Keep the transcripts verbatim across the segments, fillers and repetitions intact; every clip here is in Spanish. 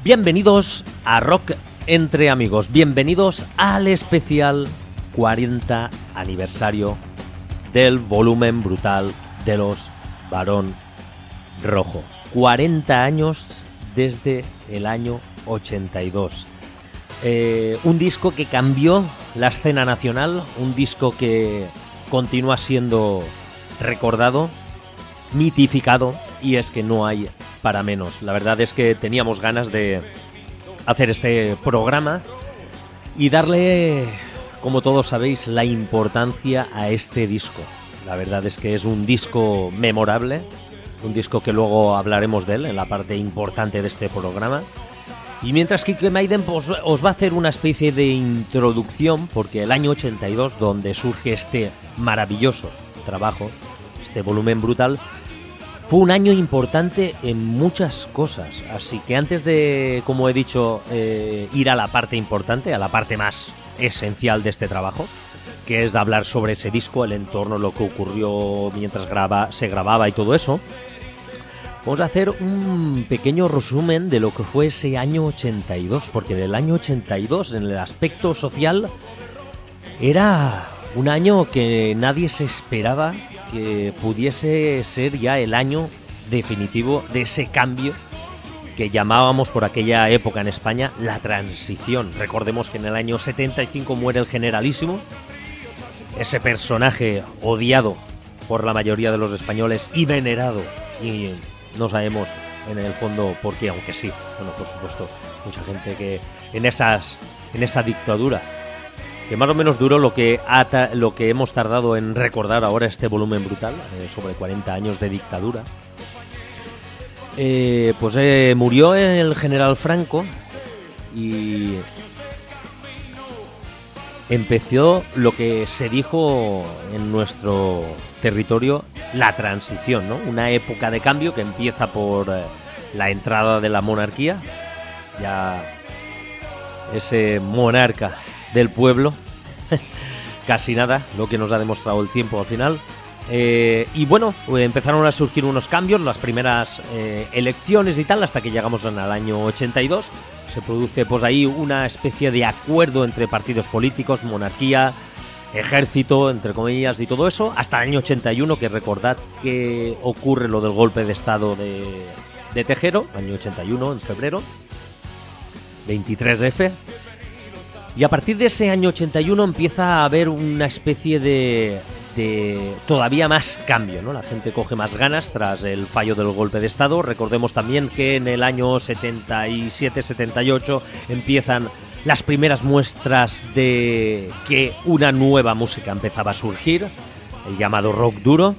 Bienvenidos a Rock Entre Amigos, bienvenidos al especial cuarenta aniversario del volumen brutal de los Barón Rojo. cuarenta años desde el año ochenta y dos. Eh, un disco que cambió la escena nacional, un disco que continúa siendo recordado, mitificado, y es que no hay para menos. La verdad es que teníamos ganas de hacer este programa y darle, como todos sabéis, la importancia a este disco. La verdad es que es un disco memorable, un disco que luego hablaremos de él en la parte importante de este programa. Y mientras Kike Maiden pues, os va a hacer una especie de introducción, porque el año ochenta y dos, donde surge este maravilloso trabajo, este volumen brutal, fue un año importante en muchas cosas. Así que antes de, como he dicho, eh, ir a la parte importante, a la parte más esencial de este trabajo, que es hablar sobre ese disco, el entorno, lo que ocurrió mientras graba, se grababa y todo eso, vamos a hacer un pequeño resumen de lo que fue ese año ochenta y dos, porque del año ochenta y dos, en el aspecto social, era un año que nadie se esperaba que pudiese ser ya el año definitivo de ese cambio que llamábamos por aquella época en España la transición. Recordemos que en el año setenta y cinco muere el Generalísimo, ese personaje odiado por la mayoría de los españoles y venerado, y no sabemos en el fondo por qué, aunque sí, bueno, por supuesto, mucha gente que en esas en esa dictadura, que más o menos duró lo que, ata, lo que hemos tardado en recordar ahora este volumen brutal, eh, sobre cuarenta años de dictadura. Eh, pues eh, murió el general Franco y empezó lo que se dijo en nuestro territorio, la transición, ¿no? Una época de cambio que empieza por eh, la entrada de la monarquía, ya ese monarca del pueblo, casi nada, lo que nos ha demostrado el tiempo al final. Eh, y bueno, pues empezaron a surgir unos cambios, las primeras eh, elecciones y tal, hasta que llegamos en el año ochenta y dos. Se produce pues ahí una especie de acuerdo entre partidos políticos, monarquía, ejército, entre comillas, y todo eso, hasta el año ochenta y uno, que recordad que ocurre lo del golpe de estado de, de Tejero, año ochenta y uno, en febrero, veintitrés efe. Y a partir de ese año ochenta y uno empieza a haber una especie de, de todavía más cambio, ¿no? La gente coge más ganas tras el fallo del golpe de estado. Recordemos también que en el año setenta y siete setenta y ocho empiezan las primeras muestras de que una nueva música empezaba a surgir, el llamado rock duro,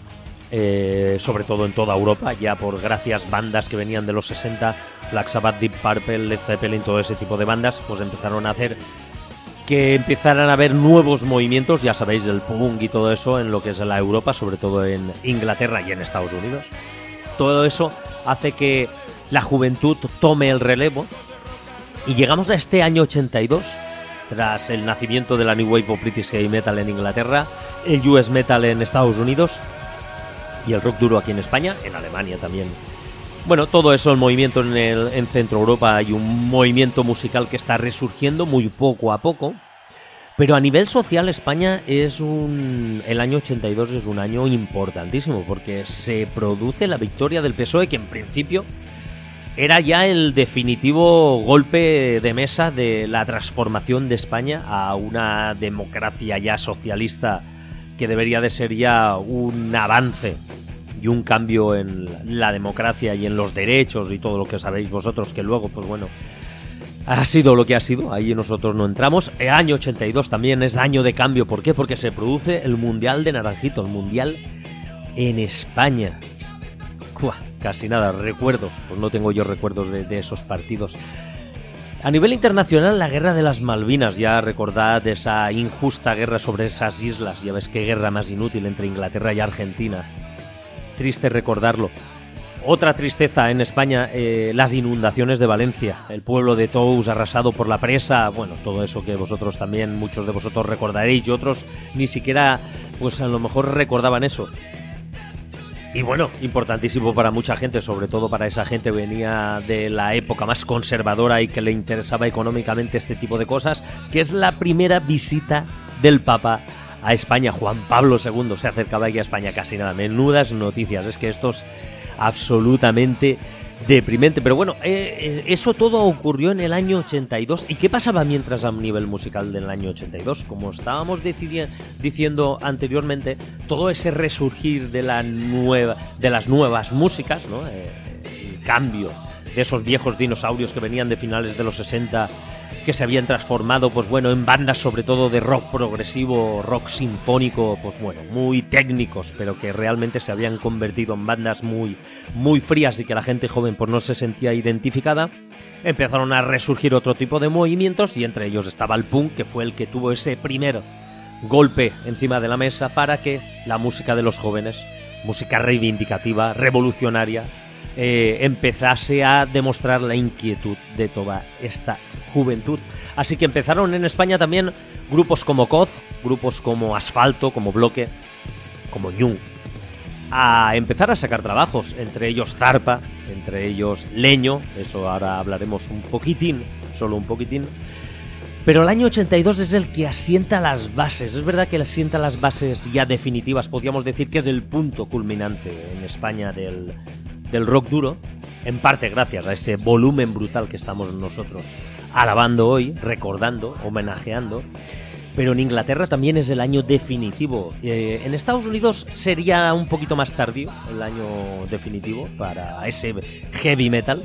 eh, sobre todo en toda Europa, ya por gracias bandas que venían de los sesenta, Black Sabbath, Deep Purple, Led Zeppelin, todo ese tipo de bandas, pues empezaron a hacer que empezaran a haber nuevos movimientos, ya sabéis, el punk y todo eso en lo que es la Europa, sobre todo en Inglaterra y en Estados Unidos. Todo eso hace que la juventud tome el relevo y llegamos a este año ochenta y dos, tras el nacimiento de la New Wave of British Heavy Metal en Inglaterra, el U S Metal en Estados Unidos y el rock duro aquí en España, en Alemania también. Bueno, todo eso, el movimiento en, el, en Centro Europa, hay un movimiento musical que está resurgiendo muy poco a poco, pero a nivel social España es un... el año ochenta y dos es un año importantísimo, porque se produce la victoria del P S O E, que en principio era ya el definitivo golpe de mesa de la transformación de España a una democracia ya socialista, que debería de ser ya un avance y un cambio en la democracia y en los derechos y todo lo que sabéis vosotros, que luego, pues bueno, ha sido lo que ha sido, ahí nosotros no entramos. El año ochenta y dos también es año de cambio. ¿Por qué? Porque se produce el Mundial de Naranjito, el Mundial en España. Uah, casi nada, recuerdos, pues no tengo yo recuerdos de, de esos partidos. A nivel internacional, la guerra de las Malvinas, ya recordad esa injusta guerra sobre esas islas, ya ves qué guerra más inútil entre Inglaterra y Argentina. Triste recordarlo. Otra tristeza en España, eh, las inundaciones de Valencia, el pueblo de Tous arrasado por la presa, bueno, todo eso que vosotros también, muchos de vosotros recordaréis y otros ni siquiera, pues a lo mejor recordaban eso. Y bueno, importantísimo para mucha gente, sobre todo para esa gente que venía de la época más conservadora y que le interesaba económicamente este tipo de cosas, que es la primera visita del Papa a España. Juan Pablo segundo se acercaba aquí a España, casi nada. Menudas noticias, es que esto es absolutamente deprimente. Pero bueno, eh, eso todo ocurrió en el año ochenta y dos. ¿Y qué pasaba mientras a nivel musical del año ochenta y dos? Como estábamos decidi- diciendo anteriormente, todo ese resurgir de, la nueva, de las nuevas músicas, ¿no? Eh, el cambio de esos viejos dinosaurios que venían de finales de los sesenta, que se habían transformado, pues bueno, en bandas sobre todo de rock progresivo, rock sinfónico, pues bueno, muy técnicos, pero que realmente se habían convertido en bandas muy, muy frías y que la gente joven pues no se sentía identificada. Empezaron a resurgir otro tipo de movimientos y entre ellos estaba el punk, que fue el que tuvo ese primer golpe encima de la mesa para que la música de los jóvenes, música reivindicativa, revolucionaria, Eh, empezase a demostrar la inquietud de toda esta juventud. Así que empezaron en España también grupos como Coz, grupos como Asfalto, como Bloque, como Ñu, a empezar a sacar trabajos, entre ellos Zarpa, entre ellos Leño, eso ahora hablaremos un poquitín, solo un poquitín. Pero el año ochenta y dos es el que asienta las bases. Es verdad que asienta las bases ya definitivas, podríamos decir que es el punto culminante en España del del rock duro, en parte gracias a este volumen brutal que estamos nosotros alabando hoy, recordando, homenajeando. Pero en Inglaterra también es el año definitivo. Eh, en Estados Unidos sería un poquito más tardío el año definitivo para ese heavy metal.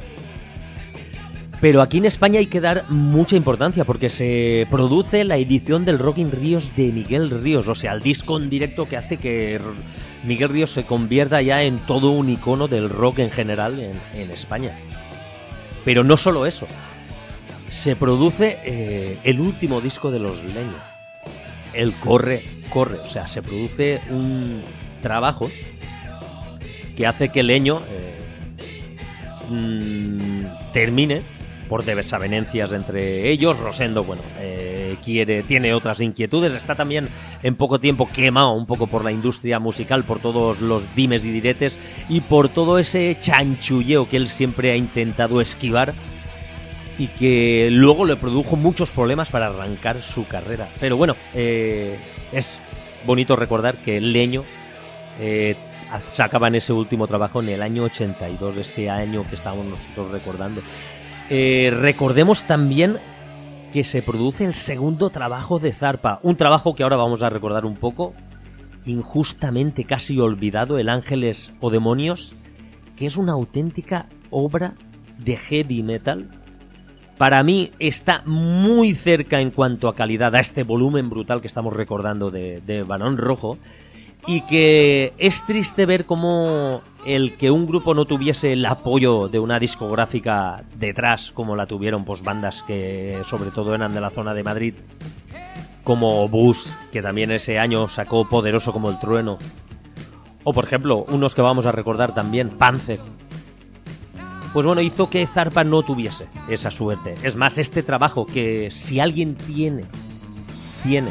Pero aquí en España hay que dar mucha importancia porque se produce la edición del Rock in Ríos de Miguel Ríos, o sea, el disco en directo que hace que Miguel Ríos se convierta ya en todo un icono del rock en general en, en España. Pero no solo eso, se produce eh, el último disco de los Leño, el Corre, Corre, o sea, se produce un trabajo que hace que Leño eh, mmm, termine por desavenencias entre ellos. Rosendo, bueno, eh, quiere, tiene otras inquietudes, está también en poco tiempo quemado un poco por la industria musical, por todos los dimes y diretes y por todo ese chanchulleo que él siempre ha intentado esquivar y que luego le produjo muchos problemas para arrancar su carrera. Pero bueno, eh, es bonito recordar que Leño eh, sacaban ese último trabajo en el año ochenta y dos, este año que estamos nosotros recordando. Eh, recordemos también que se produce el segundo trabajo de Zarpa, un trabajo que ahora vamos a recordar un poco, injustamente casi olvidado, el Ángeles o Demonios, que es una auténtica obra de heavy metal. Para mí está muy cerca en cuanto a calidad a este volumen brutal que estamos recordando de, de Barón Rojo, y que es triste ver cómo el que un grupo no tuviese el apoyo de una discográfica detrás, como la tuvieron pues bandas que sobre todo eran de la zona de Madrid, como Bus, que también ese año sacó Poderoso como el Trueno, o por ejemplo unos que vamos a recordar también, Panzer. Pues bueno, hizo que Zarpa no tuviese esa suerte. Es más, este trabajo que si alguien tiene tiene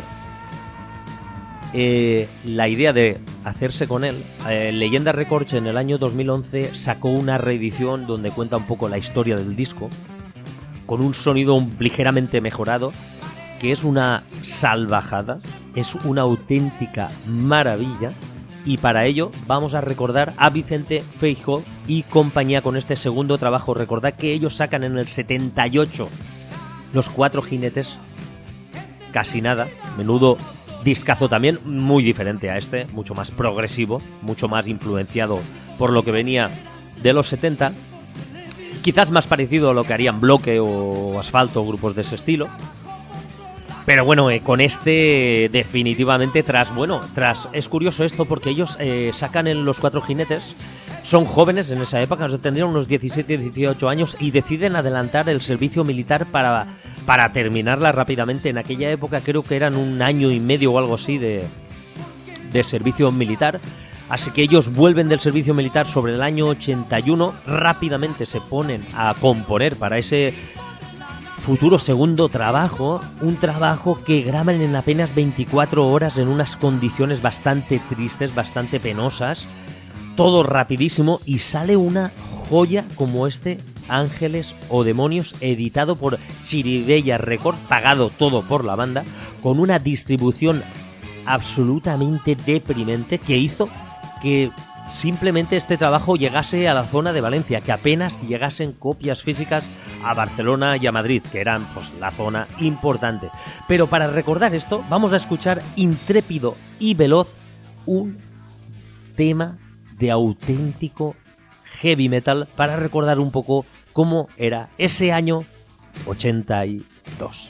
Eh, la idea de hacerse con él, eh, Leyenda Records en el año dos mil once sacó una reedición donde cuenta un poco la historia del disco con un sonido ligeramente mejorado, que es una salvajada, es una auténtica maravilla. Y para ello vamos a recordar a Vicente Feijóo y compañía con este segundo trabajo. Recordad que ellos sacan en el setenta y ocho Los Cuatro Jinetes, casi nada, menudo discazo también, muy diferente a este, mucho más progresivo, mucho más influenciado por lo que venía de los setenta, quizás más parecido a lo que harían Bloque o Asfalto, grupos de ese estilo. Pero bueno, eh, con este definitivamente tras, bueno, tras, es curioso esto porque ellos eh, sacan en Los Cuatro Jinetes, son jóvenes en esa época, tendrían unos diecisiete, dieciocho años y deciden adelantar el servicio militar para, para terminarla rápidamente. En aquella época creo que eran un año y medio o algo así de, de servicio militar. Así que ellos vuelven del servicio militar sobre el año ochenta y uno, rápidamente se ponen a componer para ese futuro segundo trabajo, un trabajo que graban en apenas veinticuatro horas en unas condiciones bastante tristes, bastante penosas, todo rapidísimo y sale una joya como este Ángeles o Demonios, editado por Chiribella Records, pagado todo por la banda, con una distribución absolutamente deprimente que hizo que simplemente este trabajo llegase a la zona de Valencia, que apenas llegasen copias físicas a Barcelona y a Madrid, que eran pues la zona importante. Pero para recordar esto, vamos a escuchar Intrépido y Veloz, un tema de auténtico heavy metal, para recordar un poco cómo era ese año ochenta y dos.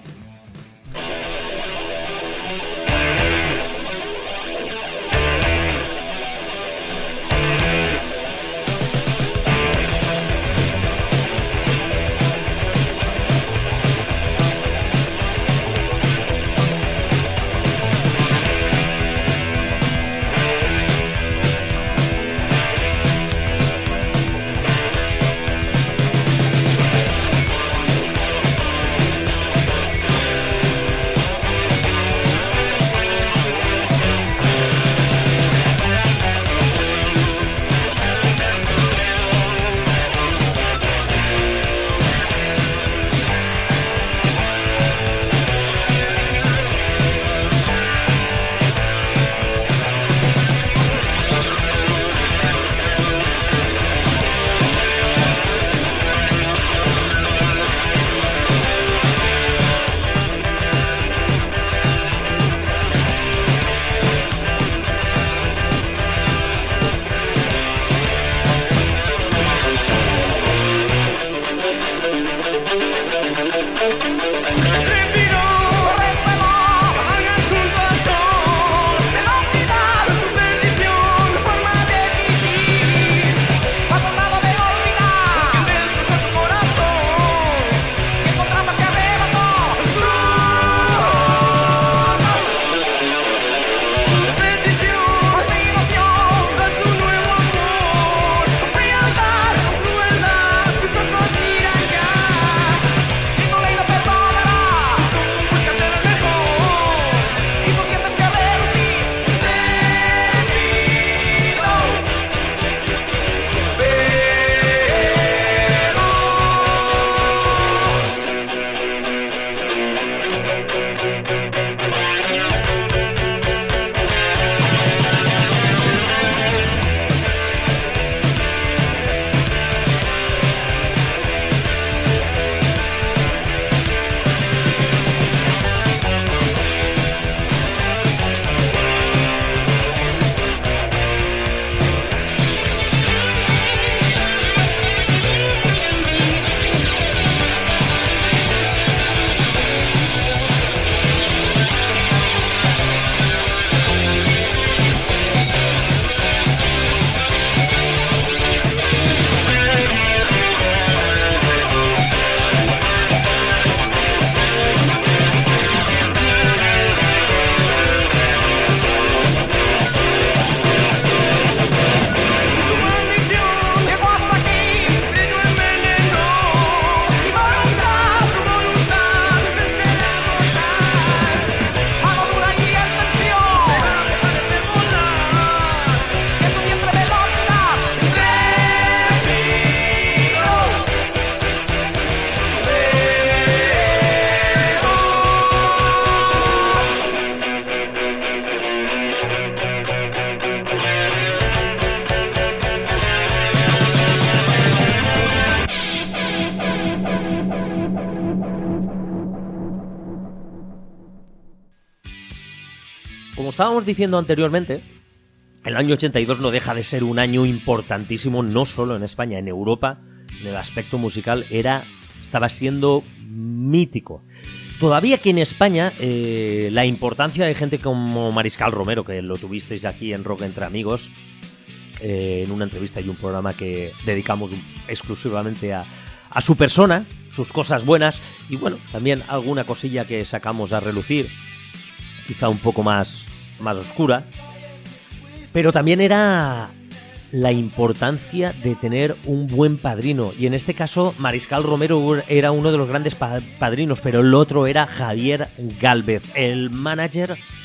Como estábamos diciendo anteriormente, el año ochenta y dos no deja de ser un año importantísimo, no solo en España, en Europa, en el aspecto musical, era, estaba siendo mítico. Todavía que en España eh, la importancia de gente como Mariscal Romero, que lo tuvisteis aquí en Rock Entre Amigos, eh, en una entrevista y un programa que dedicamos exclusivamente a, a su persona, sus cosas buenas, y bueno, también alguna cosilla que sacamos a relucir, quizá un poco más, más oscura, pero también era la importancia de tener un buen padrino, y en este caso Mariscal Romero era uno de los grandes pa- padrinos, pero el otro era Javier Gálvez, el manager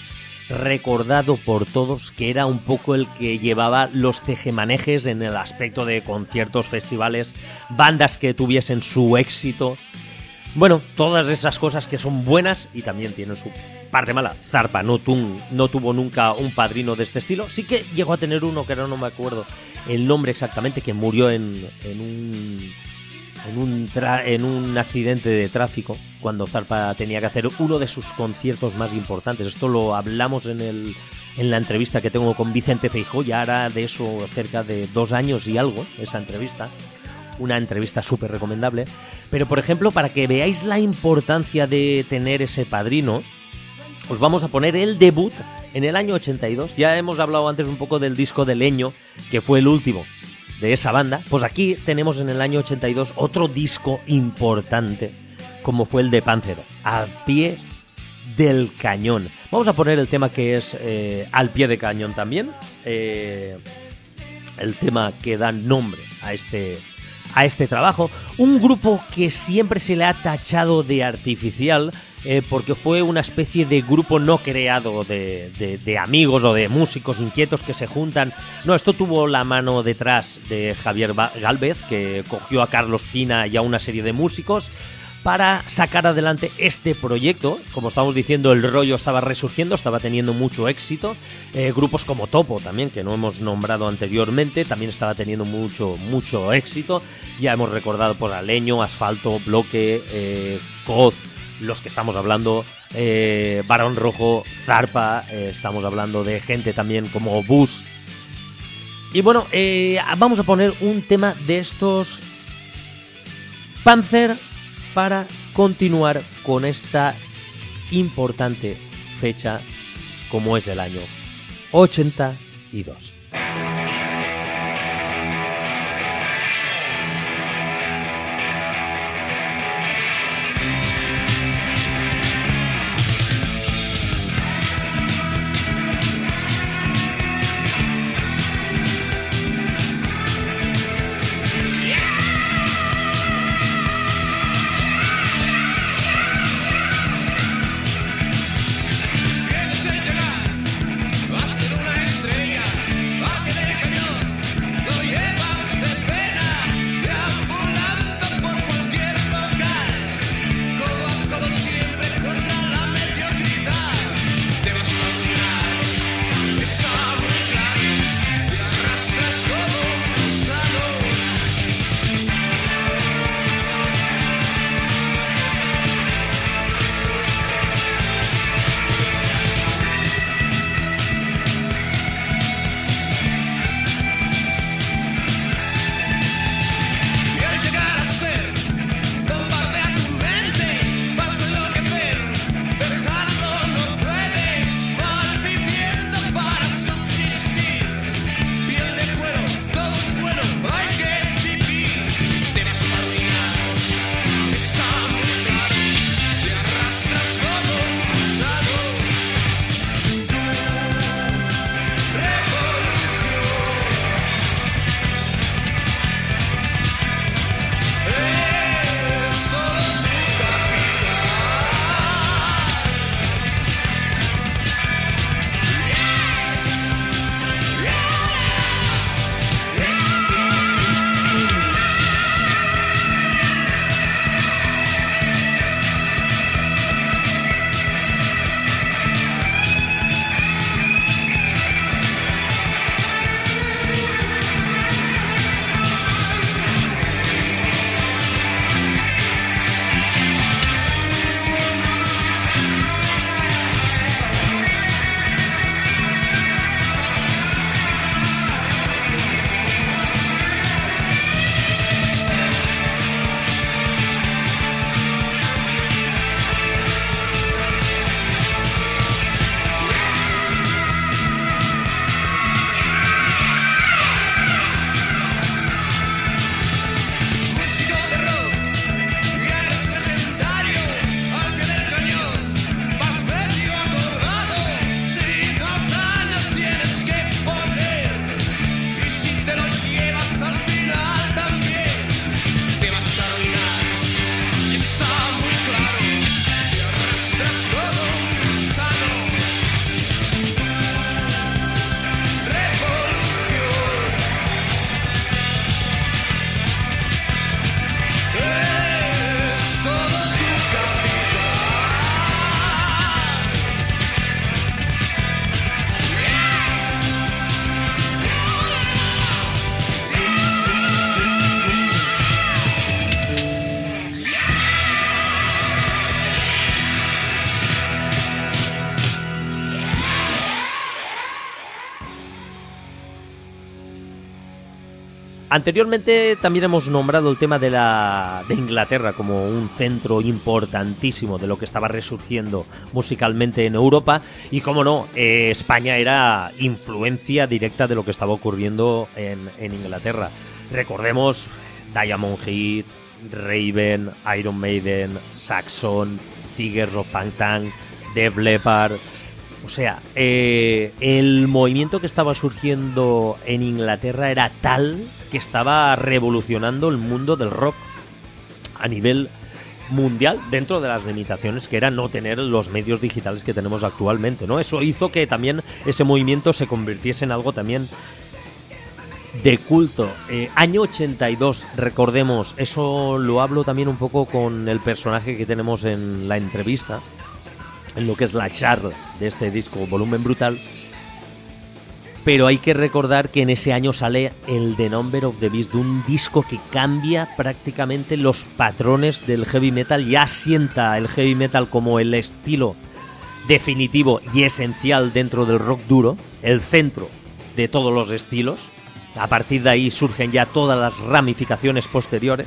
recordado por todos que era un poco el que llevaba los tejemanejes en el aspecto de conciertos, festivales, bandas que tuviesen su éxito. Bueno, todas esas cosas que son buenas y también tienen su parte mala. Zarpa no, tu, no tuvo nunca un padrino de este estilo. Sí que llegó a tener uno que ahora no me acuerdo el nombre exactamente, que murió en, en un en un tra- en un accidente de tráfico cuando Zarpa tenía que hacer uno de sus conciertos más importantes. Esto lo hablamos en el en la entrevista que tengo con Vicente Feijóo, ya hará de eso cerca de dos años y algo, esa entrevista. Una entrevista súper recomendable. Pero, por ejemplo, para que veáis la importancia de tener ese padrino, os vamos a poner el debut en el año ochenta y dos. Ya hemos hablado antes un poco del disco de Leño, que fue el último de esa banda. Pues aquí tenemos en el año ochenta y dos otro disco importante, como fue el de Panzer, Al pie del cañón. Vamos a poner el tema que es eh, Al pie de cañón también. Eh, el tema que da nombre a este... a este trabajo, un grupo que siempre se le ha tachado de artificial eh, porque fue una especie de grupo no creado de, de, de amigos o de músicos inquietos que se juntan. No, esto tuvo la mano detrás de Javier Gálvez, que cogió a Carlos Pina y a una serie de músicos para sacar adelante este proyecto. Como estamos diciendo, el rollo estaba resurgiendo, estaba teniendo mucho éxito. Eh, grupos como Topo también, que no hemos nombrado anteriormente, también estaba teniendo mucho, mucho éxito. Ya hemos recordado por Aleño, Asfalto, Bloque, eh, Coz, los que estamos hablando, eh, Barón Rojo, Zarpa, eh, estamos hablando de gente también como Bus. Y bueno, eh, vamos a poner un tema de estos, Panzer, para continuar con esta importante fecha como es el año ochenta y dos. Va a ser una estrella. Anteriormente también hemos nombrado el tema de, la, de Inglaterra como un centro importantísimo de lo que estaba resurgiendo musicalmente en Europa y, como no, eh, España era influencia directa de lo que estaba ocurriendo en, en Inglaterra. Recordemos Diamond Head, Raven, Iron Maiden, Saxon, Tigers of Pantang, Def Leppard. O sea, eh, el movimiento que estaba surgiendo en Inglaterra era tal que estaba revolucionando el mundo del rock a nivel mundial, dentro de las limitaciones que era no tener los medios digitales que tenemos actualmente, ¿no? Eso hizo que también ese movimiento se convirtiese en algo también de culto. Eh, año ochenta y dos, recordemos, eso lo hablo también un poco con el personaje que tenemos en la entrevista, en lo que es la charla de este disco Volumen Brutal, pero hay que recordar que en ese año sale el The Number of the Beast, un disco que cambia prácticamente los patrones del heavy metal y asienta el heavy metal como el estilo definitivo y esencial dentro del rock duro, el centro de todos los estilos. A partir de ahí surgen ya todas las ramificaciones posteriores.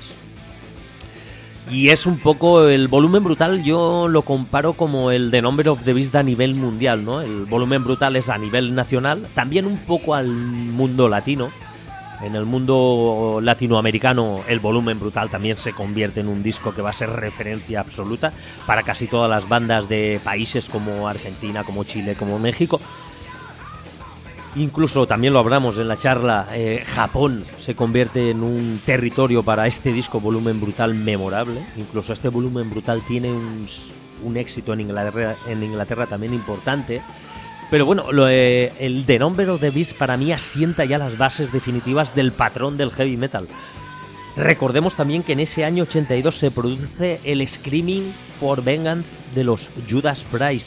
Y es un poco el Volumen Brutal, yo lo comparo como el The Number of the Beast a nivel mundial, ¿no? El Volumen Brutal es a nivel nacional, también un poco al mundo latino. En el mundo latinoamericano el Volumen Brutal también se convierte en un disco que va a ser referencia absoluta para casi todas las bandas de países como Argentina, como Chile, como México. Incluso también lo hablamos en la charla, eh, Japón se convierte en un territorio para este disco Volumen Brutal memorable. Incluso este Volumen Brutal tiene un, un éxito en Inglaterra, en Inglaterra también importante. Pero bueno, lo, eh, el The Number of the Beast para mí asienta ya las bases definitivas del patrón del heavy metal. Recordemos también que en ese año ochenta y dos se produce el Screaming for Vengeance de los Judas Priest.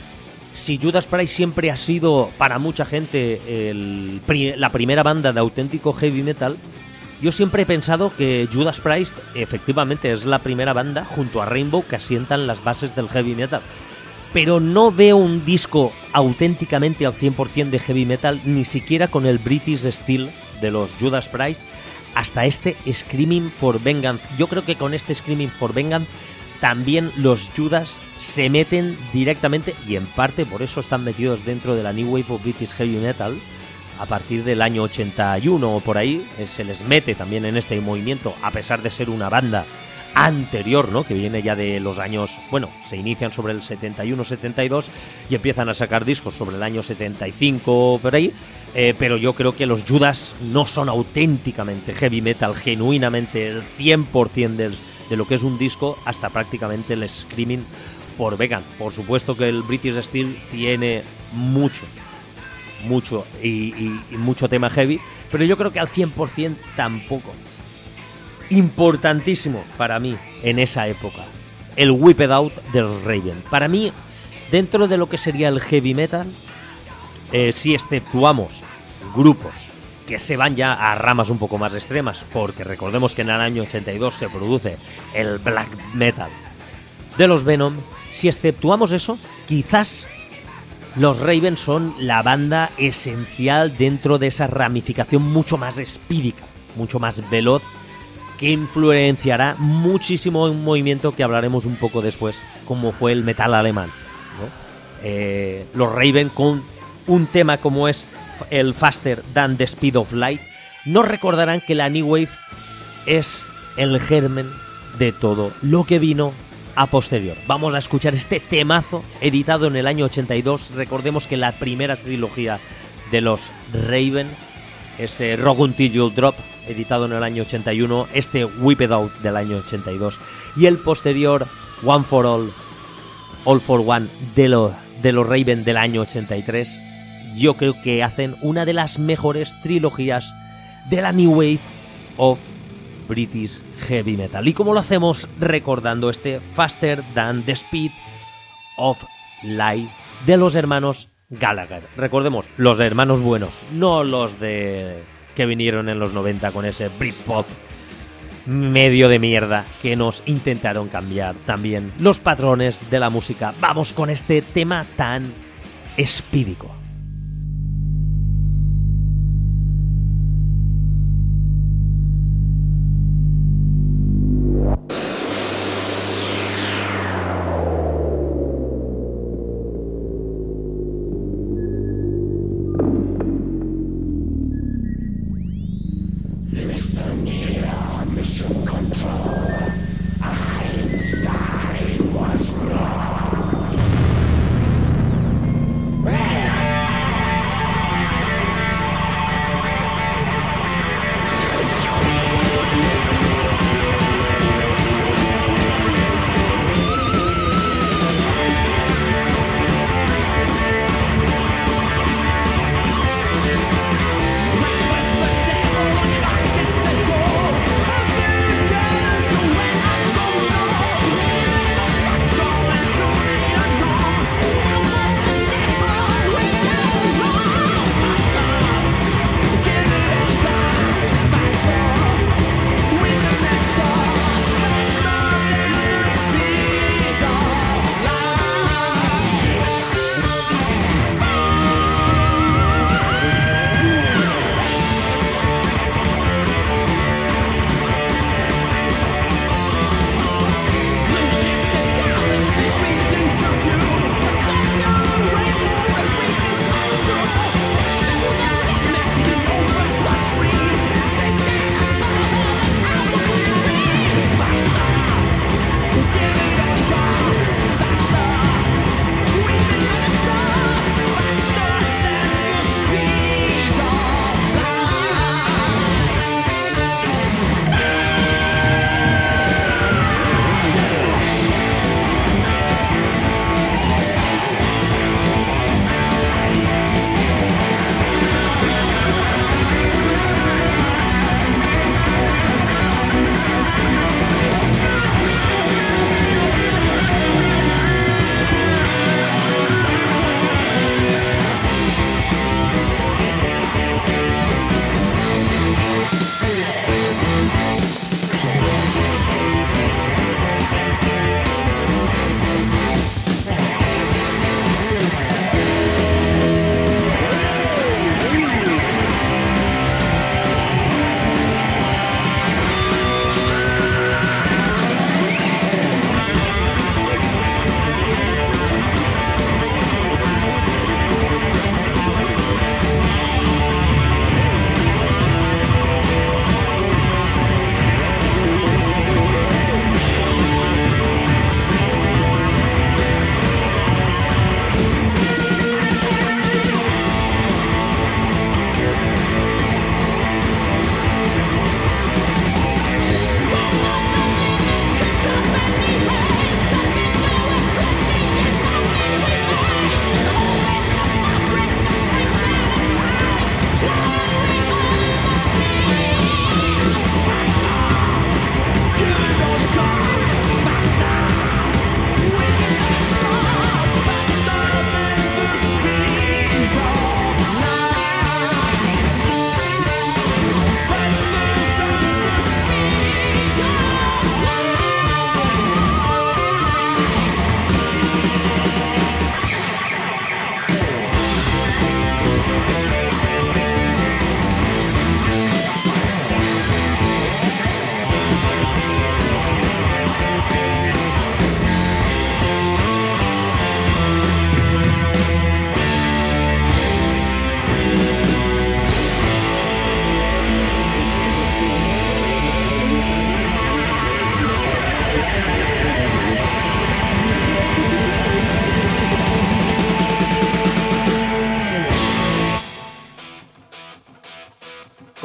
Si Judas Priest siempre ha sido para mucha gente el, la primera banda de auténtico heavy metal, yo siempre he pensado que Judas Priest efectivamente es la primera banda junto a Rainbow que asientan las bases del heavy metal. Pero no veo un disco auténticamente al cien por ciento de heavy metal, ni siquiera con el British Steel de los Judas Priest, hasta este Screaming for Vengeance. Yo creo que con este Screaming for Vengeance también los Judas se meten directamente, y en parte por eso están metidos dentro de la New Wave of British Heavy Metal a partir del año ochenta y uno o por ahí, se les mete también en este movimiento, a pesar de ser una banda anterior, ¿no? Que viene ya de los años, bueno, se inician sobre el setenta y uno setenta y dos y empiezan a sacar discos sobre el año setenta y cinco por ahí, eh, pero yo creo que los Judas no son auténticamente heavy metal, genuinamente el cien por ciento del de lo que es un disco hasta prácticamente el Screaming for Vengeance. Por supuesto que el British Steel tiene mucho, mucho y, y, y mucho tema heavy, pero yo creo que al cien por ciento tampoco. Importantísimo para mí en esa época, el Whip It Out de los Raven. Para mí, dentro de lo que sería el heavy metal, eh, si exceptuamos grupos que se van ya a ramas un poco más extremas, porque recordemos que en el año ochenta y dos se produce el black metal de los Venom, si exceptuamos eso, quizás los Raven son la banda esencial dentro de esa ramificación mucho más espídica, mucho más veloz, que influenciará muchísimo un movimiento que hablaremos un poco después, como fue el metal alemán, ¿no? Eh, los Raven con un tema como es el Faster Than the Speed of Light, nos recordarán que la New Wave es el germen de todo lo que vino a posterior. Vamos a escuchar este temazo editado en el año ochenta y dos. Recordemos que la primera trilogía de los Raven, ese Rock Until You Drop, editado en el año ochenta y uno, este Whip It Out del año ochenta y dos y el posterior One for All, All for One de, lo, de los Raven del año ochenta y tres, yo creo que hacen una de las mejores trilogías de la New Wave of British Heavy Metal. ¿Y cómo lo hacemos? Recordando este Faster Than the Speed of Light de los hermanos Gallagher. Recordemos, los hermanos buenos, no los de que vinieron en los noventa con ese Britpop medio de mierda que nos intentaron cambiar también los patrones de la música. Vamos con este tema tan espídico.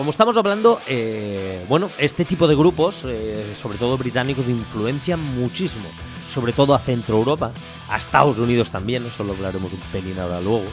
como estamos hablando, eh, bueno, este tipo de grupos, eh, sobre todo británicos, influencian muchísimo, sobre todo a Centro Europa, a Estados Unidos también, eso lo hablaremos un pelín ahora luego.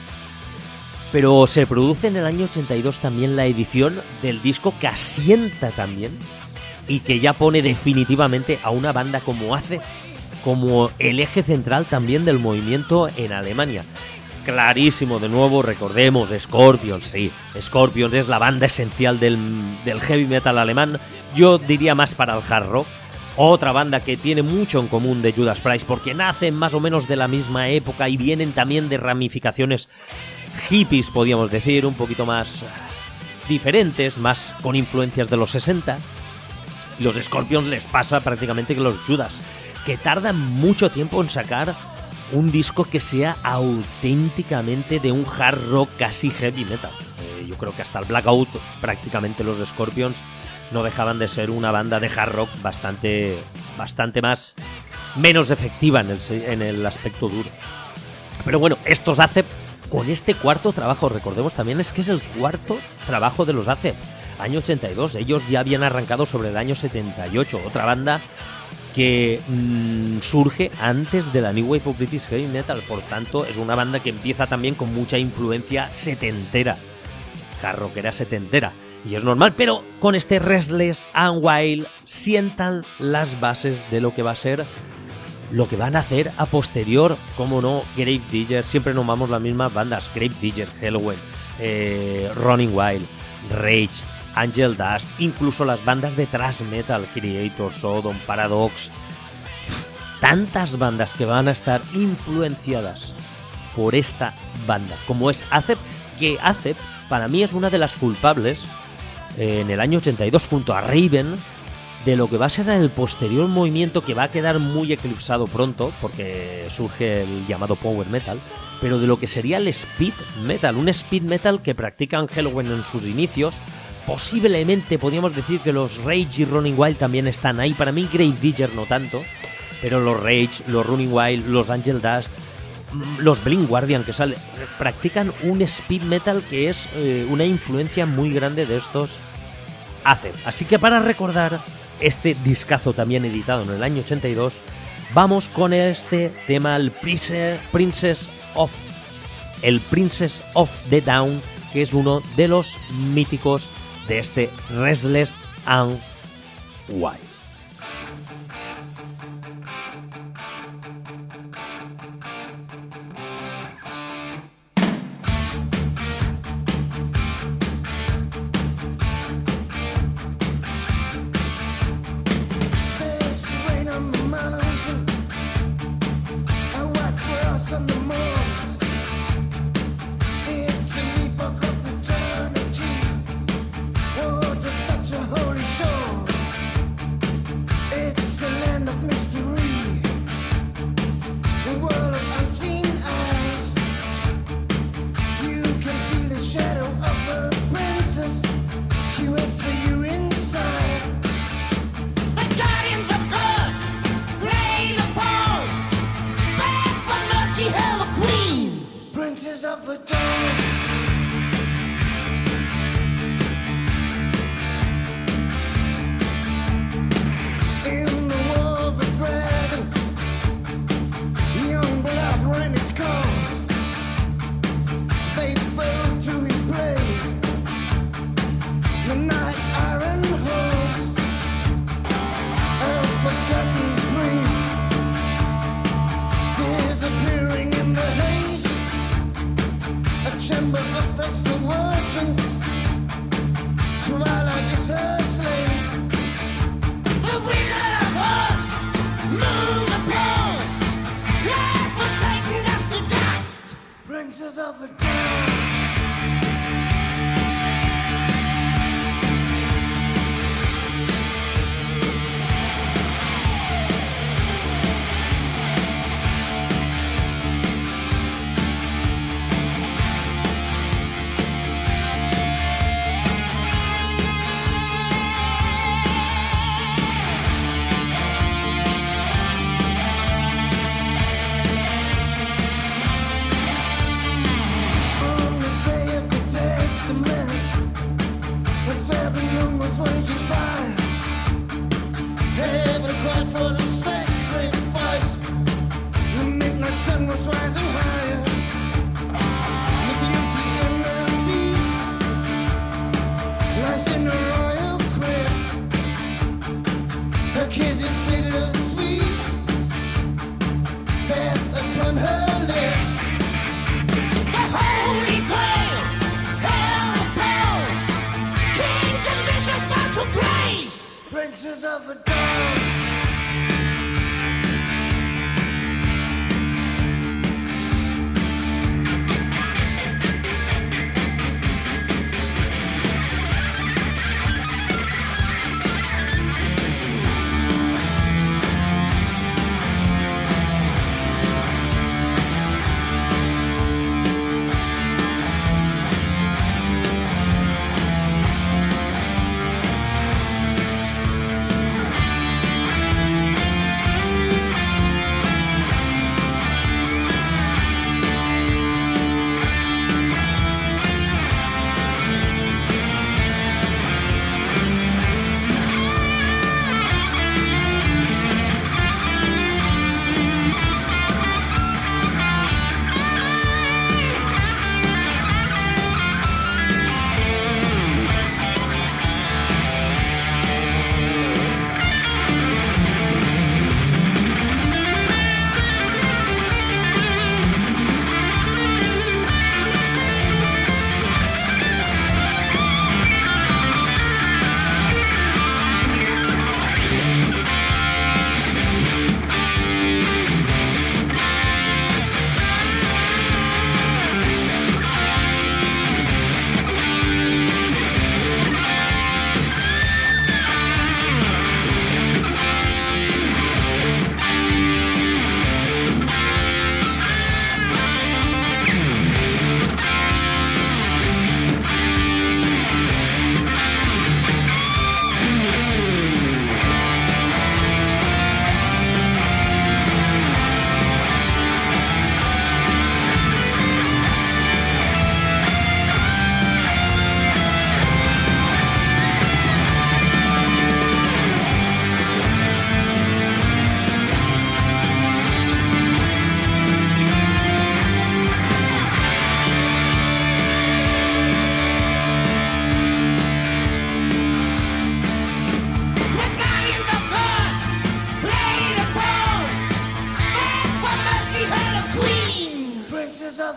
Pero se produce en el año ochenta y dos también la edición del disco que asienta también y que ya pone definitivamente a una banda como ACEP como el eje central también del movimiento en Alemania. Clarísimo, de nuevo, recordemos, Scorpions, sí, Scorpions es la banda esencial del, del heavy metal alemán, yo diría más para el hard rock. Otra banda que tiene mucho en común de Judas Priest, porque nacen más o menos de la misma época y vienen también de ramificaciones hippies, podríamos decir, un poquito más diferentes, más con influencias de los sesenta. Los Scorpions les pasa prácticamente que los Judas, que tardan mucho tiempo en sacar un disco que sea auténticamente de un hard rock casi heavy metal. Eh, yo creo que hasta el Blackout prácticamente los Scorpions no dejaban de ser una banda de hard rock bastante, bastante más, menos efectiva en el, en el aspecto duro. Pero bueno, estos ACEP, con este cuarto trabajo, recordemos también, es que es el cuarto trabajo de los ACEP, año ochenta y dos, ellos ya habían arrancado sobre el año setenta y ocho, otra banda que mmm, surge antes de la New Wave of British Heavy Metal, por tanto es una banda que empieza también con mucha influencia setentera, hard rockera setentera. Y es normal, pero con este Restless and Wild sientan las bases de lo que va a ser, lo que van a hacer a posterior, como no, Grave Digger, siempre nombramos las mismas bandas, Grave Digger, Helloween, eh, Running Wild, Rage, Angel Dust, incluso las bandas de thrash metal, Creator, Sodom, Paradox, tantas bandas que van a estar influenciadas por esta banda, como es ACEP, que ACEP para mí es una de las culpables en el año ochenta y dos junto a Raven de lo que va a ser el posterior movimiento que va a quedar muy eclipsado pronto porque surge el llamado power metal, pero de lo que sería el speed metal, un speed metal que practican Helloween en sus inicios. Posiblemente podríamos decir que los Rage y Running Wild también están ahí, para mí Grave Digger no tanto, pero los Rage, los Running Wild, los Angel Dust, los Blind Guardian que sale, practican un speed metal que es eh, una influencia muy grande de estos ACEP. Así que para recordar este discazo también editado en el año ochenta y dos, vamos con este tema, el Princess of, el Princess of the Down, que es uno de los míticos de este Restless and Wild.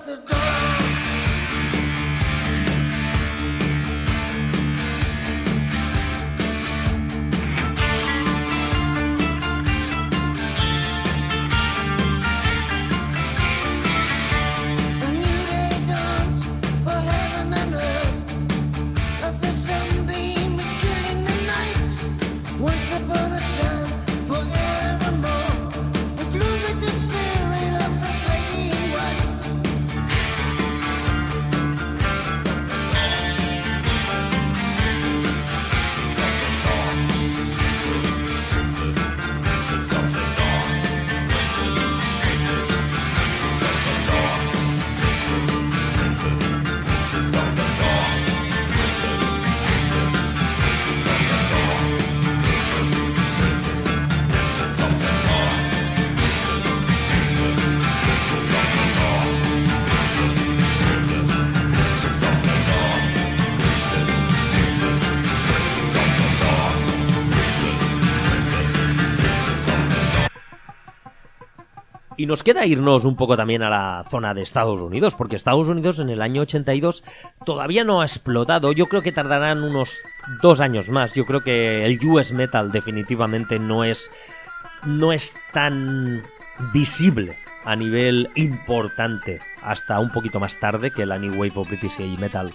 Y nos queda irnos un poco también a la zona de Estados Unidos, porque Estados Unidos en el año ochenta y dos todavía no ha explotado. Yo creo que tardarán unos dos años más. Yo creo que el U S Metal definitivamente no es, no es tan visible a nivel importante hasta un poquito más tarde que la New Wave of British Heavy Metal,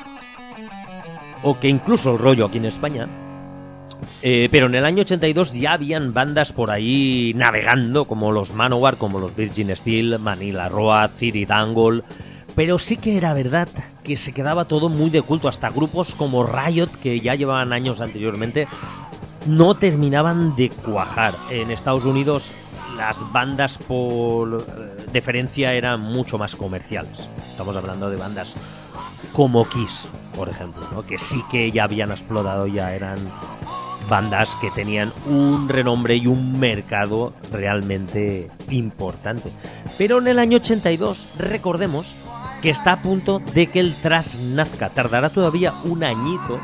o que incluso el rollo aquí en España. Eh, pero en el año ochenta y dos ya habían bandas por ahí navegando, como los Manowar, como los Virgin Steel, Manila Road, City Dangle. Pero sí que era verdad que se quedaba todo muy de culto. Hasta grupos como Riot, que ya llevaban años anteriormente, no terminaban de cuajar. En Estados Unidos las bandas por deferencia eran mucho más comerciales. Estamos hablando de bandas como Kiss, por ejemplo, ¿no? Que sí que ya habían explotado, ya eran bandas que tenían un renombre y un mercado realmente importante. Pero en el año ochenta y dos, recordemos que está a punto de que el thrash nazca. Tardará todavía un añito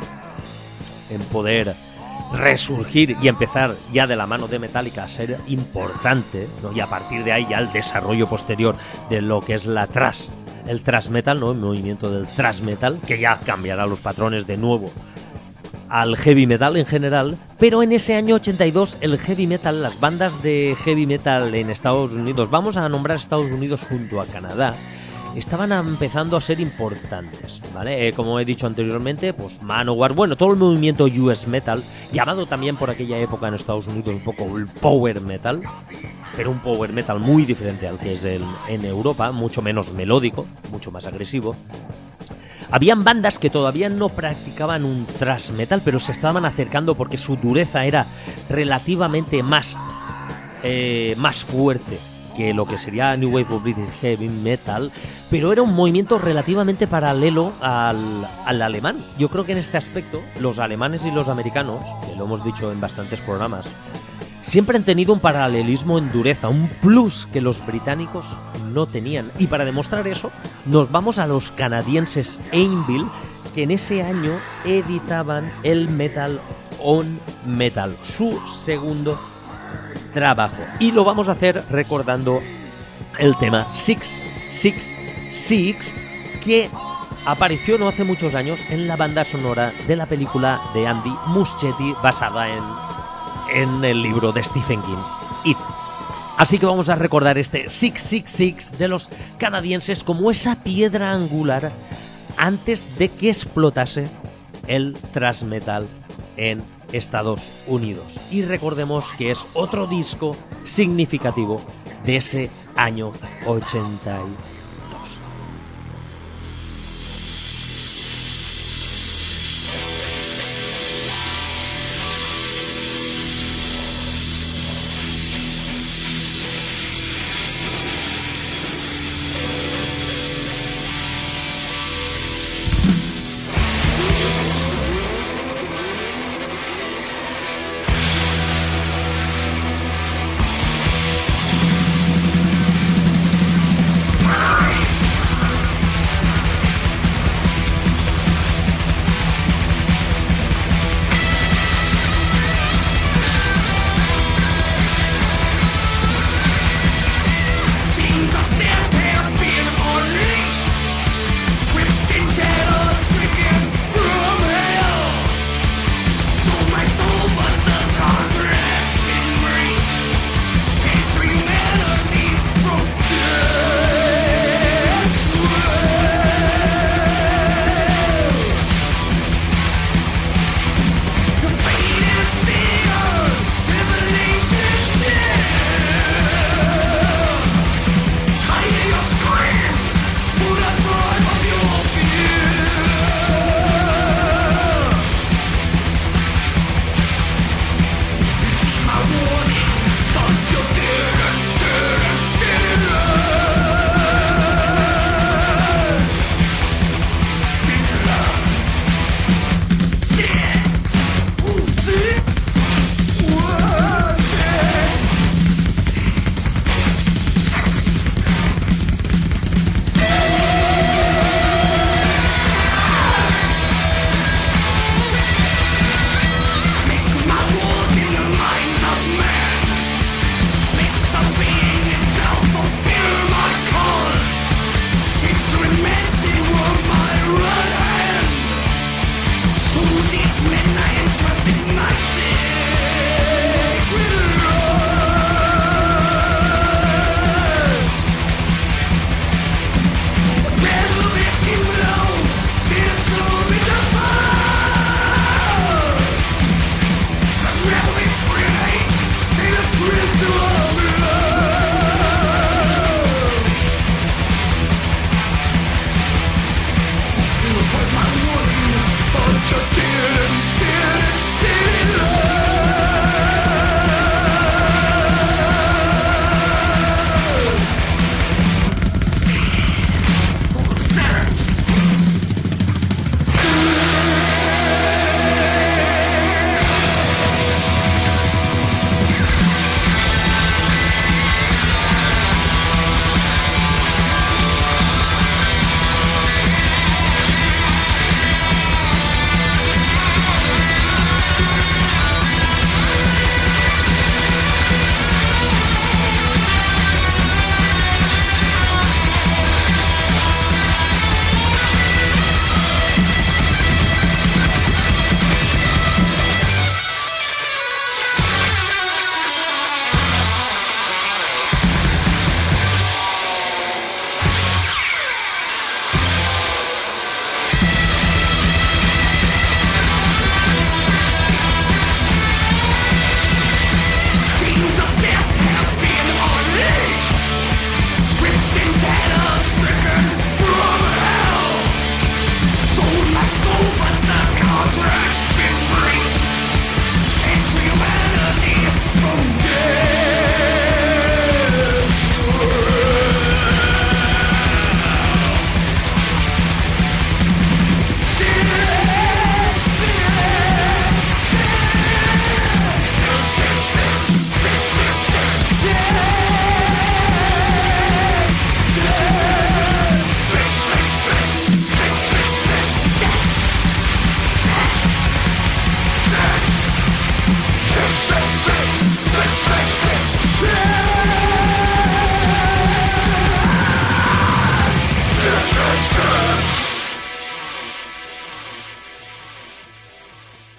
en poder resurgir y empezar ya de la mano de Metallica a ser importante, ¿no? Y a partir de ahí ya el desarrollo posterior de lo que es la thrash, el thrash metal, ¿no? El movimiento del thrash metal, que ya cambiará los patrones de nuevo al heavy metal en general. Pero en ese año ochenta y dos el heavy metal, las bandas de heavy metal en Estados Unidos, vamos a nombrar Estados Unidos junto a Canadá, estaban empezando a ser importantes, ¿vale? Eh, como he dicho anteriormente, pues Manowar, bueno, todo el movimiento U S Metal, llamado también por aquella época en Estados Unidos un poco el Power Metal, pero un Power Metal muy diferente al que es el, en Europa, mucho menos melódico, mucho más agresivo. Habían bandas que todavía no practicaban un thrash metal, pero se estaban acercando porque su dureza era relativamente más, eh, más fuerte que lo que sería New Wave of British Heavy Metal, pero era un movimiento relativamente paralelo al, al alemán. Yo creo que en este aspecto los alemanes y los americanos, que lo hemos dicho en bastantes programas, siempre han tenido un paralelismo en dureza, un plus que los británicos no tenían. Y para demostrar eso, nos vamos a los canadienses Anvil, que en ese año editaban el Metal on Metal, su segundo trabajo. Y lo vamos a hacer recordando el tema seis seis seis, que apareció no hace muchos años en la banda sonora de la película de Andy Muschietti, basada en en el libro de Stephen King, It. Así que vamos a recordar este seis seis seis de los canadienses como esa piedra angular antes de que explotase el thrash metal en Estados Unidos. Y recordemos que es otro disco significativo de ese año ochenta y dos. Wow.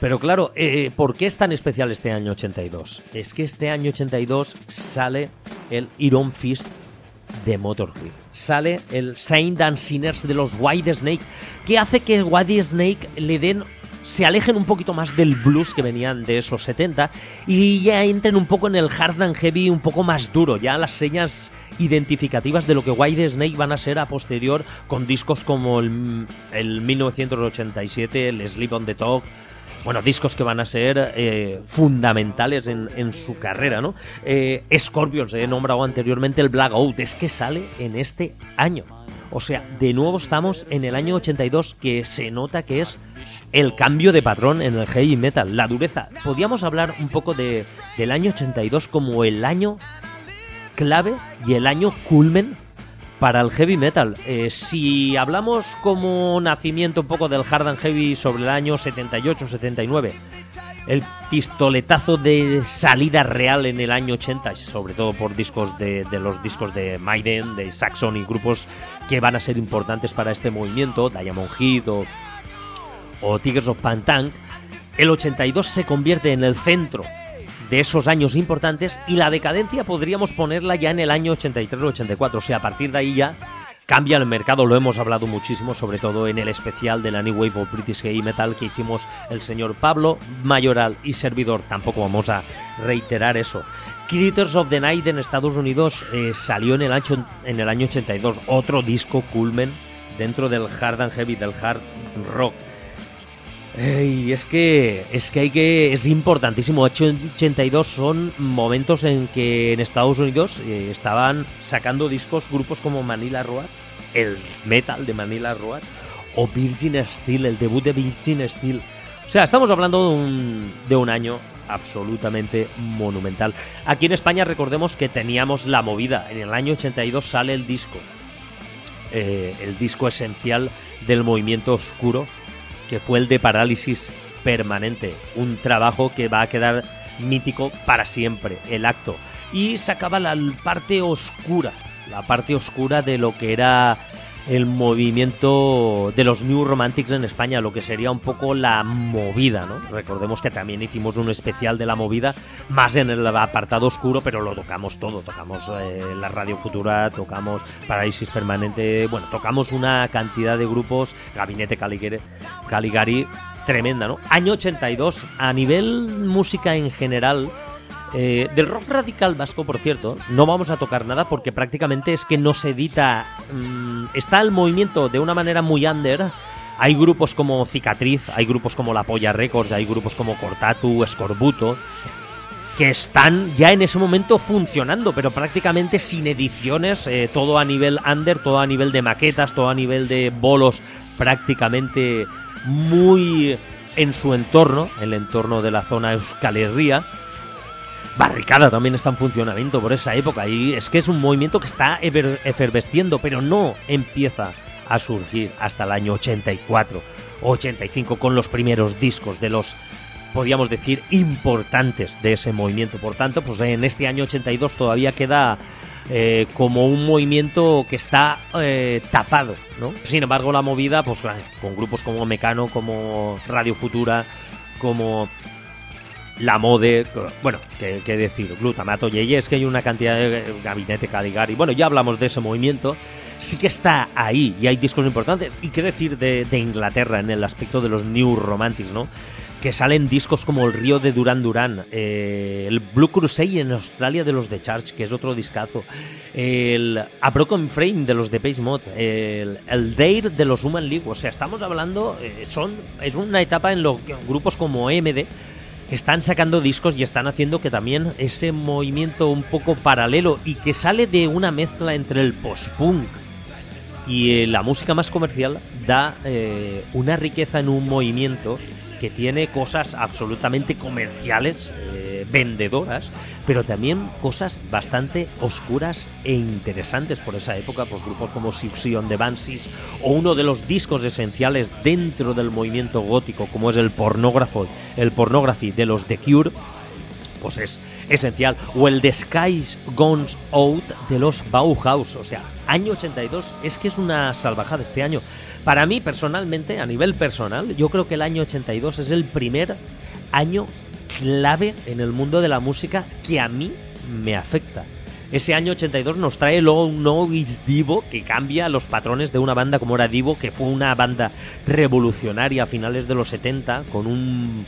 Pero claro, eh, ¿por qué es tan especial este año ochenta y dos? Es que este año ochenta y dos sale el Iron Fist de Motorhead. Sale el Saint and Sinners de los Whitesnake, que hace que Whitesnake le den... se alejen un poquito más del blues que venían de esos setenta y ya entren un poco en el hard and heavy un poco más duro, ya las señas identificativas de lo que Whitesnake van a ser a posterior con discos como el, el mil novecientos ochenta y siete, el Sleep on the Talk, bueno, discos que van a ser eh, fundamentales en, en su carrera, ¿no? Eh, Scorpions, he nombrado anteriormente el Blackout, es que sale en este año. O sea, de nuevo estamos en el año ochenta y dos, que se nota que es el cambio de patrón en el heavy metal, la dureza. Podríamos hablar un poco de, del año ochenta y dos como el año clave y el año culmen para el heavy metal. Eh, si hablamos como nacimiento un poco del hard and heavy sobre el año setenta y ocho setenta y nueve, el pistoletazo de salida real en el año ochenta, sobre todo por discos de, de los discos de Maiden, de Saxon y grupos que van a ser importantes para este movimiento, Diamond Head o, o Tigers of Pantang. El ochenta y dos se convierte en el centro de esos años importantes y la decadencia podríamos ponerla ya en el año ochenta y tres ochenta y cuatro, o sea, a partir de ahí ya cambia el mercado. Lo hemos hablado muchísimo, sobre todo en el especial de la New Wave of British Heavy Metal que hicimos el señor Pablo Mayoral y servidor. Tampoco vamos a reiterar eso. Critters of the Night en Estados Unidos eh, salió en el, año, en el año ochenta y dos, otro disco culmen dentro del hard and heavy, del hard rock. Y es que es que hay que es importantísimo. ochenta y dos son momentos en que en Estados Unidos eh, estaban sacando discos grupos como Manila Road, el metal de Manila Road, o Virgin Steel, el debut de Virgin Steel. O sea, estamos hablando de un, de un año absolutamente monumental. Aquí en España recordemos que teníamos La Movida. En el año ochenta y dos sale el disco, eh, el disco esencial del movimiento oscuro, que fue el de Parálisis Permanente, un trabajo que va a quedar mítico para siempre, el acto. Y sacaba la parte oscura, la parte oscura de lo que era el movimiento de los New Romantics en España, lo que sería un poco la movida, ¿no? Recordemos que también hicimos un especial de la movida, más en el apartado oscuro, pero lo tocamos todo, tocamos eh, la Radio Futura, tocamos Parálisis Permanente, bueno, tocamos una cantidad de grupos, Gabinete Caligari, Caligari tremenda, ¿no? Año ochenta y dos, a nivel música en general, Eh, del rock radical vasco, por cierto, no vamos a tocar nada porque prácticamente es que no se edita. Mmm, está el movimiento de una manera muy under. Hay grupos como Cicatriz, hay grupos como La Polla Records, hay grupos como Cortatu, Scorbuto, que están ya en ese momento funcionando, pero prácticamente sin ediciones, eh, todo a nivel under, todo a nivel de maquetas, todo a nivel de bolos, prácticamente muy en su entorno, el entorno de la zona Euskal Herria. Barricada también está en funcionamiento por esa época y es que es un movimiento que está efervesciendo, pero no empieza a surgir hasta el año ochenta y cuatro ochenta y cinco con los primeros discos de los, podríamos decir, importantes de ese movimiento. Por tanto, pues en este año ochenta y dos todavía queda eh, como un movimiento que está eh, tapado, ¿no? Sin embargo, la movida, pues con grupos como Mecano, como Radio Futura, como La Mode, bueno, qué, qué decir, Glutamato, Yeye, es que hay una cantidad de Gabinete Caligari, bueno, ya hablamos de ese movimiento, sí que está ahí y hay discos importantes. Y qué decir de, de Inglaterra en el aspecto de los New Romantics, ¿no? Que salen discos como El Río de Duran Duran, eh, el Blue Crusade en Australia de los The Charge, que es otro discazo, el A Broken Frame de los Depeche Mode, el, el Dare de los Human League. O sea, estamos hablando, eh, son es una etapa en los grupos como E M D están sacando discos y están haciendo que también ese movimiento un poco paralelo y que sale de una mezcla entre el post-punk y eh, la música más comercial da eh, una riqueza en un movimiento que tiene cosas absolutamente comerciales, eh, vendedoras, pero también cosas bastante oscuras e interesantes por esa época, pues grupos como Siouxsie and the Banshees o uno de los discos esenciales dentro del movimiento gótico como es el pornógrafo, el Pornography de los The Cure, pues es esencial. O el The Sky's Guns Out de los Bauhaus. O sea, año ochenta y dos, es que es una salvajada este año. Para mí, personalmente, a nivel personal, yo creo que el año ochenta y dos es el primer año clave en el mundo de la música que a mí me afecta. Ese año ochenta y dos nos trae luego un nuevo Divo que cambia los patrones de una banda como era Divo, que fue una banda revolucionaria a finales de los setenta, con un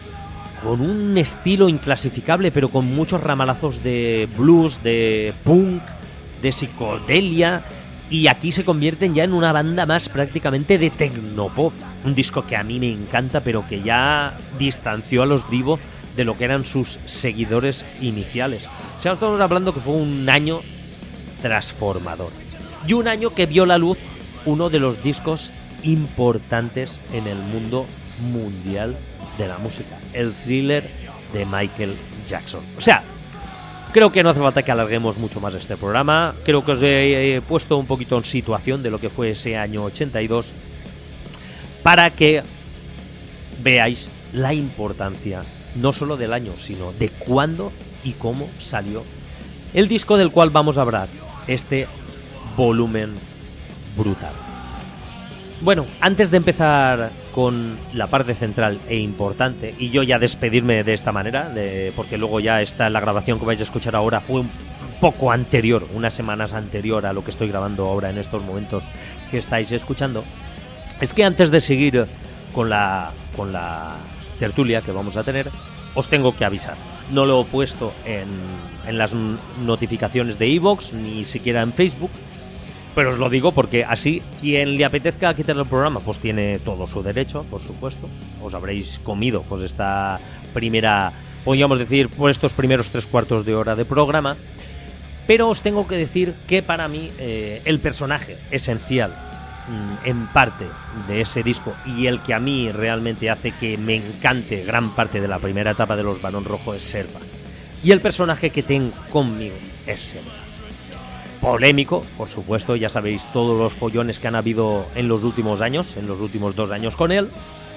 con un estilo inclasificable, pero con muchos ramalazos de blues, de punk, de psicodelia, y aquí se convierten ya en una banda más prácticamente de tecnopop, un disco que a mí me encanta, pero que ya distanció a los Divo de lo que eran sus seguidores iniciales. O sea, estamos hablando que fue un año transformador y un año que vio la luz uno de los discos importantes en el mundo mundial de la música, el Thriller de Michael Jackson. O sea, creo que no hace falta que alarguemos mucho más este programa. Creo que os he puesto un poquito en situación de lo que fue ese año ochenta y dos para que veáis la importancia no solo del año, sino de cuándo y cómo salió el disco del cual vamos a hablar, este Volumen Brutal. Bueno, antes de empezar con la parte central e importante, y yo ya despedirme de esta manera, de, porque luego ya está la grabación que vais a escuchar ahora, fue un poco anterior, unas semanas anterior a lo que estoy grabando ahora en estos momentos que estáis escuchando, es que antes de seguir con la, con la tertulia que vamos a tener, os tengo que avisar. No lo he puesto en, en las notificaciones de iVoox, ni siquiera en Facebook, pero os lo digo porque así quien le apetezca quitar el programa pues tiene todo su derecho, por supuesto. Os habréis comido pues esta primera, podríamos decir, por estos primeros tres cuartos de hora de programa, pero os tengo que decir que para mí eh, el personaje esencial en parte de ese disco y el que a mí realmente hace que me encante gran parte de la primera etapa de los Barón Rojo es Serva, y el personaje que tengo conmigo es Serva. Polémico, por supuesto, ya sabéis todos los follones que han habido en los últimos años, en los últimos dos años con él.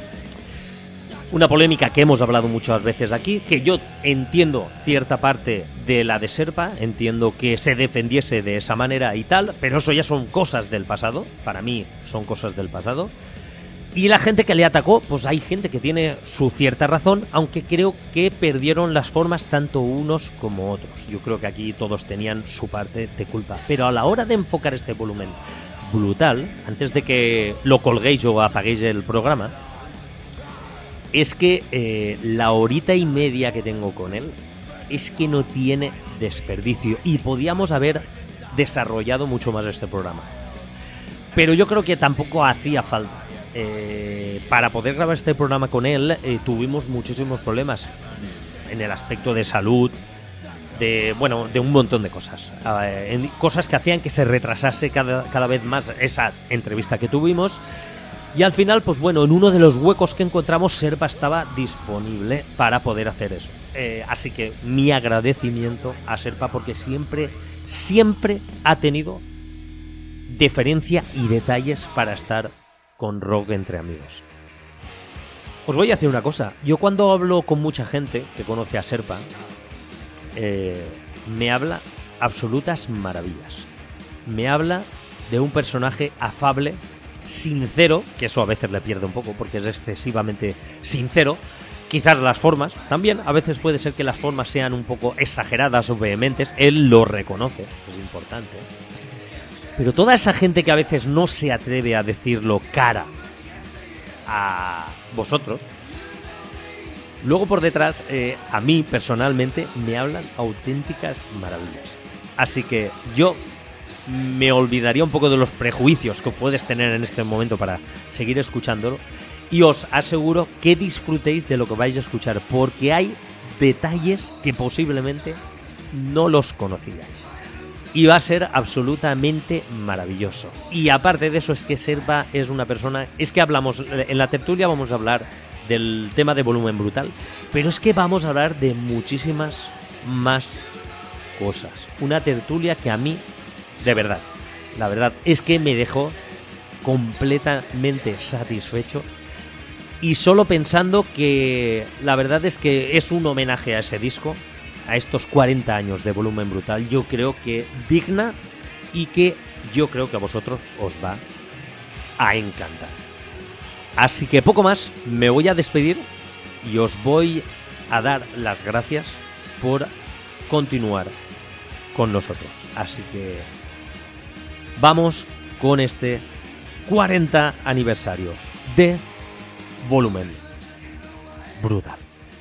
Una polémica que hemos hablado muchas veces aquí, que yo entiendo cierta parte de la de Serpa, entiendo que se defendiese de esa manera y tal, pero eso ya son cosas del pasado, para mí son cosas del pasado. Y la gente que le atacó, pues hay gente que tiene su cierta razón, aunque creo que perdieron las formas tanto unos como otros. Yo creo que aquí todos tenían su parte de culpa, pero a la hora de enfocar este volumen brutal, antes de que lo colguéis o apaguéis el programa, es que eh, la horita y media que tengo con él es que no tiene desperdicio y podíamos haber desarrollado mucho más este programa. Pero yo creo que tampoco hacía falta. Eh, para poder grabar este programa con él eh, tuvimos muchísimos problemas en el aspecto de salud, de bueno, de un montón de cosas. Eh, en, cosas que hacían que se retrasase cada, cada vez más esa entrevista que tuvimos. Y al final, pues bueno, en uno de los huecos que encontramos, Serpa estaba disponible para poder hacer eso. Eh, así que mi agradecimiento a Serpa porque siempre, siempre ha tenido deferencia y detalles para estar con Rock entre amigos. Os voy a decir una cosa. Yo cuando hablo con mucha gente que conoce a Serpa, eh, me habla absolutas maravillas. Me habla de un personaje afable, sincero, que eso a veces le pierde un poco porque es excesivamente sincero. Quizás las formas, también a veces puede ser que las formas sean un poco exageradas o vehementes, él lo reconoce, es importante. Pero toda esa gente que a veces no se atreve a decirlo cara a vosotros, luego por detrás, eh, a mí personalmente, me hablan auténticas maravillas. Así que yo me olvidaría un poco de los prejuicios que puedes tener en este momento para seguir escuchándolo y os aseguro que disfrutéis de lo que vais a escuchar porque hay detalles que posiblemente no los conocíais y va a ser absolutamente maravilloso. Y aparte de eso es que Serpa es una persona, es que hablamos en la tertulia, vamos a hablar del tema de Volumen Brutal, pero es que vamos a hablar de muchísimas más cosas. Una tertulia que a mí, de verdad, la verdad es que me dejó completamente satisfecho y solo pensando que la verdad es que es un homenaje a ese disco, a estos cuarenta años de Volumen Brutal. Yo creo que digna y que yo creo que a vosotros os va a encantar. Así que poco más, me voy a despedir y os voy a dar las gracias por continuar con nosotros. Así que vamos con este cuarenta aniversario de Volumen Brutal.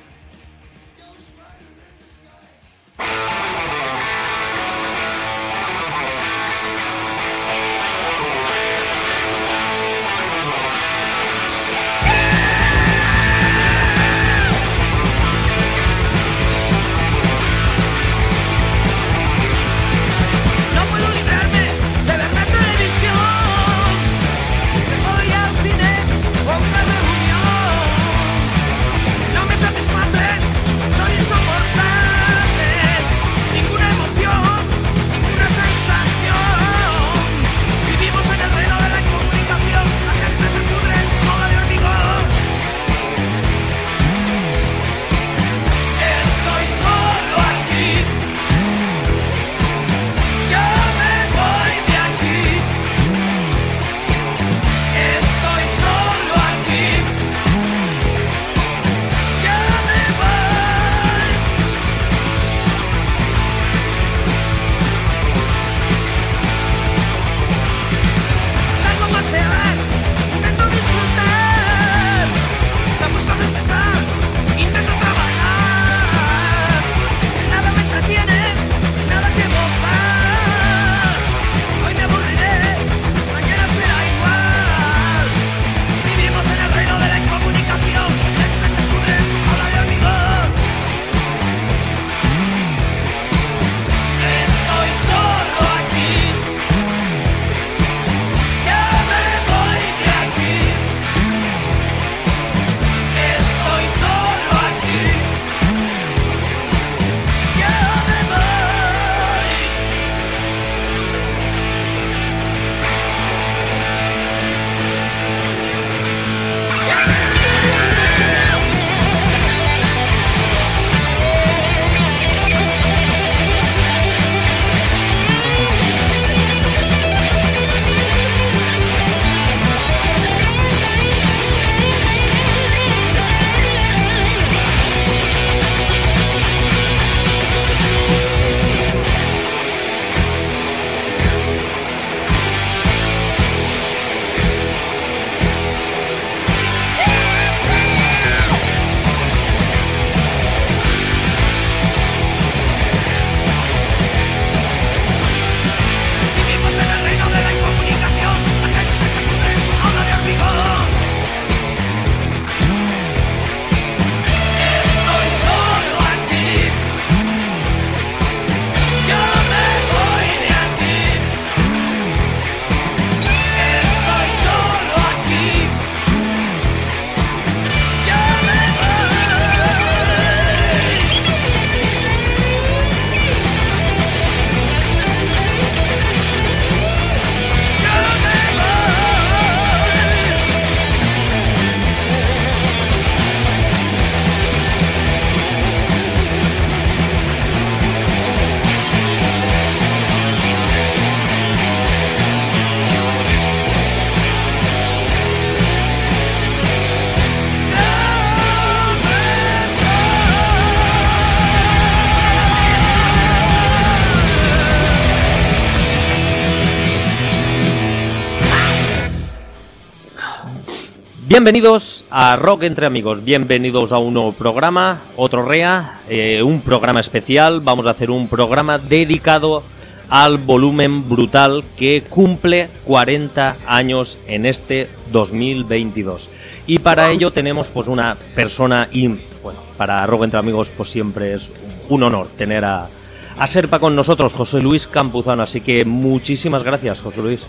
Bienvenidos a Rock Entre Amigos, bienvenidos a un nuevo programa, otro REA, eh, un programa especial. Vamos a hacer un programa dedicado al Volumen Brutal que cumple cuarenta años en este dos mil veintidós. Y para ello tenemos pues una persona, y bueno, para Rock Entre Amigos pues siempre es un honor tener a, a Serpa con nosotros, José Luis Campuzano, así que muchísimas gracias, José Luis.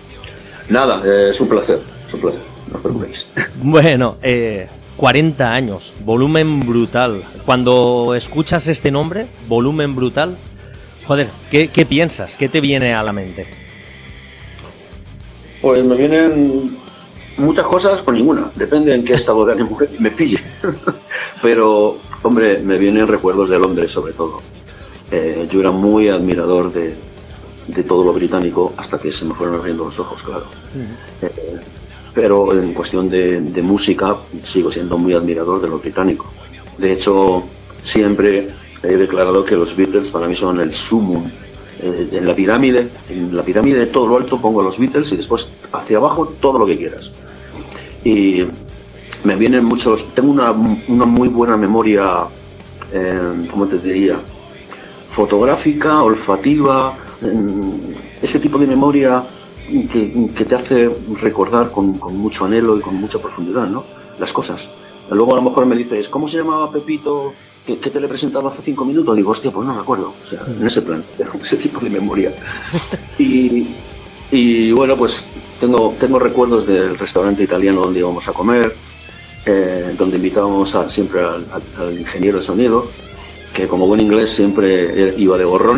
Nada, eh, es un placer, es un placer. No os preocupéis. Bueno, eh, cuarenta años, Volumen Brutal. Cuando escuchas este nombre, Volumen Brutal, joder, ¿qué, qué piensas? ¿Qué te viene a la mente? Pues me vienen muchas cosas o ninguna, depende en qué estado de ánimo me pille. Pero, hombre, me vienen recuerdos de Londres sobre todo. Eh, yo era muy admirador de, de todo lo británico hasta que se me fueron abriendo los ojos, claro. Uh-huh. Eh, pero en cuestión de, de música sigo siendo muy admirador de lo británico. De hecho, siempre he declarado que los Beatles para mí son el sumum. Eh, en la pirámide, en la pirámide de todo lo alto pongo a los Beatles y después hacia abajo todo lo que quieras. Y me vienen muchos, tengo una, una muy buena memoria, eh, ¿cómo te diría? Fotográfica, olfativa, eh, ese tipo de memoria que, que te hace recordar con, con mucho anhelo y con mucha profundidad, ¿no? Las cosas. Luego a lo mejor me dices, ¿cómo se llamaba Pepito que, que te le he presentado hace cinco minutos? Digo, hostia, pues no me acuerdo. O sea, en ese plan, ese tipo de memoria. Y, y bueno, pues tengo, tengo recuerdos del restaurante italiano donde íbamos a comer, eh, donde invitábamos a, siempre al, al, al ingeniero de sonido, que como buen inglés siempre iba de gorrón.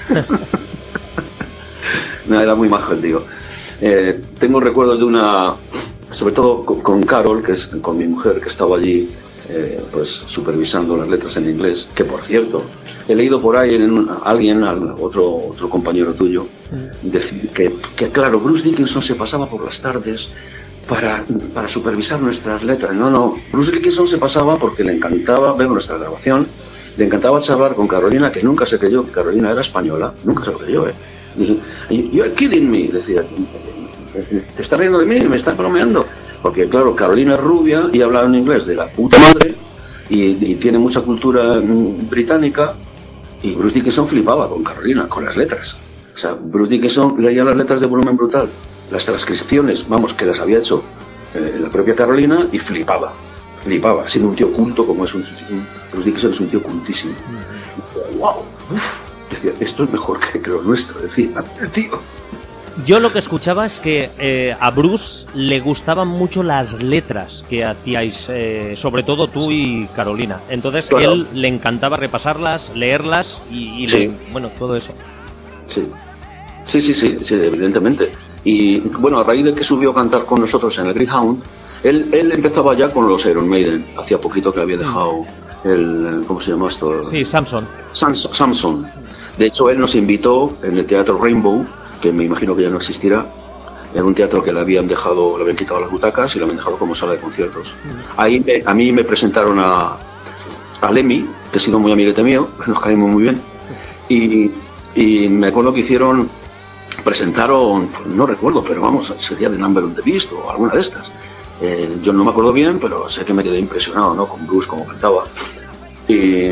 No, era muy majo el tío. Eh, tengo recuerdos de una, sobre todo con, con Carol, que es con mi mujer, que estaba allí eh, pues supervisando las letras en inglés, que por cierto, he leído por ahí en un, alguien, otro, otro compañero tuyo, decir que, que claro, Bruce Dickinson se pasaba por las tardes para, para supervisar nuestras letras. No, no, Bruce Dickinson se pasaba porque le encantaba ver nuestra grabación, le encantaba charlar con Carolina, que nunca se creyó que Carolina era española, nunca se lo creyó, ¿eh? You're kidding me, decía, ¿te estás riendo de mí? ¿Me estás bromeando? Porque claro, Carolina es rubia y habla en inglés de la puta madre y, y tiene mucha cultura mm, británica, y Bruce Dickinson flipaba con Carolina, con las letras. O sea, Bruce Dickinson leía las letras de Volumen Brutal, las transcripciones, vamos, que las había hecho eh, la propia Carolina, y flipaba, flipaba, siendo un tío culto como es un, un Bruce Dickinson es un tío cultísimo. Y, wow, uf. Decía, esto es mejor que, que lo nuestro, decía, tío. Yo lo que escuchaba es que eh, a Bruce le gustaban mucho las letras que hacíais, eh, sobre todo tú y Carolina. Entonces claro, él le encantaba repasarlas, leerlas y, y sí. le, bueno, todo eso. Sí. sí, sí, sí, sí, evidentemente. Y bueno, a raíz de que subió a cantar con nosotros en el Greyhound, él, él empezaba ya con los Iron Maiden. Hacía poquito que había dejado el, ¿cómo se llama esto? Sí, Samson. Samson. Samson. De hecho, él nos invitó en el Teatro Rainbow, que me imagino que ya no existirá. Era un teatro que le habían dejado, le habían quitado las butacas y le habían dejado como sala de conciertos. Ahí me, a mí me presentaron a, a Lemmy, que ha sido muy amiguete mío, nos caímos muy bien. Y, y me acuerdo que hicieron, presentaron, no recuerdo, pero vamos, sería de Number on the Beast o alguna de estas. Eh, yo no me acuerdo bien, pero sé que me quedé impresionado, ¿no? Con Bruce, como cantaba. Y...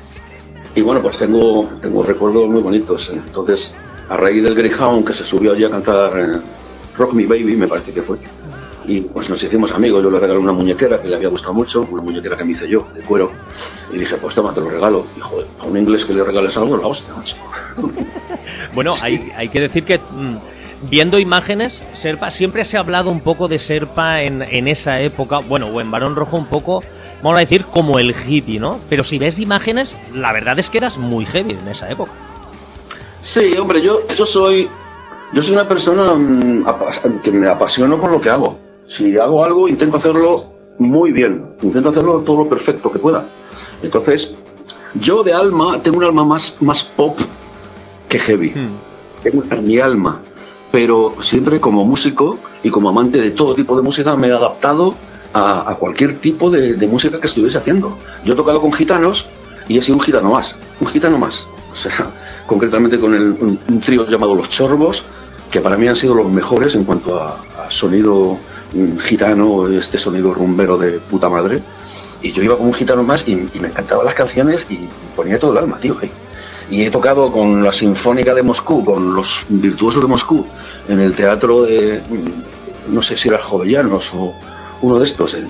Y bueno, pues tengo, tengo recuerdos muy bonitos. Entonces, a raíz del Greyhound, que se subió allí a cantar eh, Rock Me Baby, me parece que fue, y pues nos hicimos amigos. Yo le regalé una muñequera que le había gustado mucho, una muñequera que me hice yo, de cuero, y dije, pues toma, te lo regalo. Y joder, a un inglés que le regales algo, la hostia, macho. Bueno, hay, hay que decir que... Mmm... Viendo imágenes, Serpa, siempre se ha hablado un poco de Serpa en, en esa época, bueno, o en Barón Rojo un poco, vamos a decir, como el hippie, ¿no? Pero si ves imágenes, la verdad es que eras muy heavy en esa época. Sí, hombre, yo, yo soy yo soy una persona um, que me apasiono por lo que hago. Si hago algo, intento hacerlo muy bien, intento hacerlo todo lo perfecto que pueda. Entonces, yo de alma, tengo un alma más, más pop que heavy. Hmm. Tengo mi alma. Pero siempre como músico y como amante de todo tipo de música me he adaptado a, a cualquier tipo de, de música que estuviese haciendo. Yo he tocado con gitanos y he sido un gitano más, un gitano más. O sea, concretamente con el, un, un trío llamado Los Chorbos, que para mí han sido los mejores en cuanto a, a sonido um, gitano, este sonido rumbero de puta madre. Y yo iba como un gitano más y, y me encantaban las canciones y ponía todo el alma, tío. ¿eh? Y he tocado con la Sinfónica de Moscú, con los Virtuosos de Moscú, en el teatro de, no sé si era Jovellanos o uno de estos, en,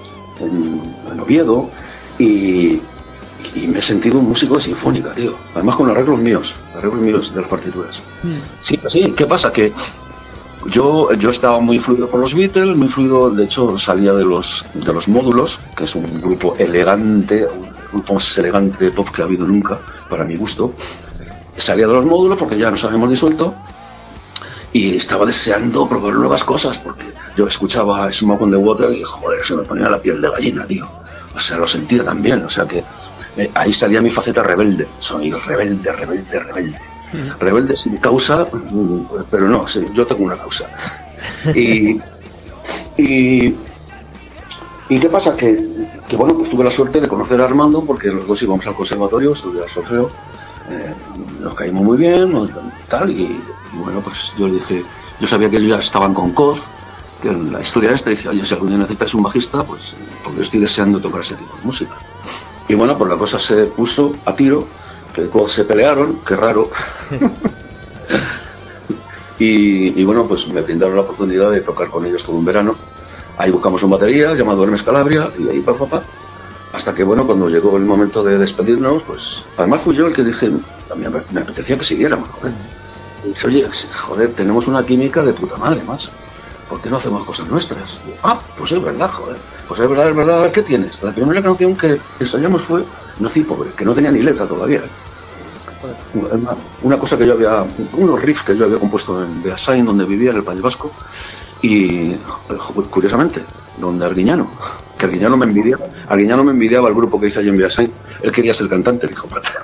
en, en Oviedo, y, y me he sentido un músico de sinfónica, tío. Además con arreglos míos, arreglos míos de las partituras. Mm. Sí, sí, ¿qué pasa? Que yo, yo estaba muy fluido con los Beatles, muy fluido, de hecho salía de los, de los Módulos, que es un grupo elegante, un grupo más elegante de pop que ha habido nunca, para mi gusto. Salía de los Módulos porque ya nos habíamos disuelto y estaba deseando probar nuevas cosas, porque yo escuchaba Smoke on the Water y joder, se me ponía la piel de gallina, tío. O sea, lo sentía también, o sea que eh, ahí salía mi faceta rebelde. Soy rebelde, rebelde, rebelde. Mm. Rebelde sin causa, pero no, sí, yo tengo una causa. Y, y, y qué pasa, que, que bueno, pues tuve la suerte de conocer a Armando, porque los dos íbamos al conservatorio, estudiar solfeo, eh, nos caímos muy bien, tal, y bueno, pues yo le dije, yo sabía que ellos ya estaban con Coz, que en la historia esta, dije, oye, si algún día necesitas un bajista, pues porque yo estoy deseando tocar ese tipo de música. Y bueno, pues la cosa se puso a tiro, que Coz se pelearon, qué raro. y, y bueno, pues me brindaron la oportunidad de tocar con ellos todo un verano. Ahí buscamos un batería llamado Hermes Calabria, y ahí pa, pa, pa. Hasta que bueno, cuando llegó el momento de despedirnos, pues además fui yo el que dije, también me, me apetecía que siguiéramos, joder. Y dije, oye, joder, tenemos una química de puta madre, más. ¿Por qué no hacemos cosas nuestras? Y, ah, pues es verdad, joder. Pues es verdad, es verdad, a ver qué tienes. La primera canción que ensayamos fue Nací Pobre, que no tenía ni letra todavía. Una, una cosa que yo había, unos riffs que yo había compuesto en Beasain, donde vivía en el País Vasco, y curiosamente, donde Arguiñano, que Arguiñano me envidiaba, Arguiñano me envidiaba el grupo que hice allí en Beasain, él quería ser cantante, dijo, pata.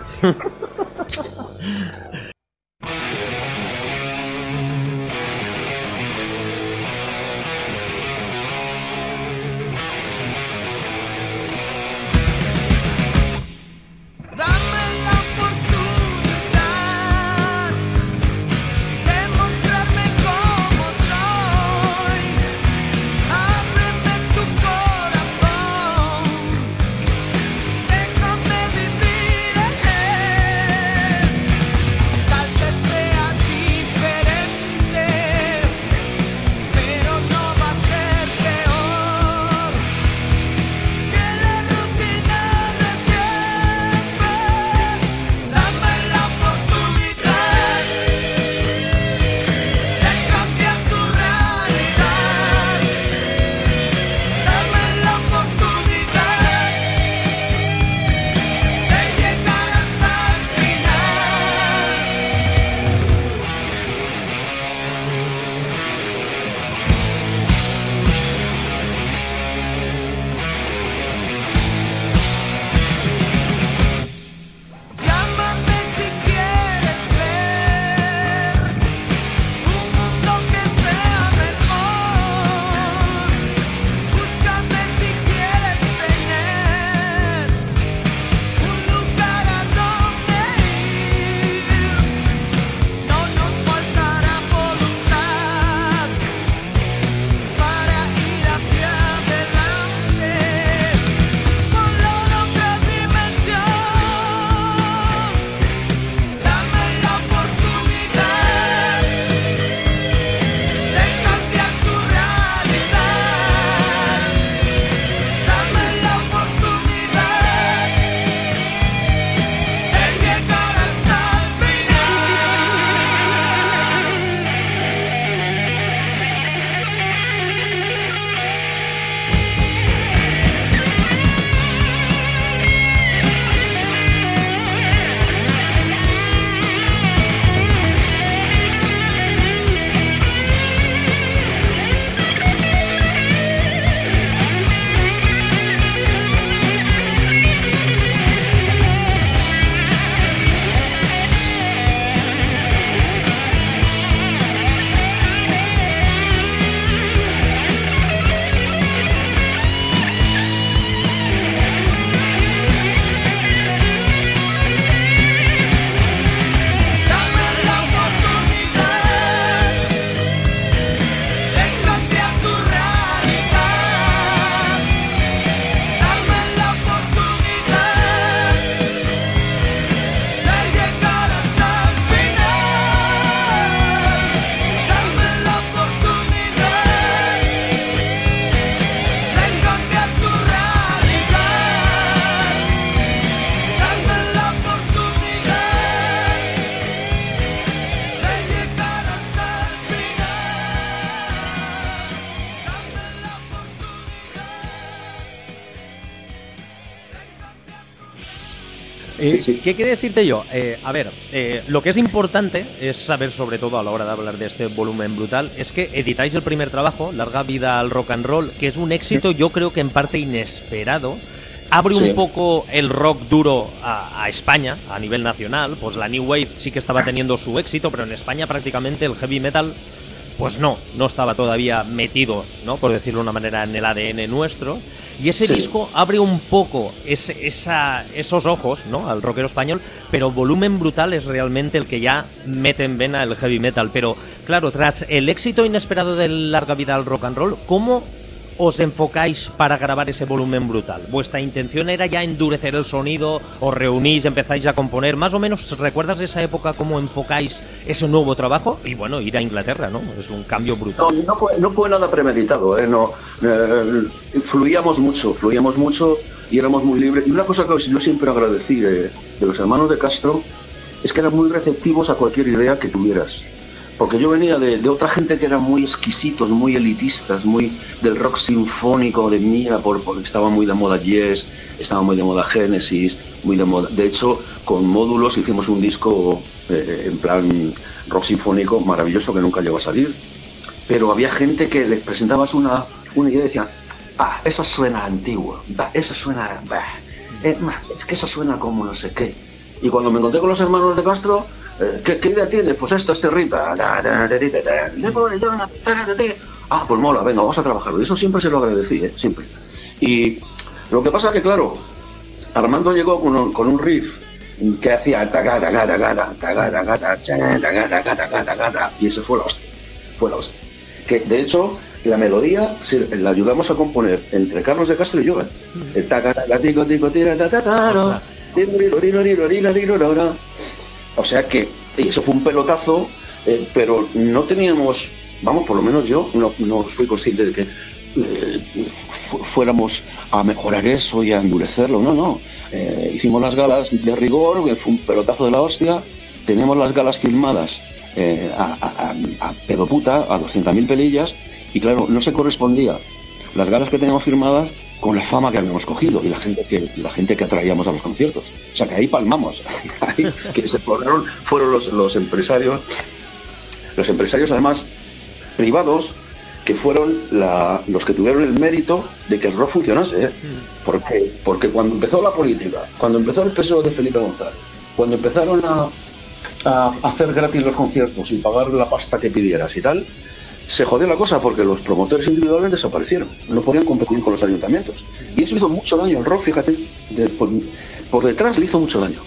Eh, sí, sí. ¿Qué quiere decirte yo? Eh, a ver, eh, lo que es importante es saber, sobre todo a la hora de hablar de este volumen brutal, es que editáis el primer trabajo, Larga Vida al Rock and Roll, que es un éxito, yo creo que en parte inesperado. Abre un Sí. poco el rock duro a, a España, a nivel nacional. Pues la New Wave sí que estaba teniendo su éxito, pero en España prácticamente el heavy metal, pues no, no estaba todavía metido, ¿no? Por decirlo de una manera, en el A D N nuestro. Y ese Sí. disco abre un poco ese, esa, esos ojos, ¿no? Al rockero español, pero Volumen Brutal es realmente el que ya mete en vena el heavy metal. Pero claro, tras el éxito inesperado del Larga Vida al Rock and Roll, ¿cómo os enfocáis para grabar ese Volumen Brutal? ¿Vuestra intención era ya endurecer el sonido? ¿Os reunís, empezáis a componer? Más o menos, ¿recuerdas de esa época cómo enfocáis ese nuevo trabajo? Y bueno, ir a Inglaterra, ¿no? Es un cambio brutal. No, no fue, no fue nada premeditado, ¿eh? No, eh, fluíamos mucho, fluíamos mucho y éramos muy libres. Y una cosa que yo siempre agradecí de, de los hermanos de Castro es que eran muy receptivos a cualquier idea que tuvieras. Porque yo venía de, de otra gente que eran muy exquisitos, muy elitistas, muy del rock sinfónico de mía, por, porque estaba muy de moda Yes, estaba muy de moda Genesis, muy de moda. De hecho, con Módulos hicimos un disco eh, en plan rock sinfónico maravilloso que nunca llegó a salir. Pero había gente que les presentabas una, una idea y decían, ah, esa suena antigua, bah, esa suena, bah, eh, es que esa suena como no sé qué. Y cuando me encontré con los hermanos de Castro, ¿Qué, ¿Qué idea tienes? Pues esto, este rita. Ah, pues mola, venga, vamos a trabajarlo. Y eso siempre se lo agradecí, ¿eh? Siempre. Y lo que pasa es que, claro, Armando llegó con un, con un riff que hacía tagada, gata, gata, tagada, gata, tagada, gata, gata, gata, y ese fue la hostia. Fue la hostia. Que, de hecho, la melodía se, la ayudamos a componer entre Carlos de Castro y yo, ¿eh? El tagada, gatico, tico, tira, ta, ta, ta, o sea que eso fue un pelotazo, eh, pero no teníamos, vamos, por lo menos yo no, no fui consciente de que eh, fu fuéramos a mejorar eso y a endurecerlo, no, no. Eh, hicimos las galas de rigor, que fue un pelotazo de la hostia, teníamos las galas filmadas eh, a, a, a, a pedo puta, a doscientas mil pelillas, y claro, no se correspondía las galas que teníamos firmadas con la fama que habíamos cogido y la gente que la gente que atraíamos a los conciertos. O sea que ahí palmamos. Ahí, que se fueron, fueron los, los empresarios, los empresarios además privados, que fueron la, los que tuvieron el mérito de que el rock funcionase, ¿eh? Porque, porque cuando empezó la política, cuando empezó el P S O E de Felipe González, cuando empezaron a, a hacer gratis los conciertos y pagar la pasta que pidieras y tal, se jodió la cosa porque los promotores individuales desaparecieron, no podían competir con los ayuntamientos. Y eso hizo mucho daño al rock, fíjate, de, por, por detrás le hizo mucho daño.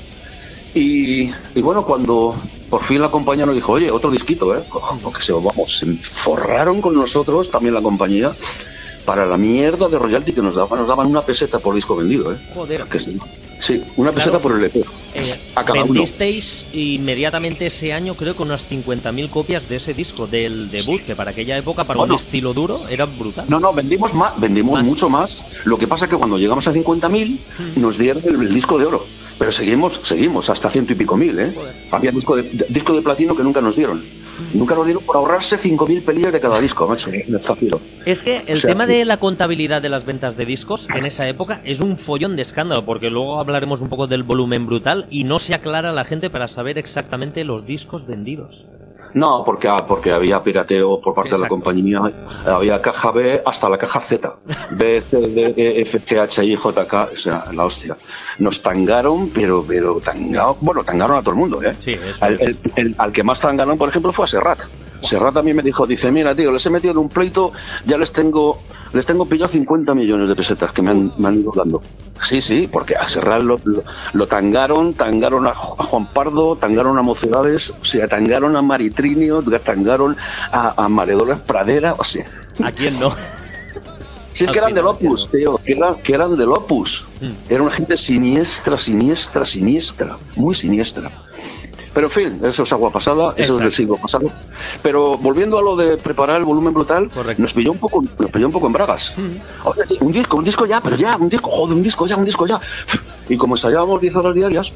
Y, y bueno, cuando por fin la compañía nos dijo, oye, otro disquito, ¿eh? Porque se, vamos, se forraron con nosotros, también la compañía, para la mierda de royalty que nos daban. Nos daban una peseta por disco vendido, ¿eh? Joder. Que sí, sí, una peseta Claro. por el E P. Eh, A cada uno. vendisteis inmediatamente ese año, creo que unas cincuenta mil copias de ese disco, del debut, que para aquella época, para Bueno. un estilo duro, era brutal. No, no, vendimos más, vendimos Más. mucho más. Lo que pasa es que cuando llegamos a cincuenta mil nos dieron el, el disco de oro. Pero seguimos, seguimos hasta ciento y pico mil, ¿eh? Joder. Había disco de, de- disco de platino que nunca nos dieron. Nunca nos dieron por ahorrarse cinco mil pelillas de cada disco, macho. Me zafiro. Es que el O sea, tema de la contabilidad de las ventas de discos en esa época es un follón de escándalo, porque luego hablaremos un poco del Volumen Brutal y no se aclara a la gente para saber exactamente los discos vendidos. No, porque, porque había pirateo por parte de la Exacto. compañía. Había caja B hasta la caja Z. B, C, D, E, F, G, H, I, J, K. O sea, la hostia. Nos tangaron, pero, pero tangaron, bueno, tangaron a todo el mundo, ¿eh? Sí, eso Al, es. el, el- al que más tangaron, por ejemplo, fue a Serrat. Serrat también me dijo, dice, mira, tío, les he metido en un pleito, ya les tengo les tengo pillado cincuenta millones de pesetas que me han, me han ido dando. Sí, sí, porque a Serrat lo, lo, lo tangaron, tangaron a, a Juan Pardo, tangaron a Mocedades, o sea, tangaron a Maritrinio, tangaron a, a Maredoras Pradera, o sea... ¿A quién no? Si es Al que eran del final, Opus, tío, que, era, que eran del Opus. Mm. Era una gente siniestra, siniestra, siniestra, muy siniestra. Pero en fin, eso es agua pasada, eso Exacto. es del siglo pasado. Pero volviendo a lo de preparar el Volumen Brutal, Correcto. nos pilló un poco, nos pilló un poco en bragas. Oye, tío, un disco, un disco ya, pero ya, un disco, joder, un disco ya, un disco ya. Y como ensayábamos diez horas diarias,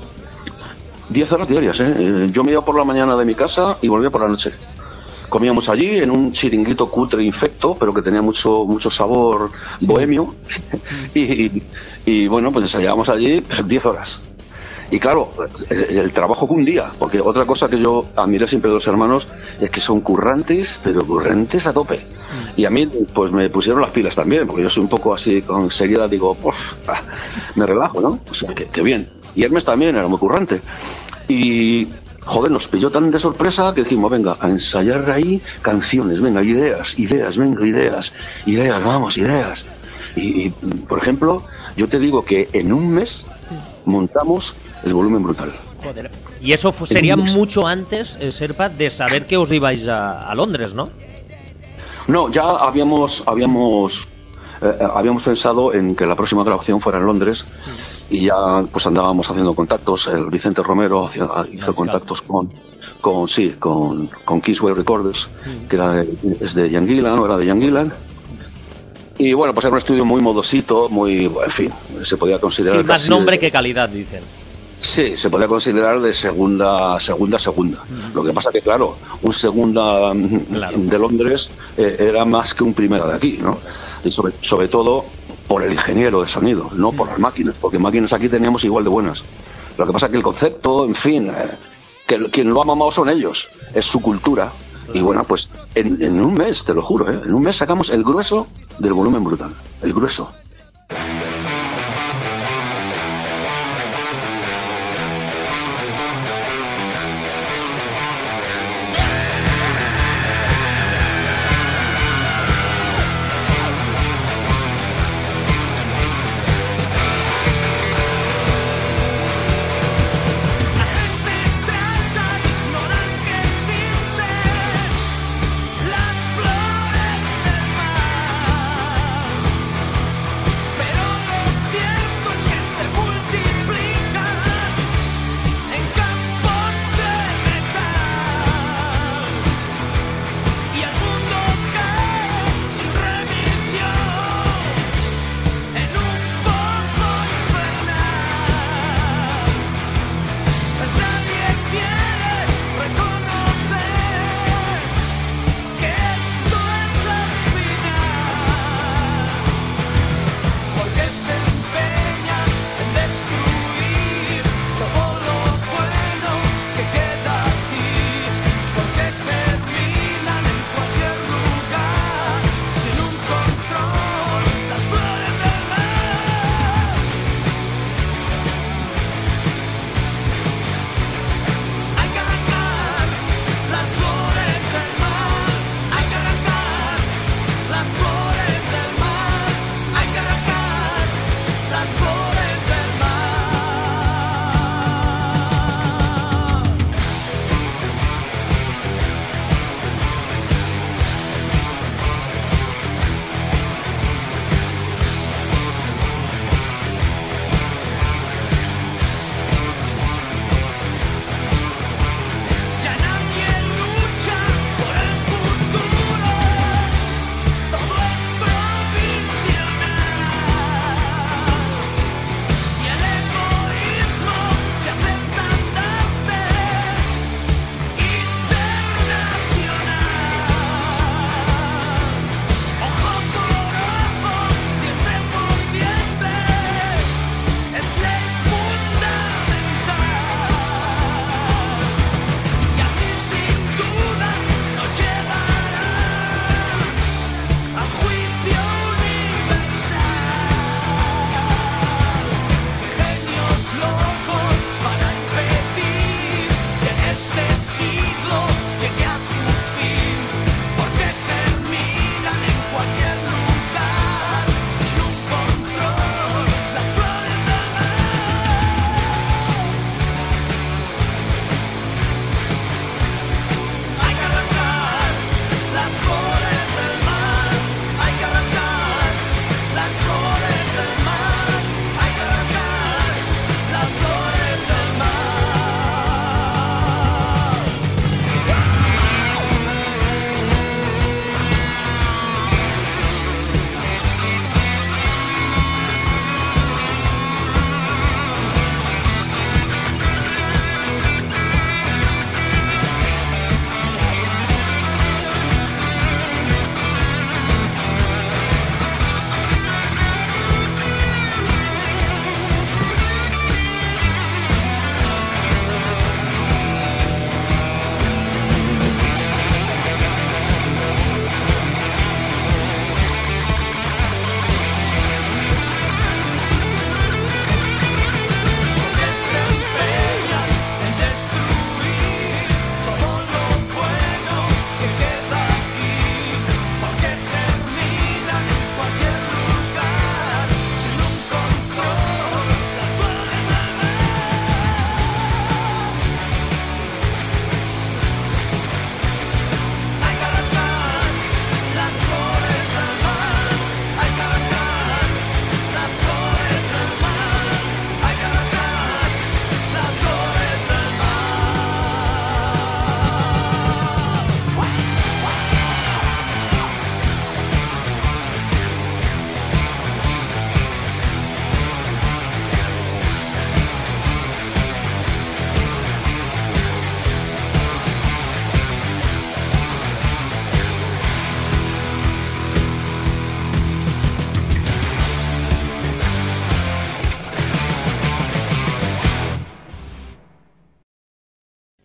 diez horas diarias, ¿eh? Eh, Yo me iba por la mañana de mi casa y volvía por la noche. Comíamos allí en un chiringuito cutre infecto, pero que tenía mucho mucho sabor bohemio. y, y, y, bueno, pues ensayábamos allí diez horas. Y claro, el, el trabajo con un día, porque otra cosa que yo admiré siempre de los hermanos es que son currantes, pero currantes a tope. Y a mí, pues me pusieron las pilas también, porque yo soy un poco así con seriedad, digo, pues, me relajo, ¿no? O sea, que, que bien. Y Hermes también era muy currante. Y, joder, nos pilló tan de sorpresa que dijimos, venga, a ensayar ahí canciones, venga, ideas, ideas, venga, ideas, ideas, vamos, ideas. Y, y por ejemplo, yo te digo que en un mes montamos El Volumen Brutal. Joder. Y eso fue, sería mucho antes, eh, Serpa, de saber que os ibais a, a Londres, ¿no? No, ya habíamos habíamos eh, habíamos pensado en que la próxima grabación fuera en Londres y ya pues andábamos haciendo contactos. El Vicente Romero hacía, hizo contactos con con sí con con Kiswell Recorders, que era es de Ian Gillan, o era de Ian Gillan. Y bueno, pues era un estudio muy modosito, muy, en fin, se podía considerar... Sí, más nombre de, que calidad, dicen. Sí, se podía considerar de segunda, segunda, segunda. Uh-huh. Lo que pasa que, claro, un segunda claro. de Londres eh, era más que un primera de aquí, ¿no? Y sobre, sobre todo por el ingeniero de sonido, no por las máquinas, porque máquinas aquí teníamos igual de buenas. Lo que pasa que el concepto, en fin, eh, que quien lo ha mamado son ellos, es su cultura. Y bueno, pues en, en un mes, te lo juro, ¿eh? En un mes sacamos el grueso del Volumen Brutal. El grueso.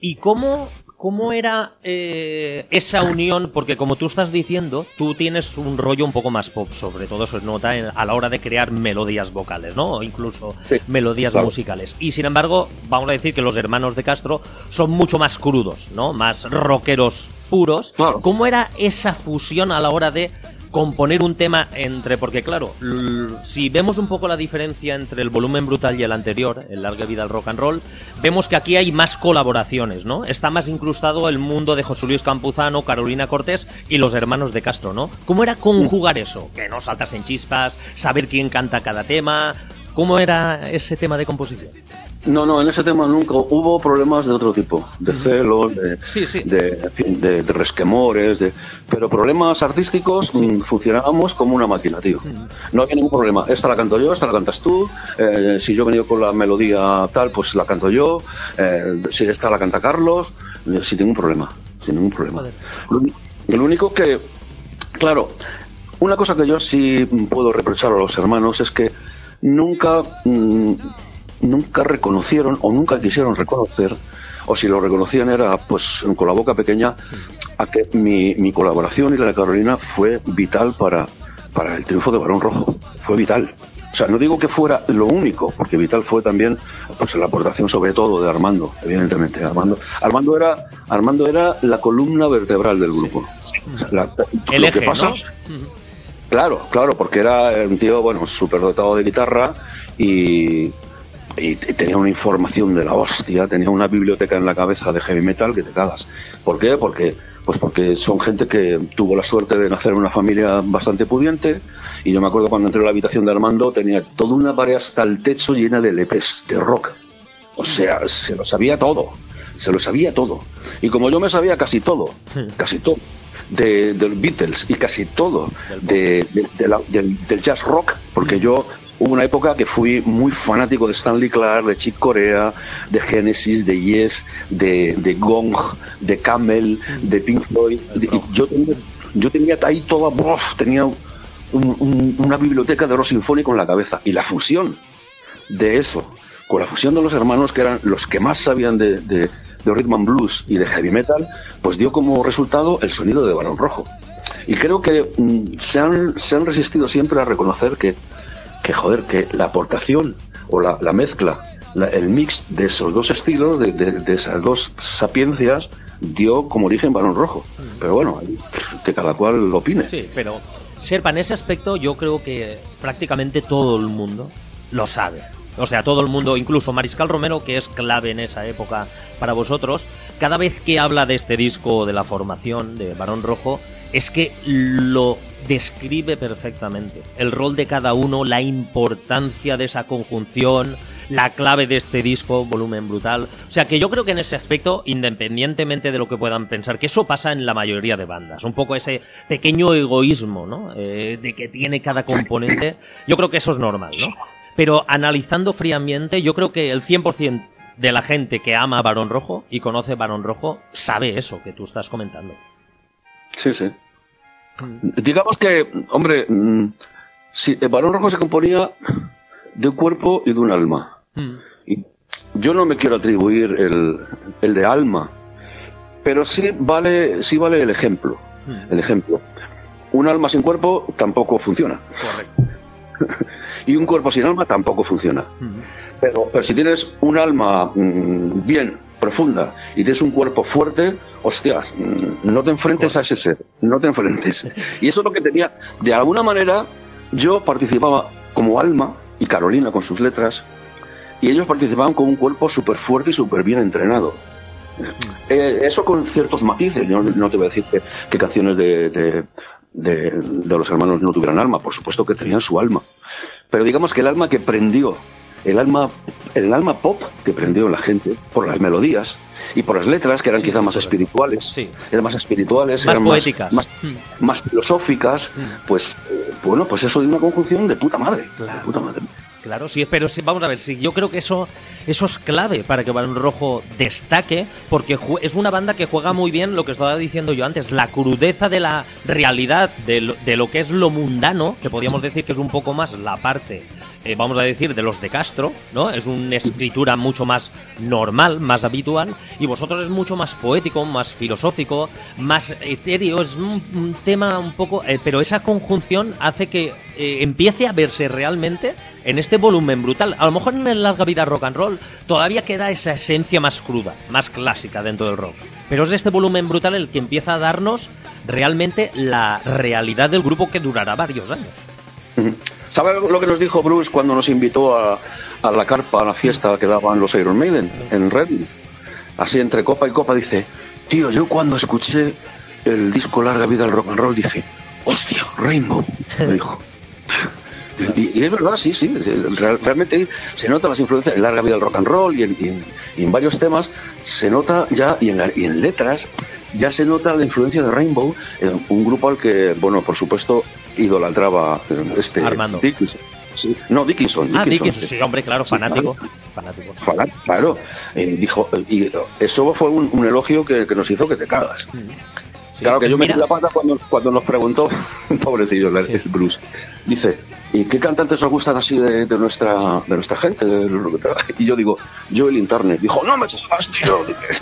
¿Y cómo, cómo era eh, esa unión? Porque como tú estás diciendo, tú tienes un rollo un poco más pop, sobre todo se nota en, a la hora de crear melodías vocales, ¿no? O incluso sí, melodías claro. musicales. Y sin embargo, vamos a decir que los hermanos de Castro son mucho más crudos, ¿no? Más rockeros puros. Claro. ¿Cómo era esa fusión a la hora de componer un tema entre, porque claro, si vemos un poco la diferencia entre el Volumen Brutal y el anterior, el Larga Vida al Rock and Roll, vemos que aquí hay más colaboraciones, ¿no? Está más incrustado el mundo de José Luis Campuzano, Carolina Cortés y los hermanos de Castro, ¿no? ¿Cómo era conjugar eso? Que no saltas en chispas, saber quién canta cada tema. ¿Cómo era ese tema de composición? No, no, en ese tema nunca hubo problemas de otro tipo, de celos, de, sí, sí. de, de, de resquemores, de, pero problemas artísticos sí. mmm, funcionábamos como una máquina, tío. Uh-huh. No había ningún problema. Esta la canto yo, esta la cantas tú. Eh, si yo he venido con la melodía tal, pues la canto yo. Eh, si esta la canta Carlos, eh, sin ningún problema, sin ningún problema. Lo, lo único que, claro, una cosa que yo sí puedo reprochar a los hermanos es que nunca mmm, nunca reconocieron o nunca quisieron reconocer, o si lo reconocían era pues con la boca pequeña, a que mi, mi colaboración y la de Carolina fue vital para, para el triunfo de Barón Rojo. Fue vital. O sea, no digo que fuera lo único, porque vital fue también pues la aportación sobre todo de Armando, evidentemente. Armando Armando era Armando era la columna vertebral del grupo. O sea, la, el lo eje, que pasa, ¿no? Claro, claro, porque era un tío, bueno, súper dotado de guitarra y... y tenía una información de la hostia, tenía una biblioteca en la cabeza de heavy metal que te cagas. ¿Por qué? Porque, pues porque son gente que tuvo la suerte de nacer en una familia bastante pudiente, y yo me acuerdo cuando entré a la habitación de Armando tenía toda una pared hasta el techo llena de L Pes de rock. O sea, se lo sabía todo, se lo sabía todo. Y como yo me sabía casi todo, casi todo, de, de los Beatles y casi todo de, de, de la, del, del jazz rock, porque yo... Hubo una época que fui muy fanático de Stanley Clarke, de Chick Corea, de Genesis, de Yes, de, de Gong, de Camel, de Pink Floyd. De, y yo tenía, yo tenía ahí toda, ¡bof! Tenía un, un, una biblioteca de rock sinfónico en la cabeza. Y la fusión de eso, con la fusión de los hermanos, que eran los que más sabían de, de, de rhythm and blues y de heavy metal, pues dio como resultado el sonido de Barón Rojo. Y creo que mm, se, han, se han resistido siempre a reconocer que que joder, que la aportación o la, la mezcla, la, el mix de esos dos estilos, de, de, de esas dos sapiencias, dio como origen Barón Rojo. Pero bueno, que cada cual lo opine. Sí, pero Serpa, en ese aspecto yo creo que prácticamente todo el mundo lo sabe. O sea, todo el mundo, incluso Mariscal Romero, que es clave en esa época para vosotros, cada vez que habla de este disco, de la formación de Barón Rojo, es que lo describe perfectamente. El rol de cada uno, la importancia de esa conjunción, la clave de este disco, Volumen Brutal. O sea, que yo creo que en ese aspecto, independientemente de lo que puedan pensar, que eso pasa en la mayoría de bandas, un poco ese pequeño egoísmo, ¿no? Eh, de que tiene cada componente, yo creo que eso es normal, ¿no? Pero analizando fríamente, yo creo que el cien por ciento de la gente que ama a Barón Rojo y conoce Barón Rojo sabe eso que tú estás comentando. Sí, sí. Mm. Digamos que, hombre, si el Barón Rojo se componía de un cuerpo y de un alma. Mm. Y yo no me quiero atribuir el, el de alma, pero sí vale, sí vale el ejemplo. Mm. El ejemplo. Un alma sin cuerpo tampoco funciona. Correcto. Y un cuerpo sin alma tampoco funciona. Mm. Pero, pero si tienes un alma mmm, bien profunda y tienes un cuerpo fuerte, hostias, no te enfrentes a ese ser, no te enfrentes. Y eso es lo que tenía. De alguna manera, yo participaba como alma, y Carolina con sus letras, y ellos participaban con un cuerpo súper fuerte y súper bien entrenado. Eh, eso con ciertos matices. Yo no, no te voy a decir que, que canciones de, de, de, de los hermanos no tuvieran alma, por supuesto que tenían su alma. Pero digamos que el alma que prendió, el alma, el alma pop que prendió la gente por las melodías y por las letras, que eran sí, quizá más espirituales, sí. eran más espirituales, más eran poéticas, más, más, mm. más filosóficas, mm. pues eh, bueno, pues eso de una conjunción de puta madre, claro. de puta madre. Claro, sí, pero sí, vamos a ver, sí, yo creo que eso, eso es clave para que Barón Rojo destaque, porque es una banda que juega muy bien lo que estaba diciendo yo antes, la crudeza de la realidad, de lo, de lo que es lo mundano, que podríamos decir que es un poco más la parte eh, vamos a decir, de los de Castro, ¿no? Es una escritura mucho más normal, más habitual, y vosotros es mucho más poético, más filosófico, más etéreo, es un, un tema un poco... Eh, pero esa conjunción hace que eh, empiece a verse realmente en este volumen brutal. A lo mejor en el Larga Vida Rock and Roll todavía queda esa esencia más cruda, más clásica dentro del rock. Pero es este volumen brutal el que empieza a darnos realmente la realidad del grupo que durará varios años. ¿Sabes lo que nos dijo Bruce cuando nos invitó a, a la carpa, a la fiesta que daban los Iron Maiden en Reading? Así entre copa y copa dice, tío, yo cuando escuché el disco Larga Vida al Rock and Roll dije, hostia, Rainbow, me dijo. Y, y es verdad, sí, sí, real, realmente se notan las influencias en Larga Vida al Rock and Roll y en, y en, y en varios temas se nota ya, y en, la, y en letras, ya se nota la influencia de Rainbow, en un grupo al que, bueno, por supuesto, idolatraba este Armando Dickinson. Sí, no, Dickinson. Ah, Dickinson, Dickinson, sí, hombre, claro, fanático. Sí, fanático. Fanático, claro. Eh, dijo, y eso fue un, un elogio que, que nos hizo que te cagas. Sí, claro que yo metí la pata cuando, cuando nos preguntó, pobrecillo, sí. El Bruce, dice, ¿y qué cantantes os gustan así de, de nuestra de nuestra gente? Y yo digo, Joel Internet. Dijo, no me jodas, tío.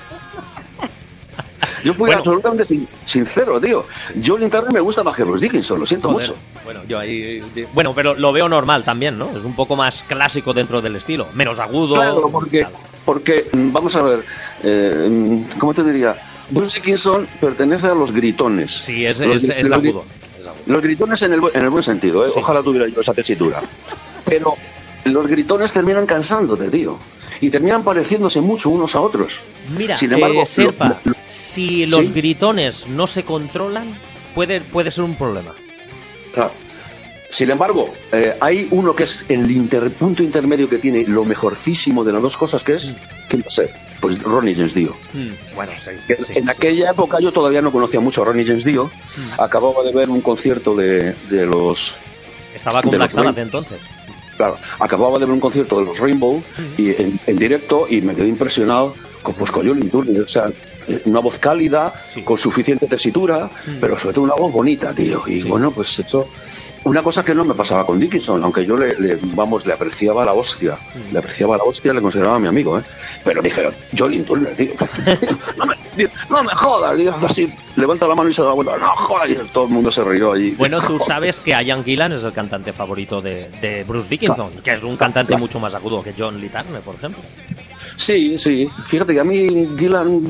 Yo fui bueno, absolutamente sin, sincero, tío. Joel Internet me gusta más que Bruce Dickinson, lo siento joder, mucho. Bueno, yo ahí, bueno, pero lo veo normal también, ¿no? Es un poco más clásico dentro del estilo, menos agudo. Claro, porque, porque vamos a ver, eh, ¿cómo te diría? Bruce Dickinson pertenece a los gritones. Sí, es, los, es, es, los, agudo. Los gritones en el, en el buen sentido, ¿eh? Sí, ojalá tuviera yo esa tesitura. Pero los gritones terminan cansándote, tío. Y terminan pareciéndose mucho unos a otros. Mira, sin embargo, eh, Serpa, lo, lo, si los ¿sí? gritones no se controlan, puede, puede ser un problema. Claro. Sin embargo, eh, hay uno que es el inter, punto intermedio que tiene lo mejorcísimo de las dos cosas, que es, ¿quién va a ser? Pues Ronnie James Dio. Mm, bueno, sí, sí, en sí. aquella época yo todavía no conocía mucho a Ronnie James Dio. Mm. Acababa de ver un concierto de, de los... Estaba con Black Sabbath entonces. Claro, acababa de ver un concierto de los Rainbow mm. y en, en directo y me quedé impresionado con, pues, con Joel Turner, o sea, una voz cálida, sí. con suficiente tesitura, mm. pero sobre todo una voz bonita, tío. Y sí. bueno, pues eso... Una cosa que no me pasaba con Dickinson, aunque yo le, le vamos, le apreciaba la hostia, mm. le apreciaba la hostia, le consideraba mi amigo, ¿eh? Pero dijeron, Joel Turner, tío, no me, no me jodas, tío, así, levanta la mano y se da la vuelta, no jodas, y todo el mundo se rió allí. Bueno, tú sabes que Ian Gillan es el cantante favorito de, de Bruce Dickinson, claro. que es un cantante claro. mucho más agudo que John Lee Turner, por ejemplo. Sí, sí, fíjate que a mí Gillan...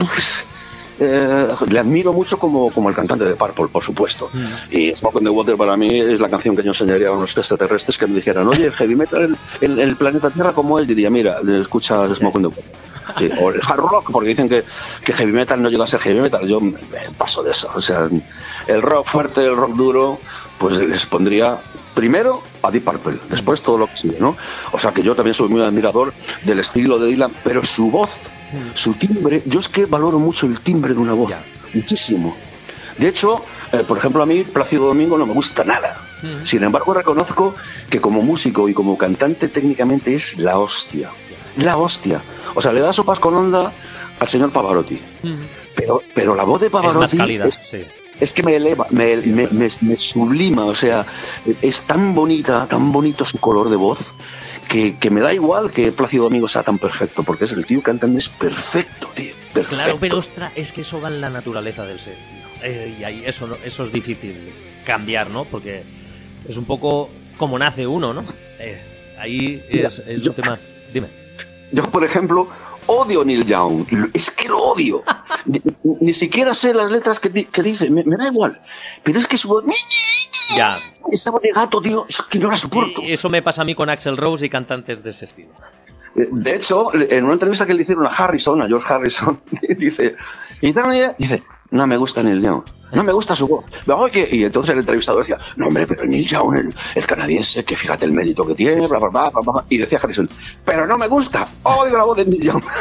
Eh, le admiro mucho como, como el cantante de Purple, por supuesto. Mm. Y Smoke on the Water para mí es la canción que yo enseñaría a unos extraterrestres que me dijeran, oye, heavy metal en el, el planeta Tierra, como él, diría, mira, escucha Smoke on the Water. Sí, o el hard rock, porque dicen que, que heavy metal no llega a ser heavy metal. Yo me paso de eso. O sea, el rock fuerte, el rock duro, pues les pondría primero a Deep Purple, después todo lo que sigue, ¿no? O sea que yo también soy muy admirador del estilo de Dylan, pero su voz, su timbre, yo es que valoro mucho el timbre de una voz, yeah. muchísimo. De hecho, eh, por ejemplo, a mí Plácido Domingo no me gusta nada. Mm. Sin embargo, reconozco que como músico y como cantante técnicamente es la hostia. La hostia. O sea, le da sopas con onda al señor Pavarotti. Mm. Pero, pero la voz de Pavarotti es, más cálida, es, sí. es que me eleva, me, me, me, me sublima. O sea, es tan bonita, tan bonito su color de voz, Que, que me da igual que Plácido Domingo sea tan perfecto, porque es el tío cantando, es perfecto, tío. Perfecto. Claro, pero ostras, es que eso va en la naturaleza del ser. Eh, y ahí eso, eso es difícil cambiar, ¿no? Porque es un poco como nace uno, ¿no? Eh, ahí es, Mira, es yo, un tema. Dime. Yo, por ejemplo, odio a Neil Young. Es que lo odio. ni, ni siquiera sé las letras que, que dice, me, me da igual. Pero es que su voz... Ya. Esa voz de gato, tío, es que no la soporto. Y eso me pasa a mí con Axl Rose y cantantes de ese estilo. De hecho, en una entrevista que le hicieron a Harrison, a George Harrison, dice, y también dice, no me gusta Neil Young, no me gusta su voz. Y entonces el entrevistador decía, no hombre, pero Neil Young, el, el canadiense, que fíjate el mérito que tiene, bla, bla, bla, bla, bla. Y decía Harrison, pero no me gusta, odio la voz de Neil Young.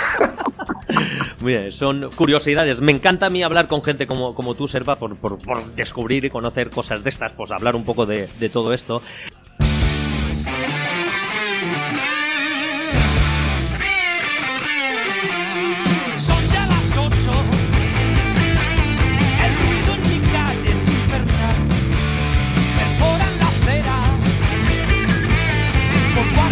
Muy bien, son curiosidades. Me encanta a mí hablar con gente como, como tú, Serpa, por, por, por descubrir y conocer cosas de estas, pues hablar un poco de, de todo esto. Por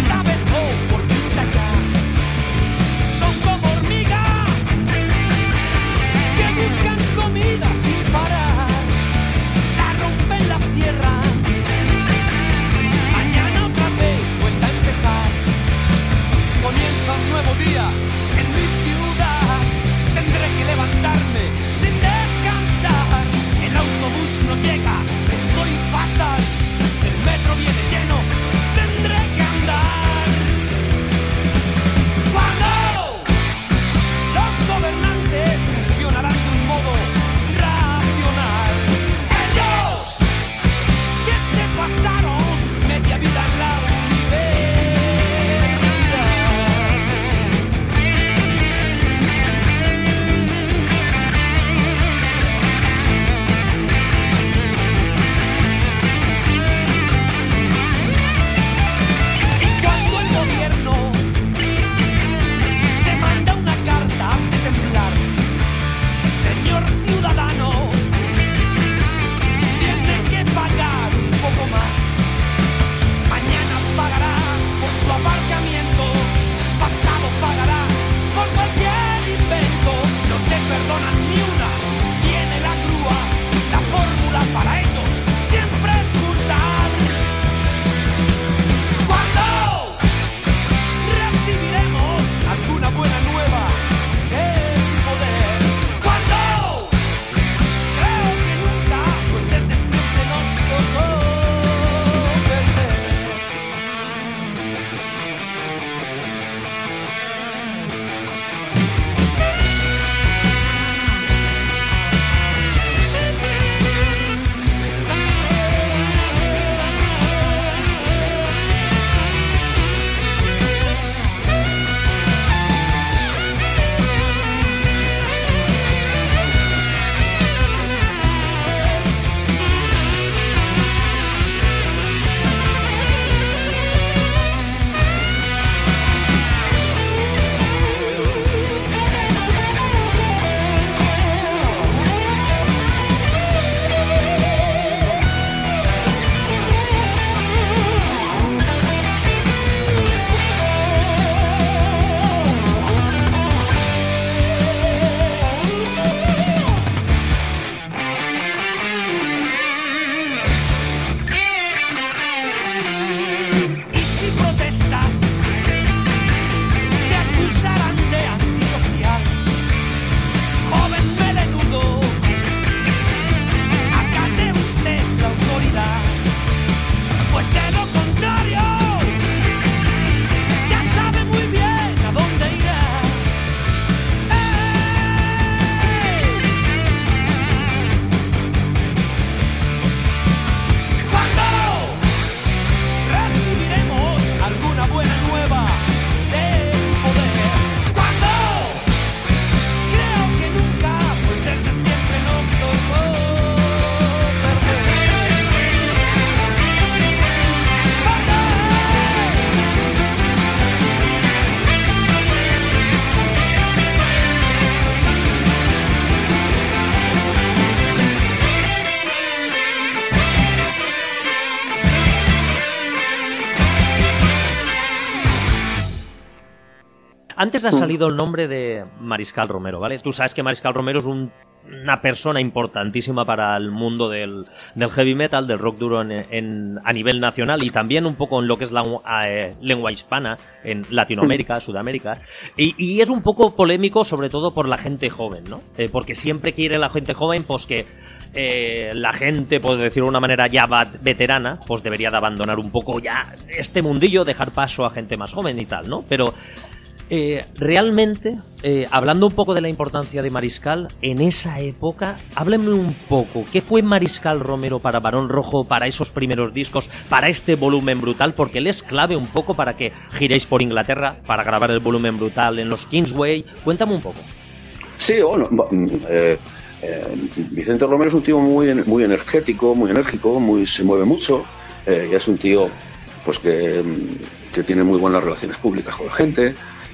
Antes ha salido el nombre de Mariscal Romero, ¿vale? Tú sabes que Mariscal Romero es un, una persona importantísima para el mundo del, del heavy metal, del rock duro en, en, a nivel nacional y también un poco en lo que es la eh, lengua hispana en Latinoamérica, Sudamérica. Y, y es un poco polémico, sobre todo por la gente joven, ¿no? Eh, porque siempre quiere la gente joven, pues que eh, la gente, por decirlo de una manera ya veterana, pues debería de abandonar un poco ya este mundillo, dejar paso a gente más joven y tal, ¿no? Pero eh, realmente, eh, hablando un poco de la importancia de Mariscal, en esa época, háblenme un poco, ¿qué fue Mariscal Romero para Barón Rojo, para esos primeros discos, para este volumen brutal? Porque él es clave un poco para que giréis por Inglaterra, para grabar el volumen brutal en los Kingsway. Cuéntame un poco. Sí, bueno, eh, eh, Vicente Romero es un tío muy, muy energético, muy enérgico, muy, se mueve mucho, eh, y es un tío pues que, que tiene muy buenas relaciones públicas con la gente.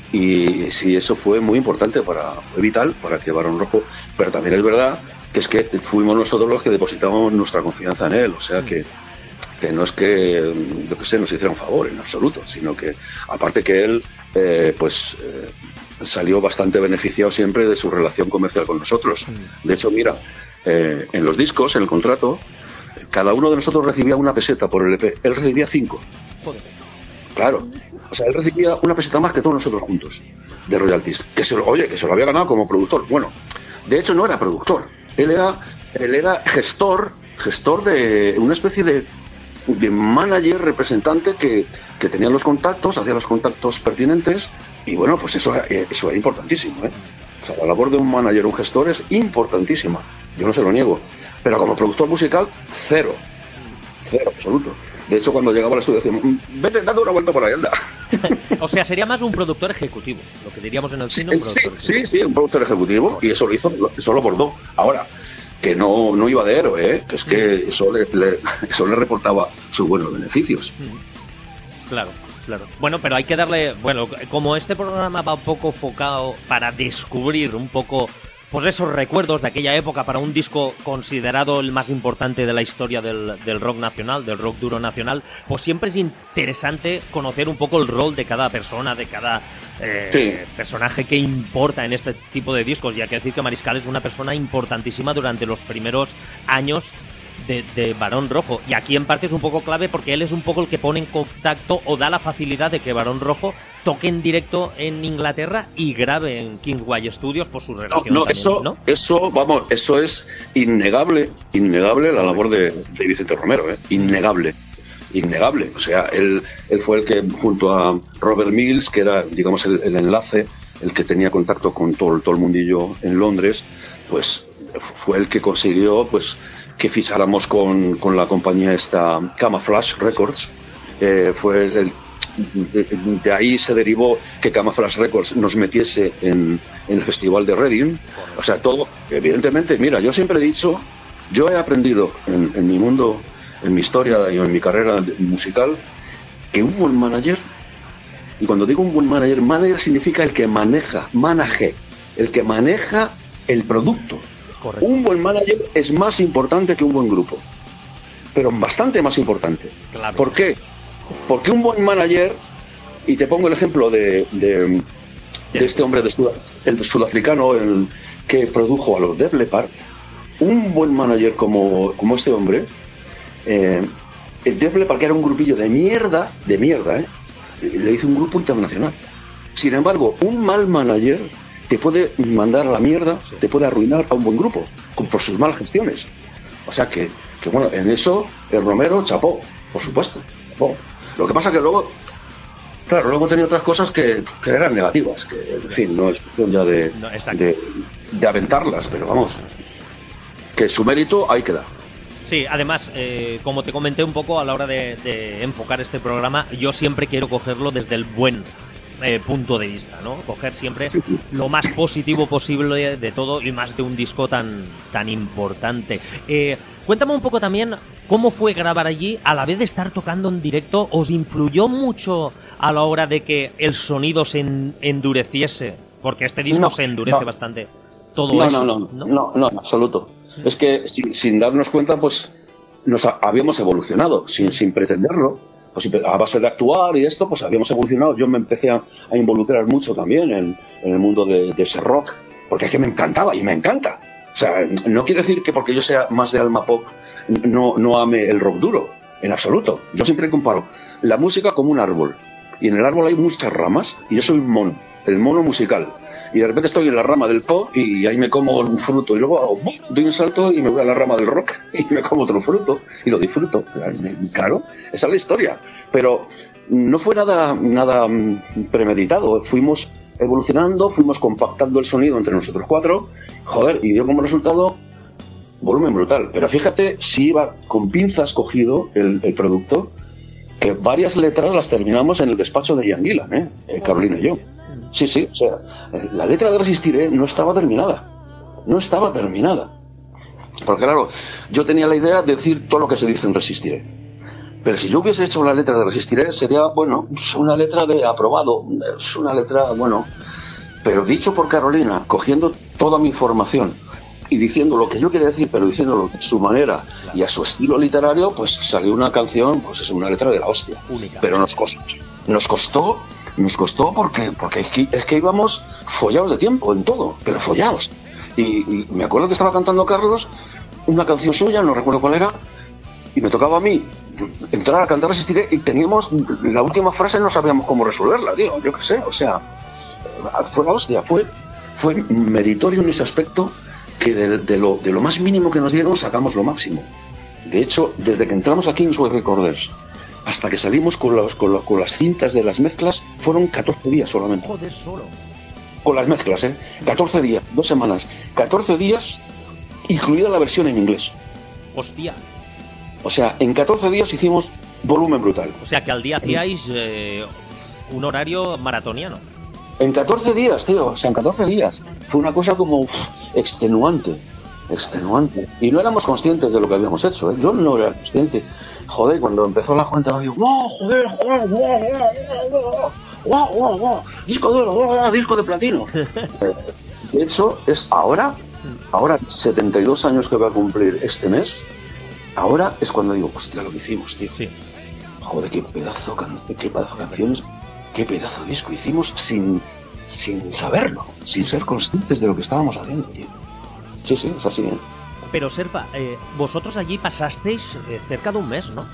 Y sí, eso fue muy importante, para, fue vital para que Barón Rojo, pero también es verdad que es que fuimos nosotros los que depositamos nuestra confianza en él, o sea que, que no es que, yo qué sé, nos hiciera un favor en absoluto, sino que aparte que él eh, pues eh, salió bastante beneficiado siempre de su relación comercial con nosotros. De hecho, mira, eh, en los discos, en el contrato, cada uno de nosotros recibía una peseta por el E P, él recibía cinco. Joder. Claro. O sea, él recibía una peseta más que todos nosotros juntos de royalties. Que se lo, oye, que se lo había ganado como productor. Bueno, de hecho no era productor. Él era, él era gestor, gestor de una especie de, de manager, representante que, que tenía los contactos, hacía los contactos pertinentes. Y bueno, pues eso, eso era importantísimo, ¿eh? O sea, la labor de un manager, un gestor es importantísima. Yo no se lo niego. Pero como productor musical, cero. Cero, absoluto. De hecho, cuando llegaba al estudio decía, vete, date una vuelta por ahí, anda. O sea, sería más un productor ejecutivo, lo que diríamos en el cine. Un sí, sí, sí, un productor ejecutivo, y eso lo hizo, eso lo abordó. Ahora, que no, no iba de héroe, ¿eh? Que es que eso le, le, eso le reportaba sus buenos beneficios. Claro, claro. Bueno, pero hay que darle, bueno, como este programa va un poco enfocado para descubrir un poco, pues esos recuerdos de aquella época para un disco considerado el más importante de la historia del, del rock nacional, del rock duro nacional, pues siempre es interesante conocer un poco el rol de cada persona, de cada eh, sí. personaje que importa en este tipo de discos. Y hay que decir que Mariscal es una persona importantísima durante los primeros años de, de Barón Rojo. Y aquí en parte es un poco clave porque él es un poco el que pone en contacto o da la facilidad de que Barón Rojo toque en directo en Inglaterra y grabe en Kingsway Studios por su relación. No, no, también, eso, ¿no? eso, vamos, eso es innegable, innegable la labor de, de Vicente Romero, ¿eh? Innegable, innegable. O sea, él, él fue el que, junto a Robert Mills, que era, digamos, el, el enlace, el que tenía contacto con todo, todo el mundillo en Londres, pues fue el que consiguió, pues, que ficháramos con, con la compañía esta Camouflage Records. Eh, fue el De, de ahí se derivó que Camouflage Records nos metiese en, en el festival de Reading. O sea, todo, evidentemente, mira, yo siempre he dicho, yo he aprendido en, en mi mundo, en mi historia y en mi carrera musical, que un buen manager, y cuando digo un buen manager, manager significa el que maneja, manage, el que maneja el producto. Correcto. Un buen manager es más importante que un buen grupo, pero bastante más importante. Claro. ¿Por qué? Porque un buen manager, y te pongo el ejemplo de, de, de este hombre de Sud, el sudafricano el que produjo a los Def Leppard, un buen manager como, como este hombre, eh, el Def Leppard, que era un grupillo de mierda, de mierda, ¿eh? Le hizo un grupo internacional. Sin embargo, un mal manager te puede mandar a la mierda, te puede arruinar a un buen grupo, por sus malas gestiones. O sea que, que bueno, en eso el Romero chapó, por supuesto, chapó. Lo que pasa que luego, claro, luego tenía otras cosas que, que eran negativas, que en fin, no es cuestión ya de, no, de, de aventarlas, pero vamos, que su mérito ahí queda. Sí, además, eh, como te comenté un poco a la hora de, de enfocar este programa, yo siempre quiero cogerlo desde el buen eh, punto de vista, ¿no? Coger siempre sí, sí. lo más positivo posible de todo y más de un disco tan, tan importante. Eh, cuéntame un poco también cómo fue grabar allí, a la vez de estar tocando en directo. ¿Os influyó mucho a la hora de que el sonido se en, endureciese? Porque este disco no, se endurece no. bastante. Todo no, eso. No, no, no, no, no, en absoluto. Mm. Es que sin, sin darnos cuenta, pues nos ha, habíamos evolucionado sin, sin pretenderlo. pues a base de actuar y esto, pues habíamos evolucionado. Yo me empecé a, a involucrar mucho también en, en el mundo de, de ese rock, porque es que me encantaba y me encanta. O sea, no quiere decir que porque yo sea más de alma pop no, no ame el rock duro, en absoluto. Yo siempre comparo la música como un árbol, y en el árbol hay muchas ramas, y yo soy un mono, el mono musical. Y de repente estoy en la rama del pop y ahí me como un fruto y luego hago, doy un salto y me voy a la rama del rock y me como otro fruto y lo disfruto. Claro, esa es la historia. Pero no fue nada, nada premeditado. Fuimos evolucionando, fuimos compactando el sonido entre nosotros cuatro, joder, y dio como resultado volumen brutal. Pero fíjate si iba con pinzas cogido el, el producto, que varias letras las terminamos en el despacho de Ian Gillan, ¿eh? eh Carolina y yo. Sí, sí, o sea, la letra de Resistiré no estaba terminada, no estaba terminada. Porque claro, yo tenía la idea de decir todo lo que se dice en Resistiré. Pero si yo hubiese hecho la letra de Resistiré, sería, bueno, una letra de aprobado, es una letra, bueno, pero dicho por Carolina, cogiendo toda mi información y diciendo lo que yo quería decir, pero diciéndolo de su manera y a su estilo literario, pues salió una canción, pues es una letra de la hostia. Única. Pero nos costó, nos costó, nos costó porque, porque es que, es que íbamos follados de tiempo en todo, pero follados. Y, y me acuerdo que estaba cantando Carlos una canción suya, no recuerdo cuál era, y me tocaba a mí entrar a cantar Resistiré y teníamos la última frase, no sabíamos cómo resolverla, tío, yo qué sé, o sea, fue la hostia, fue, fue meritorio en ese aspecto, que de, de, lo, de lo más mínimo que nos dieron sacamos lo máximo. De hecho, desde que entramos a Kingsway Recorders hasta que salimos con, los, con, los, con las cintas de las mezclas, fueron catorce días solamente. Joder, solo. Con las mezclas, ¿eh? catorce días, dos semanas. catorce días, incluida la versión en inglés. Hostia. O sea, en catorce días hicimos volumen brutal. O sea, que al día hacíais eh, un horario maratoniano. En catorce días, tío, o sea, en catorce días. Fue una cosa como uf, extenuante, extenuante. Y no éramos conscientes de lo que habíamos hecho, ¿eh? Yo no era consciente. Joder, cuando empezó la cuenta, digo, ¡wow, joder, joder, wow, wow, wow, wow, wow, disco de oro, wow, disco de platino! De hecho, es ahora, ahora setenta y dos años que va a cumplir este mes, ahora es cuando digo, hostia, lo que hicimos, tío. Sí. Joder, qué pedazo, qué pedazo de canciones, qué pedazo de disco hicimos sin, sin saberlo, sin ser conscientes de lo que estábamos haciendo, tío. Sí, sí, es así, ¿eh? Pero, Serpa, eh, vosotros allí pasasteis eh, cerca de un mes, ¿no?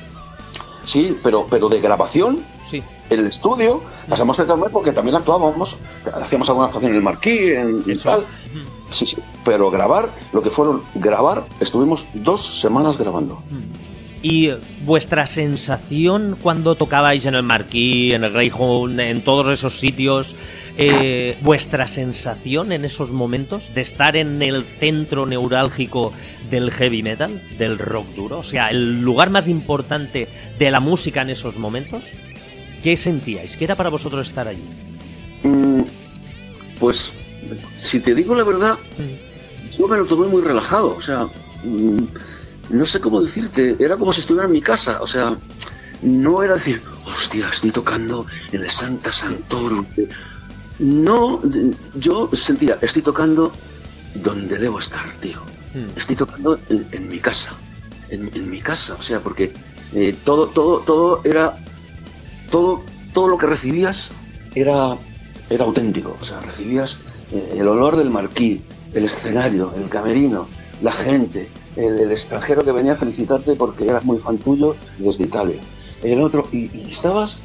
Sí, pero, pero de grabación, sí. En el estudio, pasamos cerca de un mes porque también actuábamos, hacíamos alguna actuación en el Marquí, en, en tal. Mm. Sí, sí, pero grabar, lo que fueron grabar, estuvimos dos semanas grabando. Mm. ¿Y vuestra sensación cuando tocabais en el Marquí, en el Greyhound, en todos esos sitios, eh, vuestra sensación en esos momentos de estar en el centro neurálgico del heavy metal, del rock duro, o sea, el lugar más importante de la música en esos momentos, ¿qué sentíais? ¿Qué era para vosotros estar allí? Mm, pues, si te digo la verdad, mm. yo me lo tomé muy relajado, o sea... Mm, no sé cómo decirte, era como si estuviera en mi casa, o sea, no era decir, hostia, estoy tocando en el Santa Santorum. No, yo sentía, estoy tocando donde debo estar, tío. Estoy tocando en, en mi casa, en, en mi casa, o sea, porque eh, todo, todo, todo era, todo, todo lo que recibías era, era auténtico, o sea, recibías eh, el olor del Marquí, el escenario, el camerino, la gente. El, el extranjero que venía a felicitarte porque eras muy fan tuyo desde Italia. El otro, y, y estabas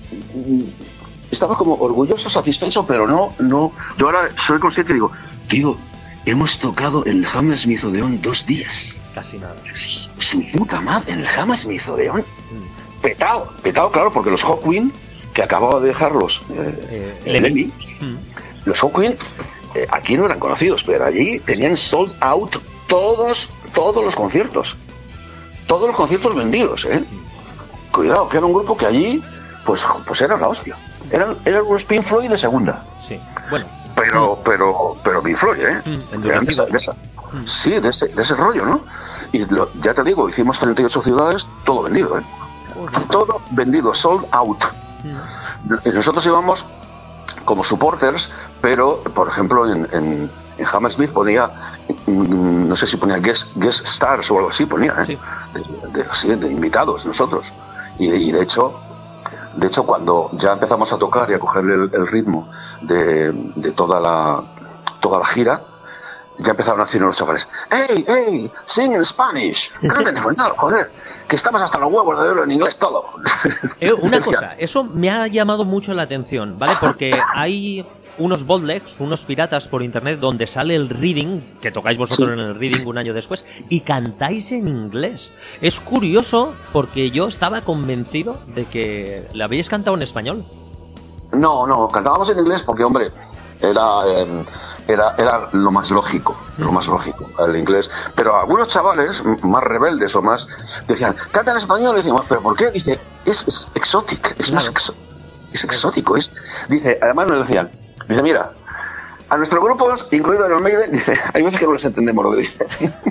estabas como orgulloso, satisfecho, pero no, no. Yo ahora soy consciente y digo, tío, hemos tocado en el Hammersmith Odeon dos días. Casi nada. Su puta madre, en el Hammersmith Odeon. Mm. Petado, petado, claro, porque los Hawkwind, que acababa de dejarlos eh, eh, el Emmy, mm. los Hawkwind eh, aquí no eran conocidos, pero allí tenían sold out todos todos los conciertos, todos los conciertos vendidos, ¿eh? Cuidado, que era un grupo que allí, pues, pues era la hostia. Eran, eran unos Pink Floyd de segunda. Sí, bueno. Pero, mm. pero, pero Pink Floyd, ¿eh? Mm, de esa, de esa. Mm. Sí, de ese, de ese rollo, ¿no? Y lo, ya te digo, hicimos treinta y ocho ciudades, todo vendido, ¿eh? Uh-huh. Todo vendido, sold out. Mm. Y nosotros íbamos como supporters, pero, por ejemplo, en, en, en Hammersmith ponía, no sé si ponía guest, guest stars o algo así, ponía, ¿eh? Sí. De, de, sí, de invitados nosotros. Y, y de hecho, de hecho, cuando ya empezamos a tocar y a coger el, el ritmo de, de toda la toda la gira, ya empezaron a decir los chavales: ¡Hey, hey! ¡Sing in Spanish! ¡Canta en español, joder! Que estamos hasta los huevos de verlo en inglés todo. Eh, una cosa, eso me ha llamado mucho la atención, ¿vale? Porque hay unos bootlegs, unos piratas por internet donde sale el reading, que tocáis vosotros sí. en el reading un año después, y cantáis en inglés. Es curioso porque yo estaba convencido de que le habéis cantado en español. No, no, cantábamos en inglés porque, hombre, era, eh, era, era lo más lógico, lo más lógico, el inglés. Pero algunos chavales más rebeldes o más decían: canta en español. Y decimos: ¿pero por qué? Dice: es, es exótico, es claro. más exo es exótico. Es, dice, además nos decían, dice: mira, a nuestros grupos, incluido Iron Maiden, dice, hay veces que no les entendemos lo que dice.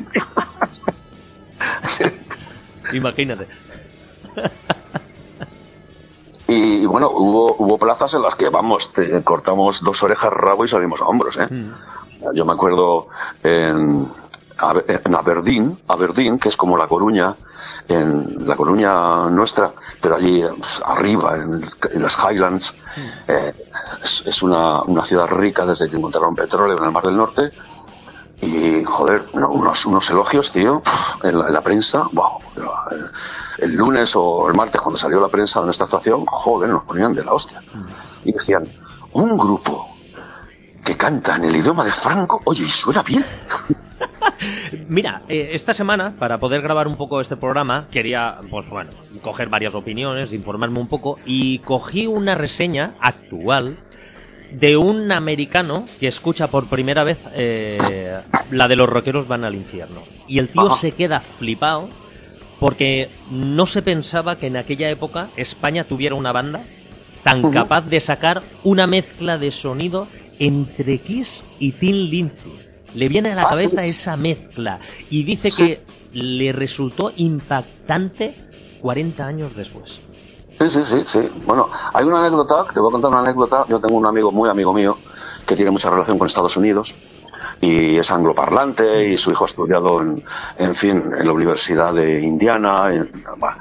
Imagínate. Y, y bueno, hubo hubo plazas en las que, vamos, te cortamos dos orejas rabo y salimos a hombros, ¿eh? Mm. Yo me acuerdo en, en Aberdeen, Aberdeen, que es como La Coruña, en La Coruña nuestra, pero allí pues, arriba, en, en las Highlands, mm. eh, es, es una, una ciudad rica desde que encontraron petróleo en el Mar del Norte. Y, joder, no, unos, unos elogios, tío, en la, en la prensa, wow. El, el lunes o el martes, cuando salió la prensa de nuestra actuación, joder, nos ponían de la hostia. Y decían: un grupo que canta en el idioma de Franco, oye, suena bien. Mira, eh, esta semana, para poder grabar un poco este programa, quería, pues bueno, coger varias opiniones, informarme un poco, y cogí una reseña actual de un americano que escucha por primera vez eh, la de Los rockeros van al infierno. Y el tío Ajá. se queda flipado porque no se pensaba que en aquella época España tuviera una banda tan uh-huh. capaz de sacar una mezcla de sonido entre Kiss y Tin Lizzy. Le viene a la ah, cabeza sí. esa mezcla y dice sí. que le resultó impactante cuarenta años después. Sí, sí, sí, sí. Bueno, hay una anécdota, te voy a contar una anécdota. Yo tengo un amigo, muy amigo mío, que tiene mucha relación con Estados Unidos y es angloparlante y su hijo ha estudiado en, en fin, en la Universidad de Indiana. En,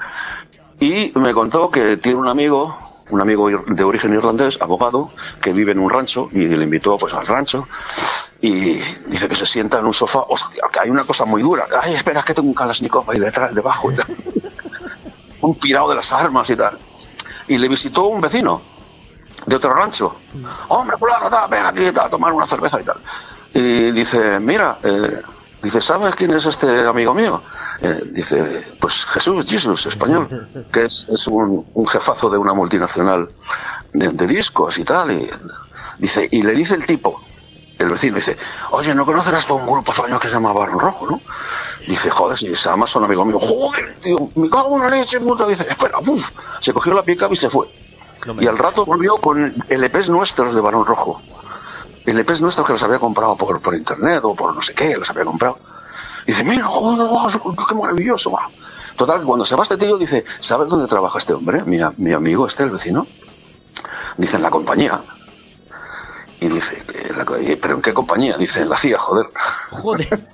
y me contó que tiene un amigo, un amigo de origen irlandés, abogado, que vive en un rancho y le invitó pues al rancho y dice que se sienta en un sofá. Hostia, que hay una cosa muy dura. Ay, espera, que tengo un Kalashnikov ahí detrás, debajo y tal. Un pirado de las armas y tal. Y le visitó un vecino de otro rancho. Hombre, fulano, tal, ven aquí a tomar una cerveza y tal. Y dice: mira, eh, dice, ¿sabes quién es este amigo mío? Eh, dice: pues Jesús, Jesús, español, que es, es un, un jefazo de una multinacional de, de discos y tal. Y dice, y le dice el tipo, el vecino, dice: oye, ¿no conocerás tú un grupo español que se llama Barón Rojo, no? Dice: joder, si se llama, son amigos míos. Joder, tío, me cago en la leche, puta. Dice: espera, uf. Se cogió la pica y se fue. No y al rato volvió con L Pes nuestros de Barón Rojo. L Pes nuestros que los había comprado por, por internet o por no sé qué, los había comprado. Dice: mira, joder, qué maravilloso. Va. Total, cuando se va este tío, dice: ¿sabes dónde trabaja este hombre? Mi, mi amigo este, el vecino. Dice: en la compañía. Y dice: ¿pero en qué compañía? Dice: en la C I A, joder. Joder.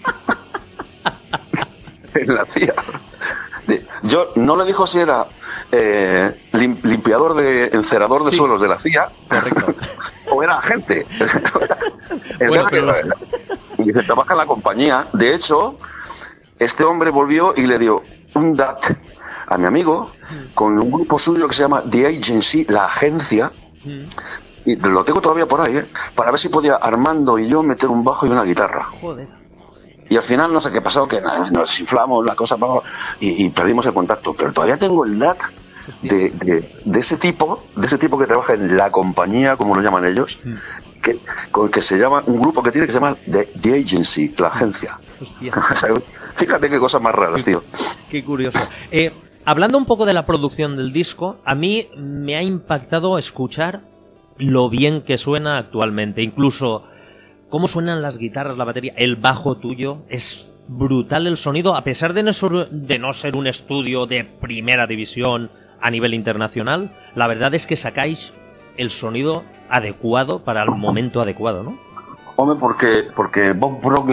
En la C I A. Yo no le dijo si era eh, lim, limpiador de encerador de sí. suelos de la C I A. Correcto. O era agente. El bueno, pero... Y dice: trabaja en la compañía. De hecho, este hombre volvió y le dio un D A T a mi amigo con un grupo suyo que se llama The Agency, la agencia. Mm. Y lo tengo todavía por ahí, ¿eh? Para ver si podía Armando y yo meter un bajo y una guitarra. Joder. Y al final no sé qué pasó, que nos inflamos la cosa y, y perdimos el contacto. Pero todavía tengo el D A T de, de, de ese tipo, de ese tipo que trabaja en la compañía, como lo llaman ellos, mm. que, con, que se llama, un grupo que tiene que se llama The, The Agency, la agencia. Hostia. Fíjate qué cosas más raras, qué, tío. Qué curioso. Eh, hablando un poco de la producción del disco, a mí me ha impactado escuchar lo bien que suena actualmente, incluso cómo suenan las guitarras, la batería, el bajo tuyo, es brutal el sonido, a pesar de no ser, de no ser un estudio de primera división a nivel internacional, la verdad es que sacáis el sonido adecuado para el momento adecuado, ¿no? Hombre, porque, porque Bob Broglia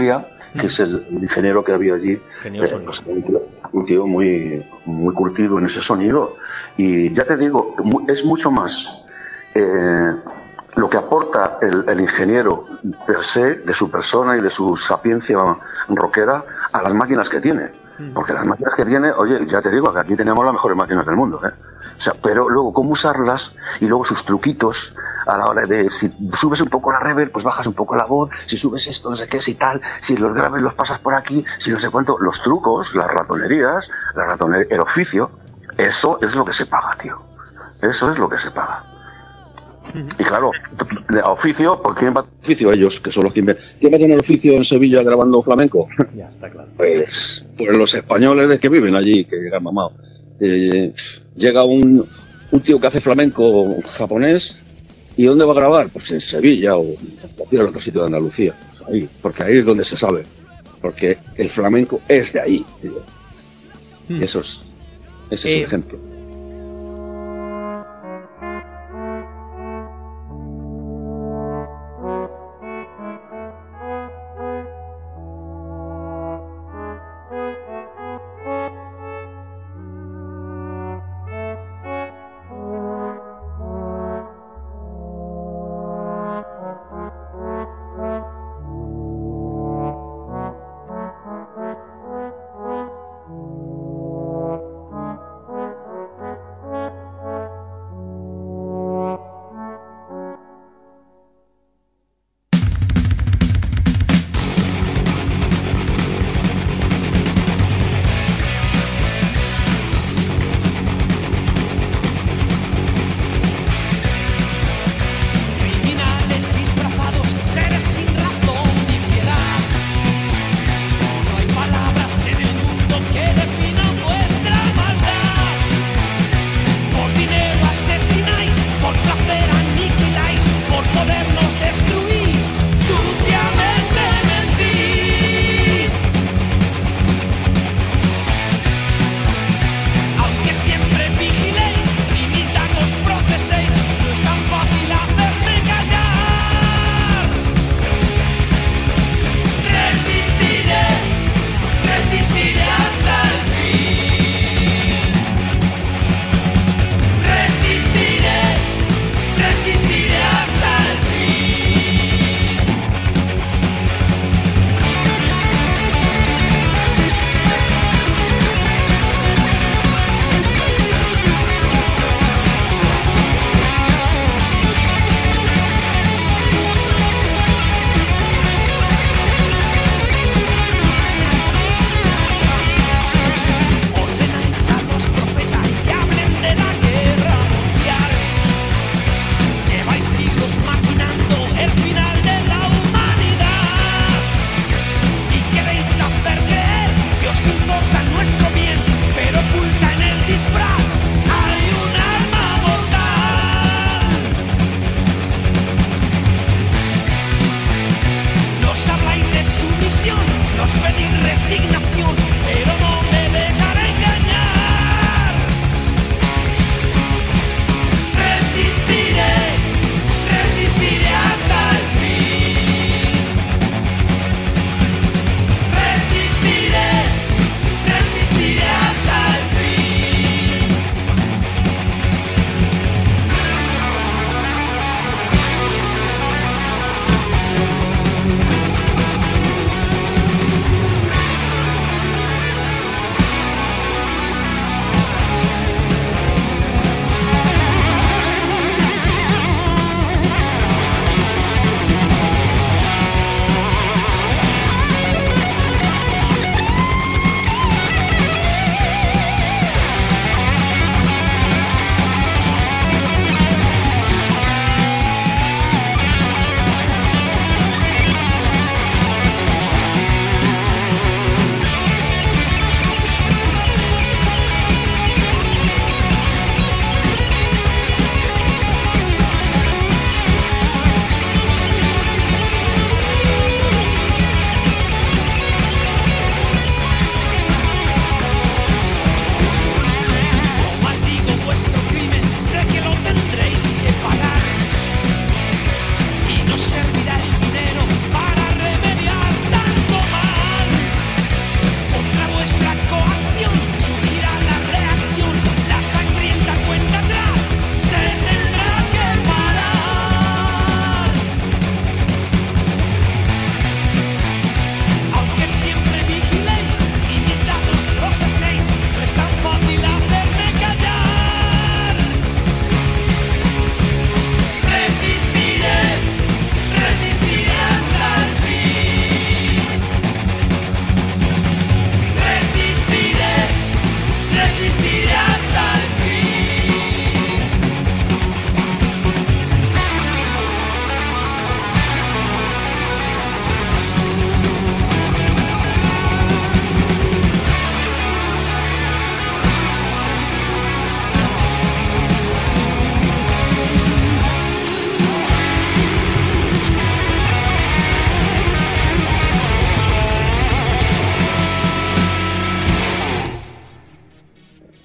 que es el, el ingeniero que había allí, eh, pues, un tío muy, muy curtido en ese sonido. Y ya te digo, es mucho más eh, lo que aporta el, el ingeniero per se, de su persona y de su sapiencia rockera, a las máquinas que tiene. Porque las máquinas que tiene, oye, ya te digo que aquí tenemos las mejores máquinas del mundo, ¿eh? O sea, pero luego cómo usarlas y luego sus truquitos a la hora de, si subes un poco la reverb, pues bajas un poco la voz, si subes esto, no sé qué, si tal, si los graves los pasas por aquí, si no sé cuánto, los trucos, las ratonerías, la ratoner el oficio, eso es lo que se paga, tío. Eso es lo que se paga. Y claro, de oficio, ¿por quién va a oficio? Ellos, que son los que inventan. ¿Quién va a tener oficio en Sevilla grabando flamenco? Ya está claro. Pues, pues los españoles que viven allí, que han mamado. Eh, llega un, un tío que hace flamenco japonés, ¿y dónde va a grabar? Pues en Sevilla o en cualquier otro sitio de Andalucía. Pues ahí, porque ahí es donde se sabe. Porque el flamenco es de ahí, tío. Y eso es, ese es eh, el ejemplo.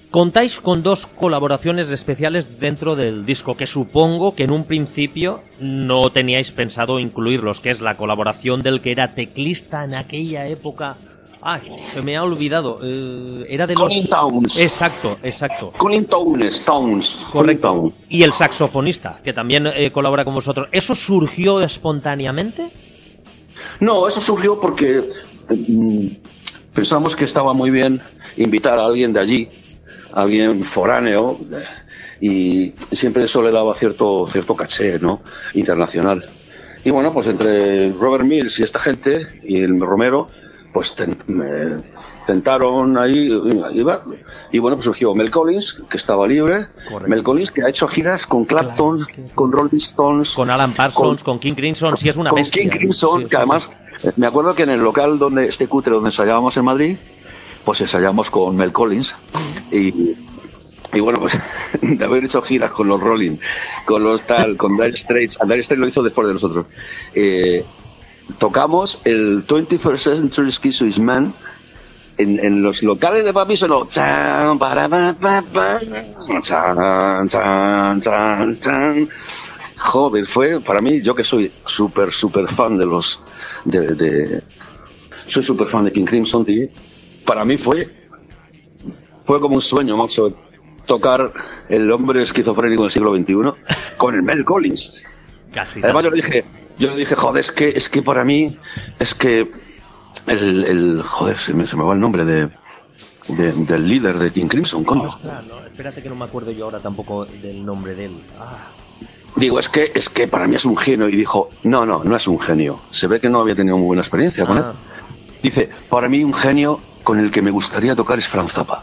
Contáis con dos colaboraciones especiales dentro del disco, que supongo que en un principio no teníais pensado incluirlos, que es la colaboración del que era teclista en aquella época. Ay, se me ha olvidado. Eh, era de los... Colin Towns. Exacto, exacto. Colin Towns, Towns. Correcto. Colin Towns. Y el saxofonista, que también eh, colabora con vosotros. ¿Eso surgió espontáneamente? No, eso surgió porque mm, pensamos que estaba muy bien invitar a alguien de allí, a alguien foráneo, y siempre eso le daba cierto, cierto caché, ¿no? Internacional. Y bueno, pues entre Robert Mills y esta gente, y el Romero, pues ten, me tentaron ahí, y, y bueno, pues surgió Mel Collins, que estaba libre. Correcto. Mel Collins, que ha hecho giras con Clapton, claro, que... con Rolling Stones, con Alan Parsons, con, con King Crimson, sí es una con bestia. King Crimson, sí, que además, sí. Me acuerdo que en el local donde este cutre donde ensayábamos en Madrid, pues ensayamos con Mel Collins, y, y bueno, pues de haber hecho giras con los Rolling, con los tal, con Dire Straits, Dire Straits lo hizo después de nosotros, eh, tocamos el twenty-first Century Schizoid Man en, en los locales de Papi, sonó chan, para, pa, pa, pa, chan, chan, chan, chan. Joder, fue para mí, yo que soy súper, súper fan de los de, de soy súper fan de King Crimson, tío. Para mí fue fue como un sueño, macho, tocar el hombre esquizofrénico del siglo veintiuno con el Mel Collins. Casi. Además yo le dije, yo le dije, joder, es que es que para mí es que el, el joder, se me, se me va el nombre de, de del líder de King Crimson, coño. Ostras, no, espérate que no me acuerdo yo ahora tampoco del nombre de él. Ah. Digo, es que es que para mí es un genio. Y dijo, no, no, no es un genio. Se ve que no había tenido muy buena experiencia con ah. él. Dice, para mí un genio con el que me gustaría tocar es Frank Zappa.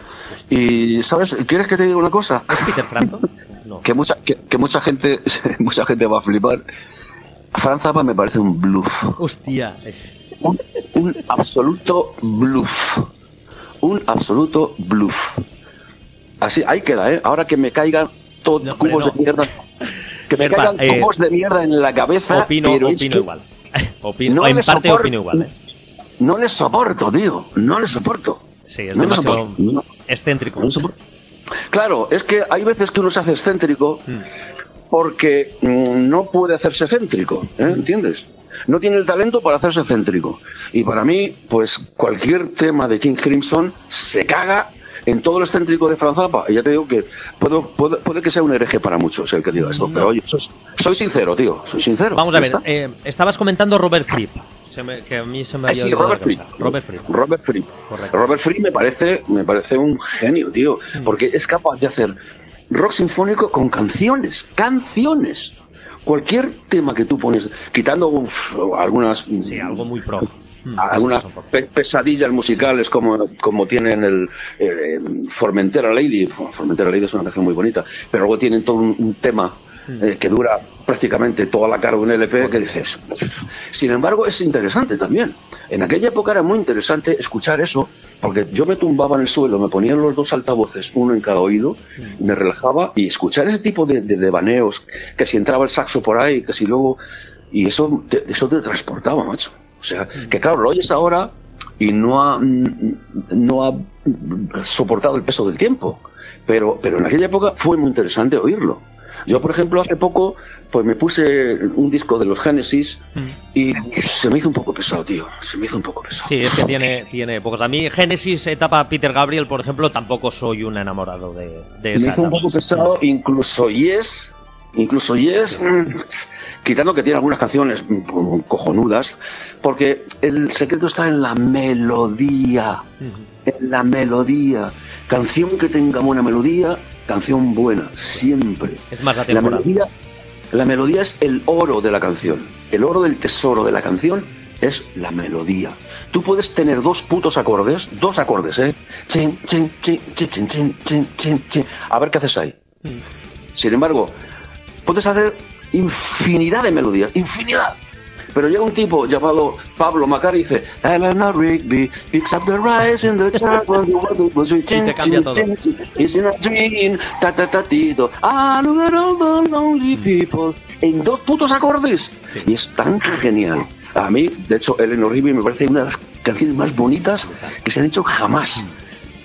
Y, ¿sabes? ¿Quieres que te diga una cosa? ¿Es Peter Frampton? No. Que mucha, que, que mucha gente mucha gente va a flipar. Frank Zappa me parece un bluff. Hostia. Un, un absoluto bluff. Un absoluto bluff. Así, ahí queda, ¿eh? Ahora que me caigan todos no, cubos no. de mierda. Que Serpa, me caigan eh, cubos de mierda en la cabeza. Opino, pero opino es que igual. Opino, no en parte soporto, opino igual, ¿eh? No les soporto, tío. No les soporto. Sí, es no demasiado no, excéntrico. No claro, es que hay veces que uno se hace excéntrico mm. porque mm, no puede hacerse céntrico, ¿eh? ¿Entiendes? No tiene el talento para hacerse céntrico. Y para mí, pues cualquier tema de King Crimson se caga en todo lo excéntrico de Frank Zappa. Y ya te digo que puedo, puede, puede que sea un hereje para muchos el que diga esto, no. Pero oye, soy, soy sincero, tío, soy sincero. Vamos a ver, eh, estabas comentando Robert Fripp. Se me, que a mí se me había eh, sí, Robert Fripp. Robert Fripp. Robert Fripp. Robert Fripp me parece, me parece un genio, tío, mm. porque es capaz de hacer rock sinfónico con canciones, canciones. Cualquier tema que tú pones, quitando uf, algunas, sí, algo muy pro. Mm, algunas pe pesadillas musicales como, como tienen el eh, Formentera Lady. Formentera Lady es una canción muy bonita, pero luego tienen todo un, un tema eh, que dura prácticamente toda la cara de un L P que dices. Sin embargo, es interesante también. En aquella época era muy interesante escuchar eso, porque yo me tumbaba en el suelo, me ponía los dos altavoces, uno en cada oído, me relajaba, y escuchar ese tipo de, de devaneos, que si entraba el saxo por ahí, que si luego... Y eso te, eso te transportaba, macho. O sea, que claro, lo oyes ahora y no ha, no ha soportado el peso del tiempo. Pero, pero en aquella época fue muy interesante oírlo. Yo, por ejemplo, hace poco pues me puse un disco de los Genesis y se me hizo un poco pesado, tío. Se me hizo un poco pesado. Sí, es que tiene, tiene pocos. A mí, Genesis, etapa Peter Gabriel, por ejemplo, tampoco soy un enamorado de, de esa. Me hizo un poco pesado, incluso Yes, incluso Yes, mmm, quitando que tiene algunas canciones cojonudas, porque el secreto está en la melodía. Uh-huh. En la melodía. Canción que tenga buena melodía, canción buena, siempre. Es más la la melodía, la melodía es el oro de la canción. El oro del tesoro de la canción es la melodía. Tú puedes tener dos putos acordes, dos acordes, ¿eh? Chin, chin, chin, chin, chin, chin, chin, chin, chin. A ver qué haces ahí. Mm. Sin embargo, puedes hacer infinidad de melodías, infinidad. Pero llega un tipo llamado Pablo Macari y dice Eleanor Rigby picks up the rice in the chart when the water was reaching. Y te cambia todo. It's in a dream, ta ta ta tito. Ah, look at all the lonely people. En dos putos acordes. Sí. Y es tan genial. A mí, de hecho, Eleanor Rigby me parece una de las canciones más bonitas que se han hecho jamás.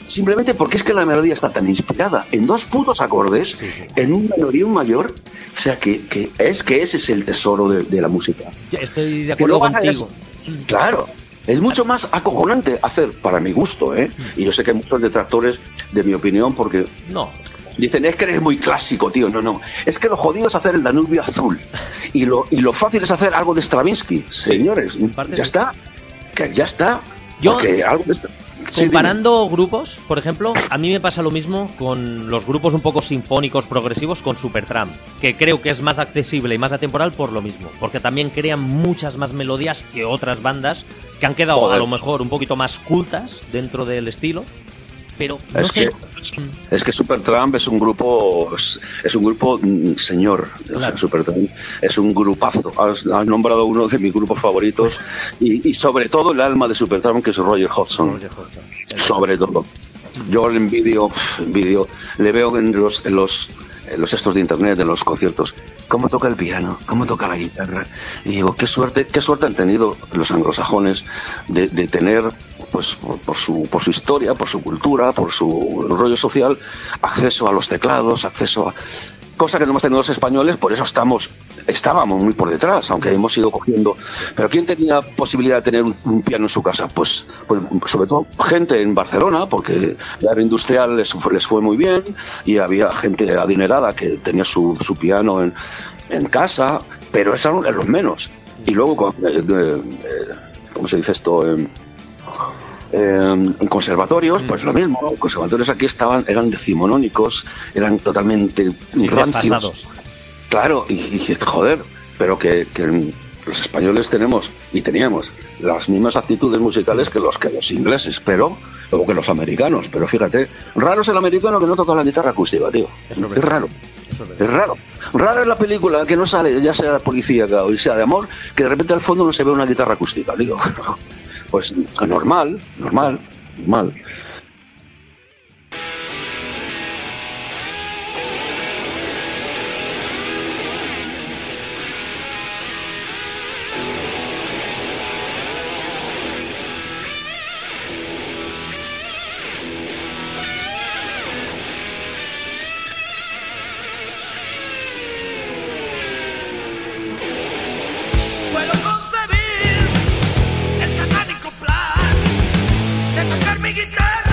simplemente porque es que la melodía está tan inspirada en dos putos acordes, sí, sí. en un menor y un mayor, o sea que, que es que ese es el tesoro de, de la música. Estoy de acuerdo contigo. Es, claro, es mucho más acojonante hacer, para mi gusto, ¿eh? Y yo sé que hay muchos detractores de mi opinión porque... No. Dicen, es que eres muy clásico, tío. No, no. Es que lo jodido es hacer el Danubio azul. Y lo, y lo fácil es hacer algo de Stravinsky. Sí. Señores, ya sí. está. Que ya está. Yo, algo de esta... comparando sí, grupos, por ejemplo, a mí me pasa lo mismo con los grupos un poco sinfónicos progresivos con Supertramp, que creo que es más accesible y más atemporal por lo mismo, porque también crean muchas más melodías que otras bandas que han quedado Joder. a lo mejor un poquito más cultas dentro del estilo. Pero no es, sé. Que, es que Supertramp es un grupo, es, es un grupo señor. Claro. O sea, Supertramp es un grupazo. Has, has nombrado uno de mis grupos favoritos y, y sobre todo el alma de Supertramp, que es Roger Hodgson. Roger Hodgson. Sobre todo. Yo le envidio, envidio, le veo en los, en los, en los estos de internet, en los conciertos, cómo toca el piano, cómo toca la guitarra. Y digo, qué suerte, qué suerte han tenido los anglosajones de, de tener, pues por, por su por su historia, por su cultura, por su rollo social, acceso a los teclados, acceso a cosa que no hemos tenido los españoles, por eso estamos estábamos muy por detrás, aunque hemos ido cogiendo. Pero ¿quién tenía posibilidad de tener un, un piano en su casa? Pues, pues sobre todo gente en Barcelona, porque la área industrial les, les fue muy bien y había gente adinerada que tenía su, su piano en, en casa, pero esos eran los menos. Y luego, eh, eh, ¿cómo se dice esto? Eh, Eh, en conservatorios, pues lo mismo. Los conservatorios aquí estaban, eran decimonónicos, eran totalmente sí, rancios. Claro, y, y joder, pero que, que los españoles tenemos y teníamos las mismas actitudes musicales que los que los ingleses, pero o que los americanos. Pero fíjate, raro es el americano que no toca la guitarra acústica, tío. Es, es raro. Es, es raro. Raro es la película que no sale, ya sea policíaca o sea de amor, que de repente al fondo no se ve una guitarra acústica, digo. Pues normal, normal, normal. Suelo concebir el satánico plan de tocar mi guitarra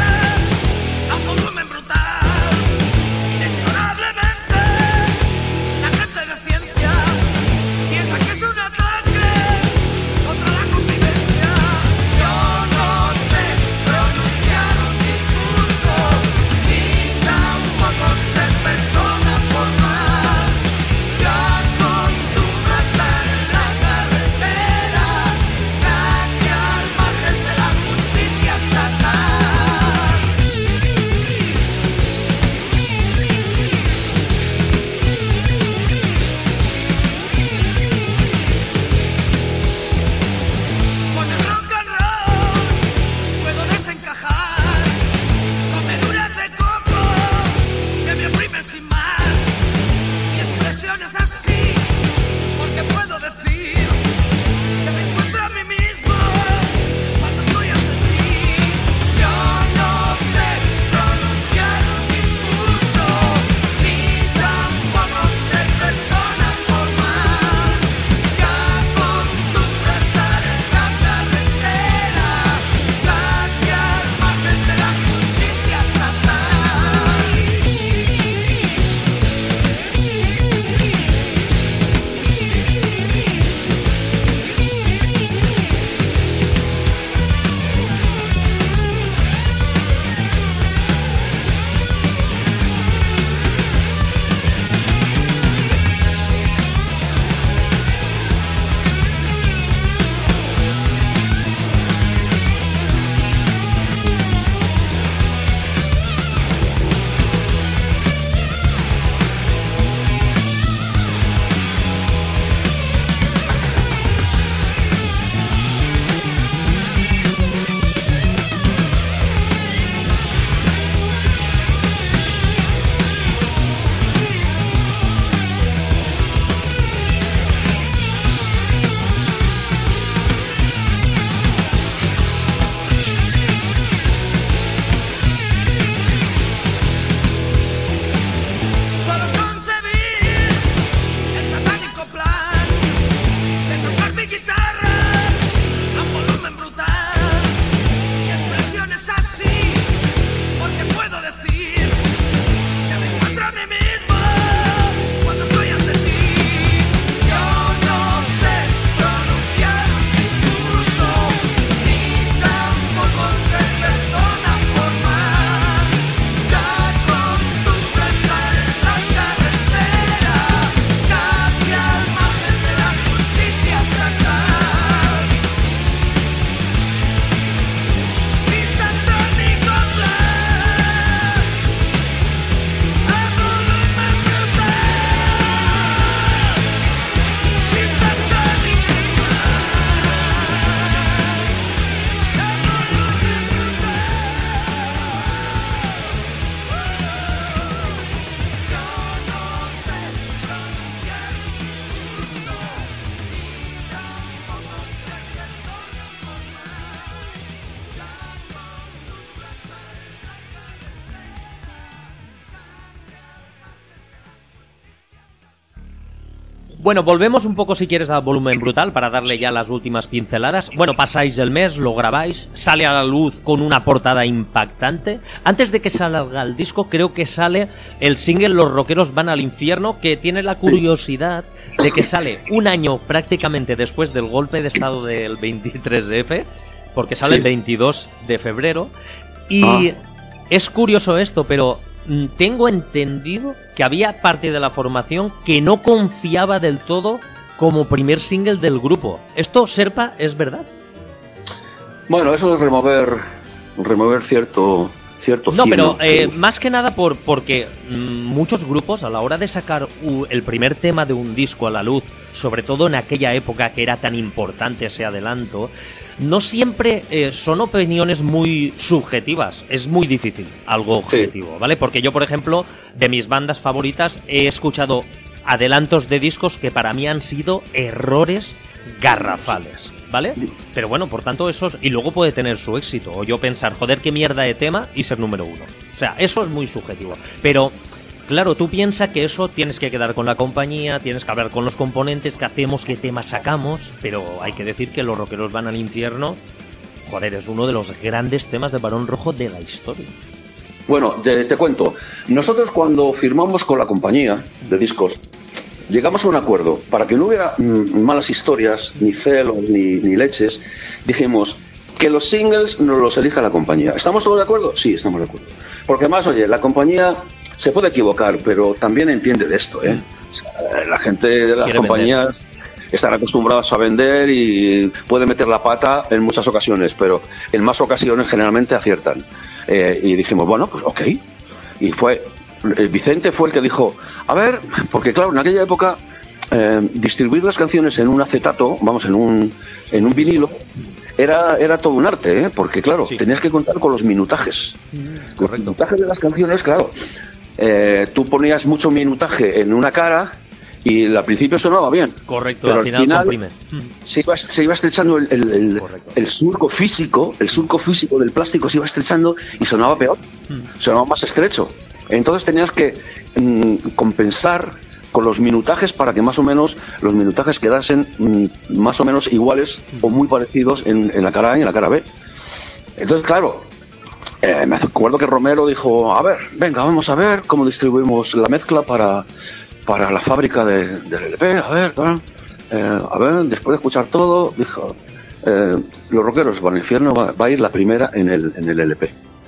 Bueno, volvemos un poco si quieres al Volumen Brutal para darle ya las últimas pinceladas. Bueno, pasáis el mes, lo grabáis, sale a la luz con una portada impactante. Antes de que salga el disco, creo que sale el single Los Rockeros Van al Infierno, que tiene la curiosidad de que sale un año prácticamente después del golpe de estado del veintitrés efe, porque sale sí. el veintidós de febrero. Y ah. es curioso esto, pero tengo entendido que había parte de la formación que no confiaba del todo como primer single del grupo. ¿Esto, Serpa, es verdad? Bueno, eso es remover remover cierto cierto no, pero eh, más que nada por porque mmm, muchos grupos a la hora de sacar uh, el primer tema de un disco a la luz, sobre todo en aquella época que era tan importante ese adelanto, no siempre eh, son opiniones muy subjetivas. Es muy difícil algo objetivo, sí. ¿vale? Porque yo, por ejemplo, de mis bandas favoritas he escuchado adelantos de discos que para mí han sido errores garrafales, ¿vale? Pero bueno, por tanto, esos... Y luego puede tener su éxito. O yo pensar, joder, qué mierda de tema y ser número uno. O sea, eso es muy subjetivo. Pero... Claro, tú piensas que eso tienes que quedar con la compañía, tienes que hablar con los componentes, qué hacemos, qué temas sacamos, pero hay que decir que Los Rockeros Van al Infierno, joder, es uno de los grandes temas de Barón Rojo de la historia. Bueno, te, te cuento, nosotros cuando firmamos con la compañía de discos, llegamos a un acuerdo, para que no hubiera mm, malas historias, ni celos, ni, ni leches, dijimos que los singles nos los elija la compañía. ¿Estamos todos de acuerdo? Sí, estamos de acuerdo. Porque además, oye, la compañía... Se puede equivocar, pero también entiende de esto, ¿eh? O sea, la gente de las compañías vender. Están acostumbradas a vender y pueden meter la pata en muchas ocasiones, pero en más ocasiones generalmente aciertan. Eh, y dijimos, bueno, pues ok. Y fue, el Vicente fue el que dijo, a ver, porque claro, en aquella época eh, distribuir las canciones en un acetato, vamos, en un, en un vinilo, Era, era todo un arte, ¿eh? Porque claro, sí. tenías que contar con los minutajes. Mm, los minutajes de las canciones, claro. Eh, tú ponías mucho minutaje en una cara y al principio sonaba bien. Correcto, pero al final, final comprime. Se iba, se iba estrechando el, el, el, el surco físico, el surco físico del plástico se iba estrechando y sonaba peor, mm. sonaba más estrecho. Entonces tenías que mm, compensar con los minutajes para que más o menos los minutajes quedasen mm, más o menos iguales mm. o muy parecidos en, en la cara A y en la cara B. Entonces, claro, eh, me acuerdo que Romero dijo, a ver, venga, vamos a ver cómo distribuimos la mezcla para, para la fábrica de, del L P, a ver, eh, a ver, después de escuchar todo, dijo, eh, Los Rockeros Van al Infierno va, va a ir la primera en el, en el L P.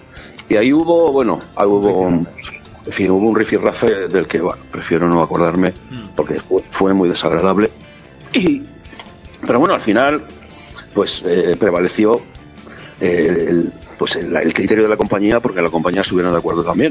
Y ahí hubo, bueno, ahí hubo... En fin, hubo un rifirrafe del que, bueno, prefiero no acordarme porque fue, fue muy desagradable. Y, pero bueno, al final, pues eh, prevaleció eh, el, pues el, el criterio de la compañía porque la compañía estuviera de acuerdo también.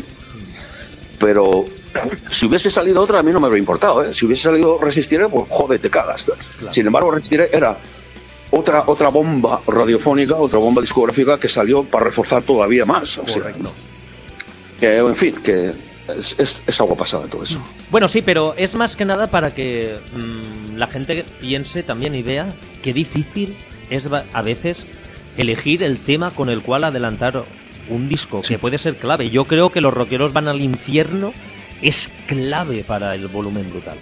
Pero si hubiese salido otra, a mí no me habría importado, ¿eh? Si hubiese salido Resistiré, pues joder, te cagas. Claro. Sin embargo, Resistiré era otra, otra bomba radiofónica, otra bomba discográfica que salió para reforzar todavía más. O sea, ¿no? Que, en fin, que es, es, es algo pasado todo eso. Bueno, sí, pero es más que nada para que mmm, la gente piense también y vea qué difícil es a veces elegir el tema con el cual adelantar un disco, sí. que puede ser clave. Yo creo que Los Rockeros Van al Infierno es clave para el Volumen Brutal.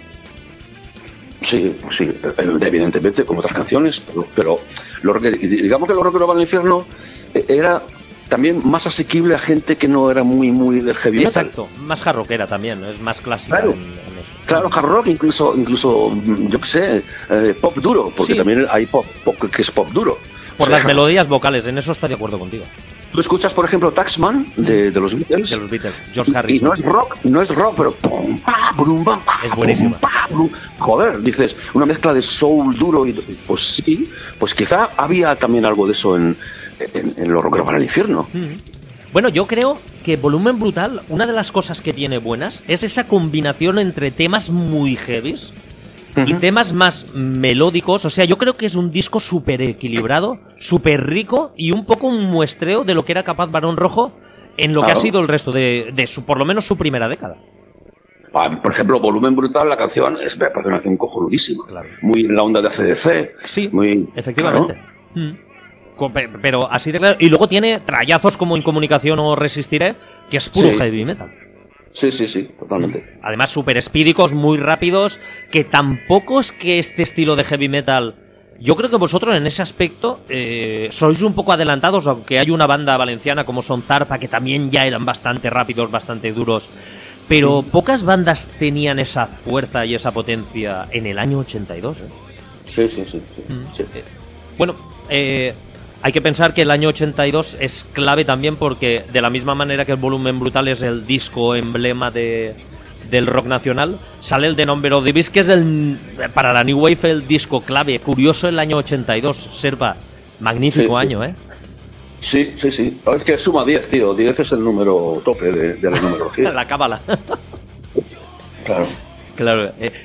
Sí, sí, evidentemente, como otras canciones, pero, pero lo, digamos que Los Rockeros Van al Infierno era... también más asequible a gente que no era muy muy del heavy metal. Exacto, más hard rockera también, es más clásica. Claro, en, en eso. Claro, hard rock, incluso, incluso yo qué sé, eh, pop duro, porque sí. también hay pop, pop que es pop duro. Por o sea, las melodías vocales, en eso estoy de acuerdo contigo. Tú escuchas, por ejemplo, Taxman de, de los Beatles. De los Beatles, George Harrison. Y no es rock, no es rock, pero pum, pa, brum, pa, es buenísima. Pa, brum. Joder, dices, una mezcla de soul duro y pues sí, pues quizá había también algo de eso en, en, en Los Rockeros Van al Infierno. Mm-hmm. Bueno, yo creo que Volumen Brutal, una de las cosas que tiene buenas es esa combinación entre temas muy heavies uh-huh. y temas más melódicos. O sea, yo creo que es un disco súper equilibrado, súper rico y un poco un muestreo de lo que era capaz Barón Rojo en lo claro. que ha sido el resto de, de su, por lo menos su primera década. Por ejemplo, Volumen Brutal, la canción es me parece una canción cojonudísima, claro. muy en la onda de A C D C. Sí, muy, efectivamente. Claro. Mm. Pero así de claro. Y luego tiene trayazos como Incomunicación o Resistiré, que es puro sí. heavy metal. Sí, sí, sí, totalmente. Además, súper espídicos, muy rápidos, que tampoco es que este estilo de heavy metal... Yo creo que vosotros en ese aspecto eh, sois un poco adelantados, aunque hay una banda valenciana como son Zarpa, que también ya eran bastante rápidos, bastante duros, pero mm. pocas bandas tenían esa fuerza y esa potencia en el año ochenta y dos. ¿eh? Sí, sí, sí. sí, mm. sí. Bueno, eh... hay que pensar que el año ochenta y dos es clave también porque de la misma manera que el Volumen Brutal es el disco emblema de, del rock nacional, sale el The Number of the Beast, que es el para la New Wave el disco clave. Curioso el año ochenta y dos, Serpa. Magnífico sí, año, sí. ¿eh? Sí, sí, sí. Es que suma diez, tío. diez es el número tope de, de la numerología. La cábala. Claro. Claro. Eh.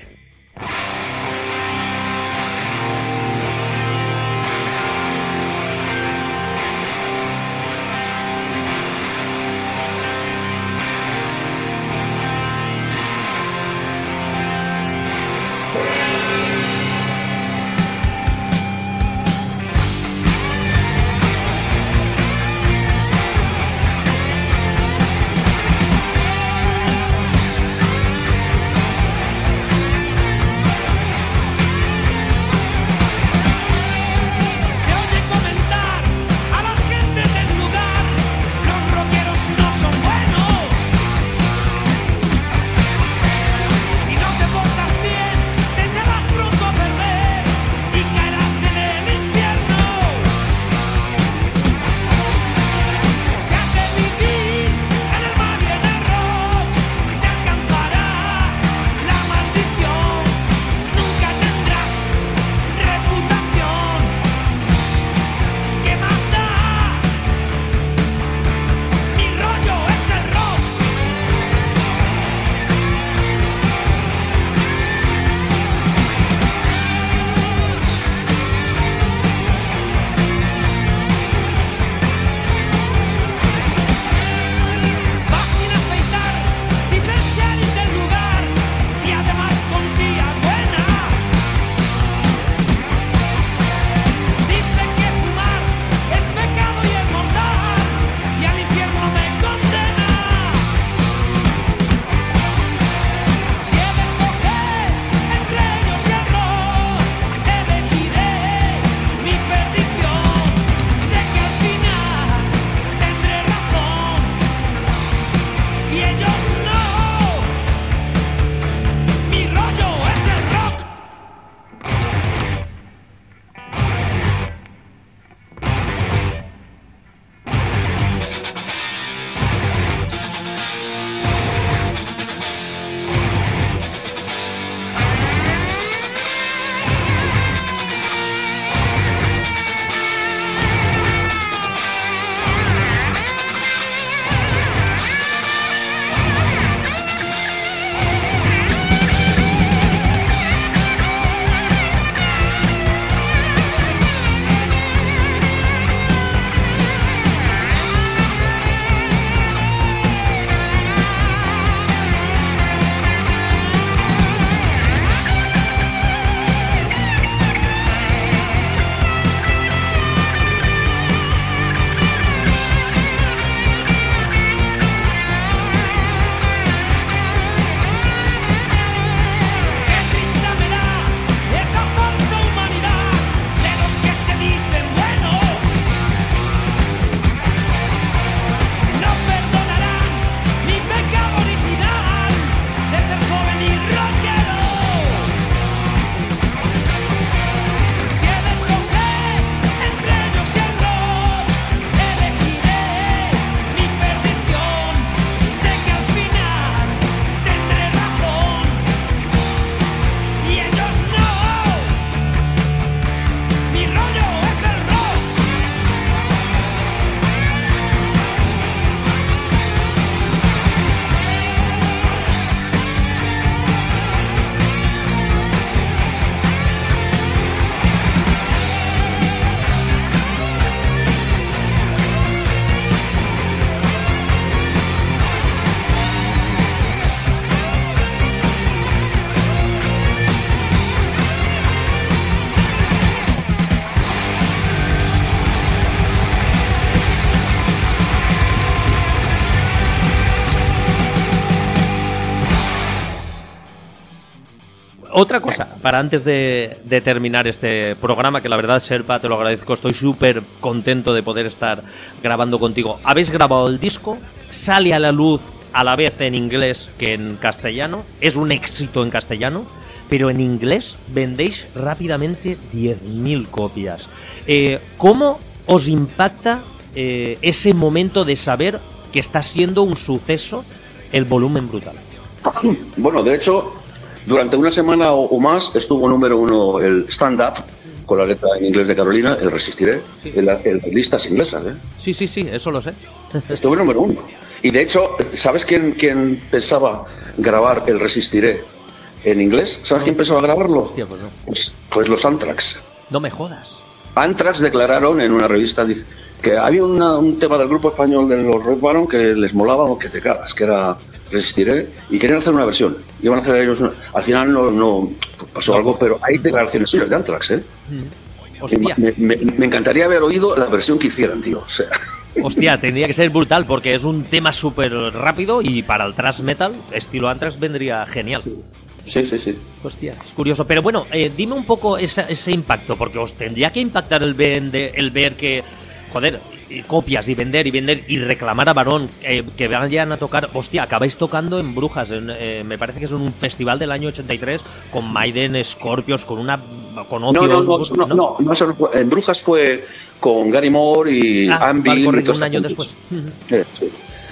Otra cosa, para antes de, de terminar este programa, que la verdad, Sherpa, te lo agradezco, estoy súper contento de poder estar grabando contigo. Habéis grabado el disco, sale a la luz a la vez en inglés que en castellano, es un éxito en castellano, pero en inglés vendéis rápidamente diez mil copias. Eh, ¿Cómo os impacta eh, ese momento de saber que está siendo un suceso el Volumen Brutal? Bueno, de hecho, durante una semana o, o más estuvo número uno el Stand Up, con la letra en inglés de Carolina, el Resistiré, sí. en, la, en las listas inglesas, ¿eh? Sí, sí, sí, eso lo sé. Estuvo número uno. Y de hecho, ¿sabes quién, quién pensaba grabar el Resistiré en inglés? ¿Sabes no. quién pensaba grabarlo? Hostia, pues, no. pues, pues los Anthrax. No me jodas. Anthrax declararon en una revista que había una, un tema del grupo español de los Red Baron que les molaba o que te cagas, que era Resistiré, y querían hacer una versión. Iban a hacer ellos una... Al final no, no pasó no. algo, pero hay declaraciones suyas de Anthrax, ¿eh? Mm. Hostia. Me, me, me encantaría haber oído la versión que hicieran, tío. O sea... Hostia, tendría que ser brutal porque es un tema súper rápido y para el thrash metal, estilo Anthrax, vendría genial. Sí, sí, sí. Hostia, es curioso. Pero bueno, eh, dime un poco esa, ese impacto, porque os tendría que impactar el ver, el ver que, joder, copias y vender y vender y reclamar a Varón eh, que vayan a tocar. Hostia, acabáis tocando en Brujas, en, eh, me parece que es un festival del año ochenta y tres con Maiden, Scorpions, con una... Con no, no, no, no, no, no, no, no, en Brujas fue con Gary Moore y ah, Anvil. Vale, un año después. Sí, sí.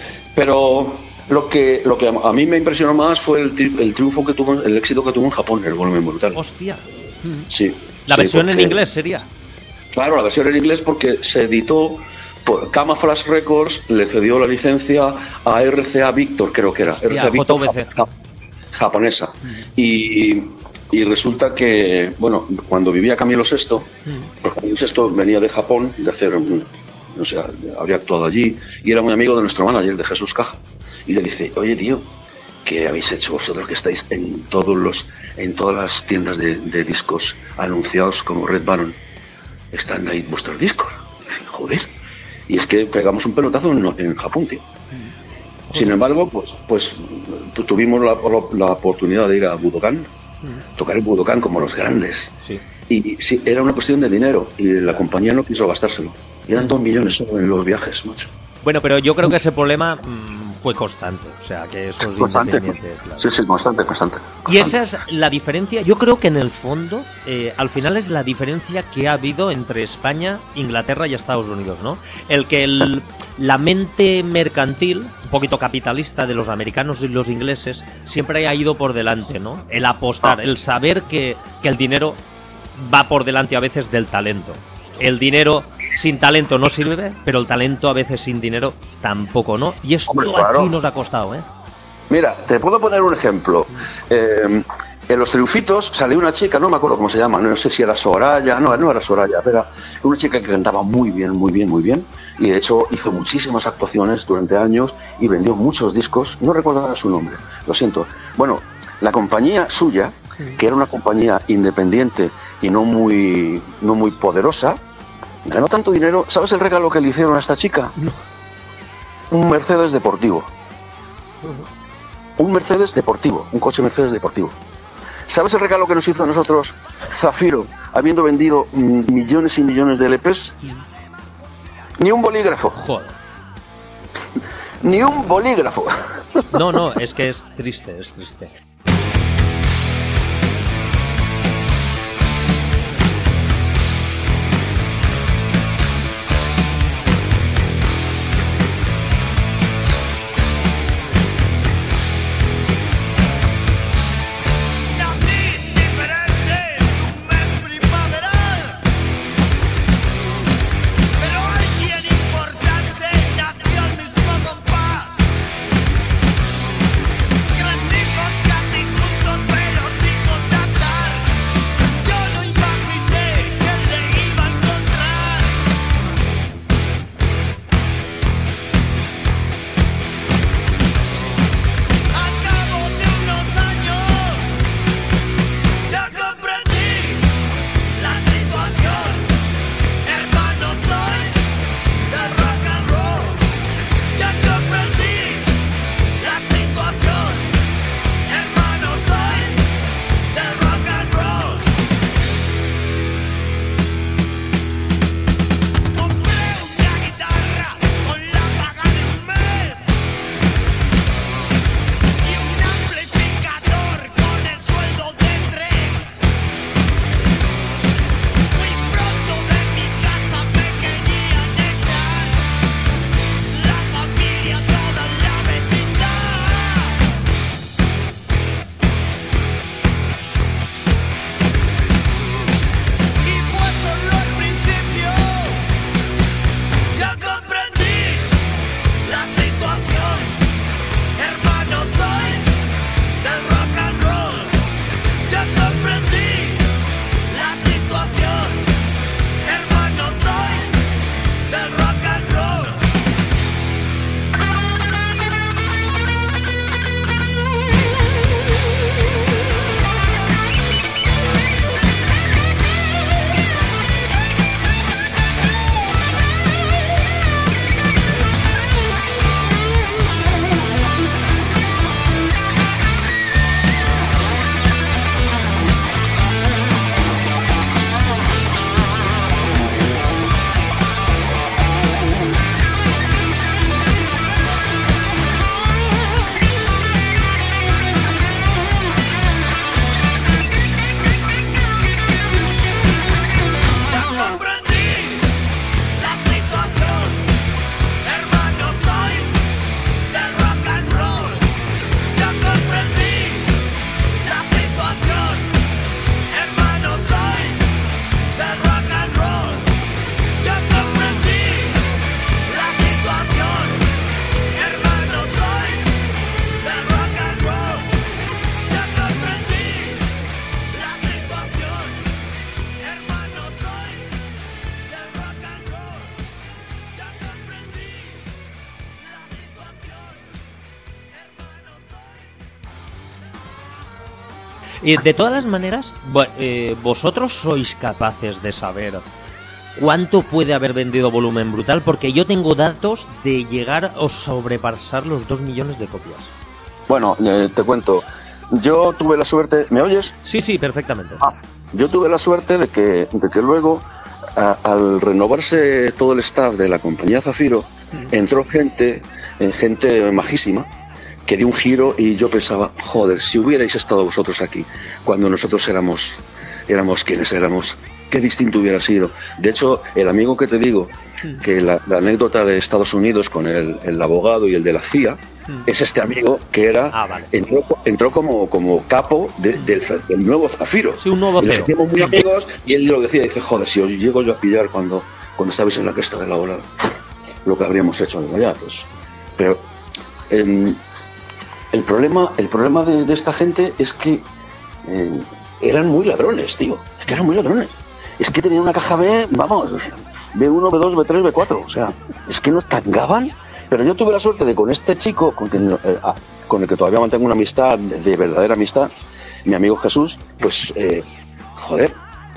Pero lo que lo que a mí me impresionó más fue el, tri el triunfo que tuvo, el éxito que tuvo en Japón, el Volumen Brutal. Hostia. Sí. La sí, versión porque, en inglés sería. Claro, la versión en inglés porque se editó por Camouflage Records, le cedió la licencia a R C A Victor, creo que era. Hostia, R C A Victor, J V C. Jap japonesa. Mm. Y Y resulta que, bueno, cuando vivía Camilo sexto, mm. porque Camilo sexto venía de Japón, de hacer, no sé, habría actuado allí, y era muy amigo de nuestro manager, de Jesús Caja. Y le dice, oye, tío, ¿qué habéis hecho vosotros que estáis en todos los, en todas las tiendas de, de discos anunciados como Red Baron? Están ahí vuestros discos. Y dice, joder. Y es que pegamos un pelotazo en, en Japón, tío. Mm. Sin embargo, pues, pues tuvimos la, la oportunidad de ir a Budokan, tocar el Budokan como los grandes. Sí. Y sí, era una cuestión de dinero y la compañía no quiso gastárselo. Y eran dos millones solo en los viajes, macho. Bueno, pero yo creo que ese problema mmm, fue constante. O sea, que eso es constante. Independiente. Claro. Sí, sí, constante, constante, constante. Y esa es la diferencia. Yo creo que en el fondo, eh, al final es la diferencia que ha habido entre España, Inglaterra y Estados Unidos, ¿no? El que el, la mente mercantil, un poquito capitalista de los americanos y los ingleses, siempre ha ido por delante, ¿no? El apostar, el saber que, que el dinero va por delante a veces del talento. El dinero sin talento no sirve, pero el talento a veces sin dinero tampoco, ¿no? Y esto Hombre, claro. aquí nos ha costado, ¿eh? Mira, te puedo poner un ejemplo. Eh, en Los Triunfitos salió una chica, no me acuerdo cómo se llama, no sé si era Soraya, no, no era Soraya, era una chica que cantaba muy bien, muy bien, muy bien, y de hecho hizo muchísimas actuaciones durante años y vendió muchos discos, no recuerdo ahora su nombre, lo siento. Bueno, la compañía suya, que era una compañía independiente y no muy, no muy poderosa, ganó tanto dinero. ¿Sabes el regalo que le hicieron a esta chica? No. Un Mercedes deportivo. Un Mercedes deportivo, un coche Mercedes deportivo. ¿Sabes el regalo que nos hizo a nosotros Zafiro, habiendo vendido millones y millones de L Pes? Ni un bolígrafo. Joder. Ni un bolígrafo. No, no, es que es triste, es triste. Casi Y de todas las maneras, eh, vosotros sois capaces de saber cuánto puede haber vendido Volumen Brutal, porque yo tengo datos de llegar o sobrepasar los dos millones de copias. Bueno, eh, te cuento. Yo tuve la suerte... ¿Me oyes? Sí, sí, perfectamente. Ah, yo tuve la suerte de que, de que luego, a, al renovarse todo el staff de la compañía Zafiro, mm. entró gente, eh, gente majísima, que dio un giro y yo pensaba, joder, si hubierais estado vosotros aquí, cuando nosotros éramos, éramos quienes éramos, qué distinto hubiera sido. De hecho, el amigo que te digo, mm. que la, la anécdota de Estados Unidos con el, el abogado y el de la C I A, es este amigo que era ah, vale. entró, entró como, como capo de, del, del nuevo Zafiro. Sí, un nuevo y nos hacíamos muy amigos y él lo decía, dice, joder, si os llego yo a pillar cuando, cuando estabais en la cresta de la ola, lo que habríamos hecho. Digo, ya, pues. Pero eh, el problema, el problema de, de esta gente es que eh, eran muy ladrones, tío. Es que eran muy ladrones. Es que tenían una caja B, vamos, B uno, B dos, B tres, B cuatro. O sea, es que nos tangaban. Pero yo tuve la suerte de con este chico, con, que, eh, con el que todavía mantengo una amistad, de, de verdadera amistad, mi amigo Jesús, pues, eh, joder,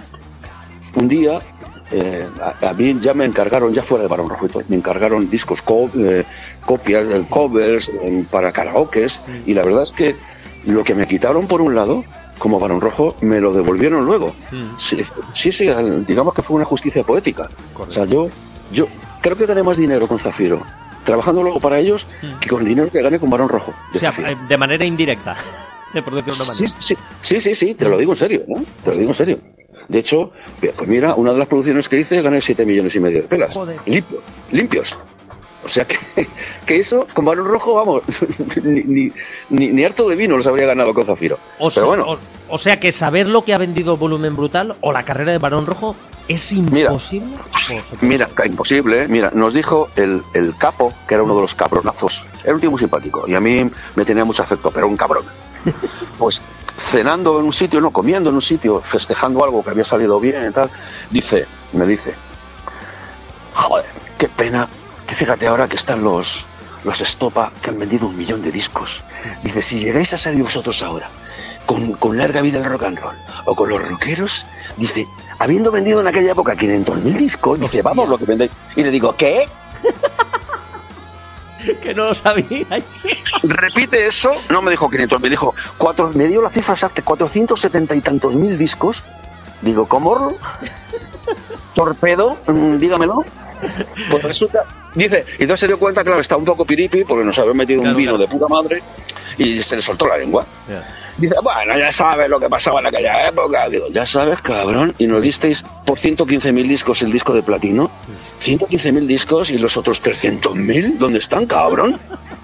un día eh, a, a mí ya me encargaron, ya fuera de Barón Rojo y todo, me encargaron discos, co eh, copias, eh, covers eh, para karaokes, y la verdad es que lo que me quitaron por un lado, como Barón Rojo, me lo devolvieron luego. Mm. Sí, sí, sí, digamos que fue una justicia poética. Correcto. O sea, yo, yo creo que gané más dinero con Zafiro trabajando luego para ellos mm. que con el dinero que gané con Barón Rojo. O sea, Zafiro. De manera indirecta. Por decirlo de una manera. Sí, sí, sí, sí, sí, te lo digo en serio, ¿no? Te lo digo en serio. De hecho, pues mira, una de las producciones que hice gané siete millones y medio de pelas. Joder. Limpios, limpios. O sea que, que eso, con Barón Rojo, vamos, ni, ni, ni, ni harto de vino los habría ganado con Zafiro. O, Pero sea, bueno. o, o sea que saber lo que ha vendido Volumen Brutal o la carrera de Barón Rojo es imposible. Mira, mira imposible, ¿eh? Mira, nos dijo el, el capo, que era uno de los cabronazos. Era un tío muy simpático y a mí me tenía mucho afecto, pero un cabrón. Pues cenando en un sitio, no, comiendo en un sitio, festejando algo que había salido bien y tal, dice, me dice, joder, qué pena, que fíjate ahora que están los, los Estopa que han vendido un millón de discos. Dice, si llegáis a salir vosotros ahora, con, con larga vida del rock and roll, o con los rockeros, dice, habiendo vendido en aquella época quinientos mil discos, dice, vamos lo que vendéis. Y le digo, ¿qué? Que no lo sabíais. Repite eso. No me dijo quinientos, me dijo cuatro, me dio la cifra exacta, cuatrocientos setenta y tantos mil discos. Digo, ¿cómo? ¿Torpedo? Dígamelo. Pues resulta, dice, y entonces se dio cuenta, claro, está un poco piripi porque nos había metido claro, un vino claro. de puta madre y se le soltó la lengua. Yeah. Dice, bueno, ya sabes lo que pasaba en aquella época. Digo, ya sabes, cabrón, y nos disteis por ciento quince mil discos el disco de platino. ciento quince mil discos y los otros trescientos mil, ¿dónde están, cabrón?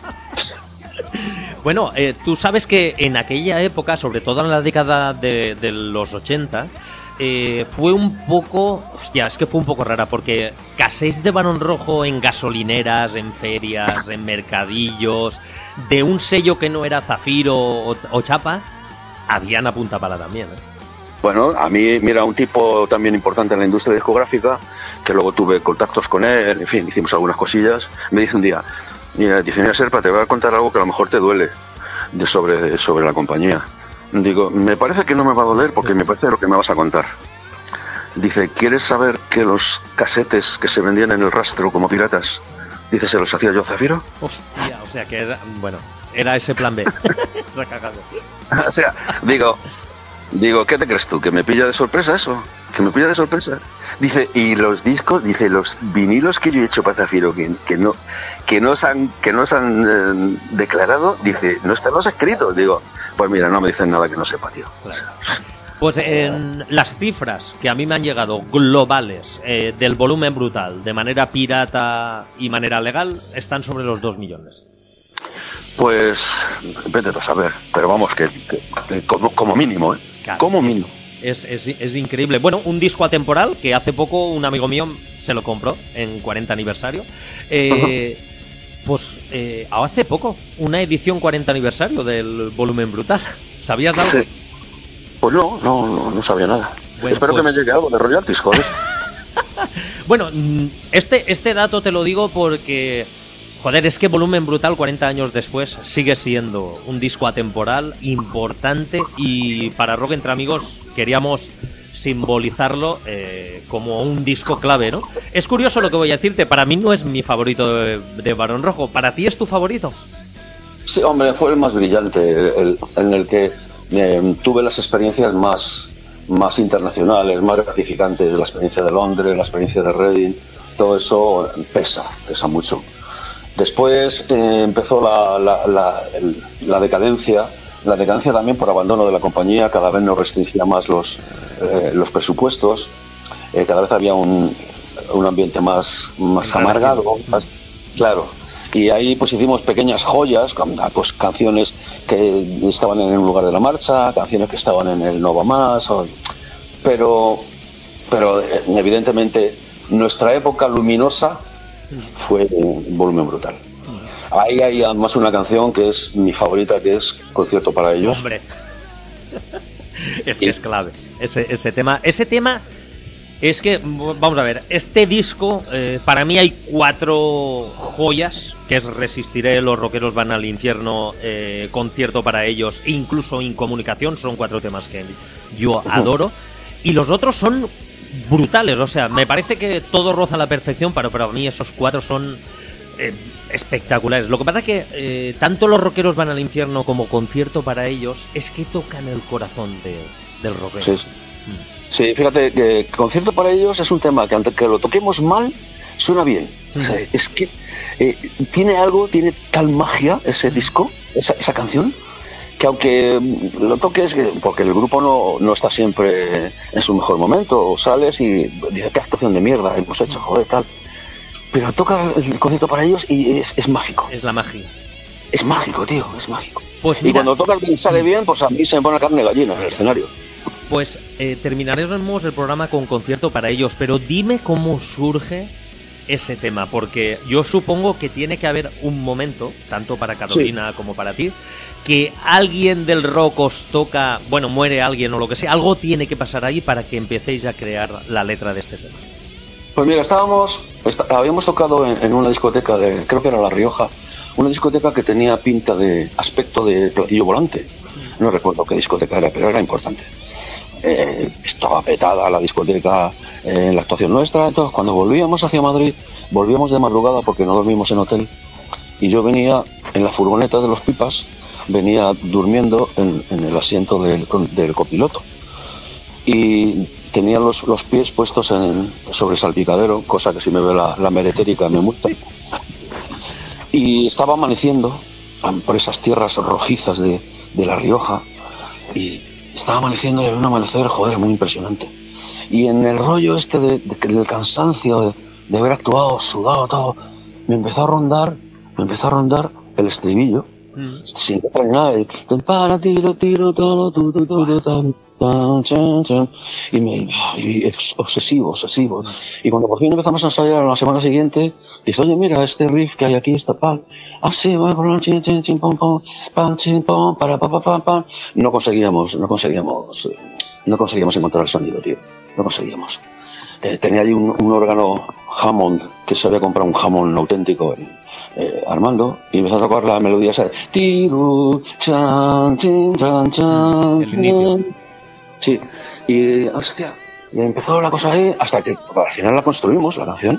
Bueno, eh, tú sabes que en aquella época, sobre todo en la década de, de los ochenta, eh, fue un poco... Hostia, es que fue un poco rara, porque cassettes de Barón Rojo en gasolineras, en ferias, en mercadillos, de un sello que no era Zafiro o, o Chapa, habían a punta pala también, ¿eh? Bueno, a mí, mira, un tipo también importante en la industria discográfica, que luego tuve contactos con él, en fin, hicimos algunas cosillas, me dice un día, mira, dice, mira, Serpa, te voy a contar algo que a lo mejor te duele de sobre, sobre la compañía. Digo, me parece que no me va a doler porque me parece lo que me vas a contar. Dice, ¿quieres saber que los casetes que se vendían en el rastro como piratas, dice, se los hacía yo a Zafiro? Hostia, o sea que era, bueno, era ese plan B. Esa cagada. O sea, digo... Digo, ¿qué te crees tú? ¿Que me pilla de sorpresa eso? ¿Que me pilla de sorpresa? Dice, y los discos, dice, los vinilos que yo he hecho para Zafiro, que, que no que no se han, que no se han eh, declarado, dice, no están los escritos. Digo, pues mira, no me dicen nada que no sepa, tío. Claro. Pues en las cifras que a mí me han llegado globales eh, del Volumen Brutal, de manera pirata y manera legal, están sobre los dos millones. Pues, vete a saber, pero vamos, que, que, que como, como mínimo, ¿eh? Claro, como mínimo. Es, es, es increíble. Bueno, un disco atemporal que hace poco un amigo mío se lo compró en cuarenta aniversario. Eh, uh-huh. Pues eh, hace poco, una edición cuarenta aniversario del Volumen Brutal. ¿Sabías algo? Sí. Pues no, no, no, no sabía nada. Bueno, espero pues... que me llegue algo de royalties, joder. Bueno, este, este dato te lo digo porque... Joder, es que Volumen Brutal, cuarenta años después, sigue siendo un disco atemporal, importante, y para Rock Entre Amigos queríamos simbolizarlo eh, como un disco clave, ¿no? Es curioso lo que voy a decirte, para mí no es mi favorito de, de Barón Rojo, ¿para ti es tu favorito? Sí, hombre, fue el más brillante, el, en el que eh, tuve las experiencias más, más internacionales, más gratificantes, la experiencia de Londres, la experiencia de Reading, todo eso pesa, pesa mucho. Después eh, empezó la, la, la, el, la decadencia, la decadencia también por abandono de la compañía, cada vez nos restringía más los, eh, los presupuestos, eh, cada vez había un, un ambiente más, más amargado, más, claro, y ahí pues hicimos pequeñas joyas, pues canciones que estaban en un lugar de la marcha, canciones que estaban en el No Va Más, o, pero, pero eh, evidentemente nuestra época luminosa fue Volumen Brutal. Ahí hay además una canción que es mi favorita, que es Concierto para Ellos. Hombre, es que es clave ese, ese tema. Ese tema es que, vamos a ver, este disco, eh, para mí hay cuatro joyas, que es Resistiré, Los Rockeros Van al Infierno, eh, Concierto para Ellos, e incluso Incomunicación. Son cuatro temas que yo adoro. Y los otros son brutales, o sea, me parece que todo roza la perfección, pero para mí esos cuatro son eh, espectaculares. Lo que pasa es que eh, tanto Los Rockeros Van al Infierno como Concierto para Ellos es que tocan el corazón de, del rockero. Sí, mm. sí, fíjate que Concierto para Ellos es un tema que antes que lo toquemos mal suena bien. Mm. O sea, es que eh, tiene algo, tiene tal magia ese disco, esa, esa canción, que aunque lo toques, porque el grupo no, no está siempre en su mejor momento, o sales y dices, qué actuación de mierda hemos hecho, joder, tal, pero toca el Concierto para Ellos y es, es mágico. Es la magia. Es mágico, tío, es mágico. Pues mira, y cuando toca y sale bien, pues a mí se me pone la carne de gallina en el escenario. Pues eh, terminaremos el programa con Concierto para Ellos, pero dime cómo surge ese tema, porque yo supongo que tiene que haber un momento, tanto para Carolina sí. como para ti, que alguien del rock os toca, bueno, muere alguien o lo que sea, algo tiene que pasar ahí para que empecéis a crear la letra de este tema. Pues mira, estábamos, está, habíamos tocado en, en una discoteca, de, creo que era La Rioja, una discoteca que tenía pinta de aspecto de platillo volante, no recuerdo qué discoteca era, pero era importante. Eh, estaba petada la discoteca en eh, la actuación nuestra. Entonces cuando volvíamos hacia Madrid, volvíamos de madrugada porque no dormimos en hotel, y yo venía en la furgoneta de los Pipas, venía durmiendo en, en el asiento del, del copiloto, y tenía los, los pies puestos en, sobre el salpicadero, cosa que si me ve la, la meretérica me multa, y estaba amaneciendo por esas tierras rojizas de, de La Rioja, y estaba amaneciendo y había un amanecer, joder, muy impresionante. Y en el rollo este de, de, del cansancio, de, de haber actuado, sudado, todo, me empezó a rondar, me empezó a rondar el estribillo, mm. sin letra ni nada, y, para tiro, tiro, todo, tu, tu, tu, tu, tu, tan, chan, chan, y me, y obsesivo, obsesivo. Mm. Y cuando por fin empezamos a ensayar la semana siguiente, dice, oye, mira, este riff que hay aquí está pal. Así, va, chin, chin, chin, pom, pom, pam, chin, pom, para, pa, pa, pa, pa. No conseguíamos, no conseguíamos, no conseguíamos encontrar el sonido, tío. No conseguíamos. Eh, tenía allí un, un órgano Hammond, que se había comprado un Hammond auténtico, eh, Armando, y empezó a tocar la melodía esa de tiru, chan, chin, chan, chan, chan. Sí, y, hostia, y empezó la cosa ahí, hasta que al final la construimos, la canción.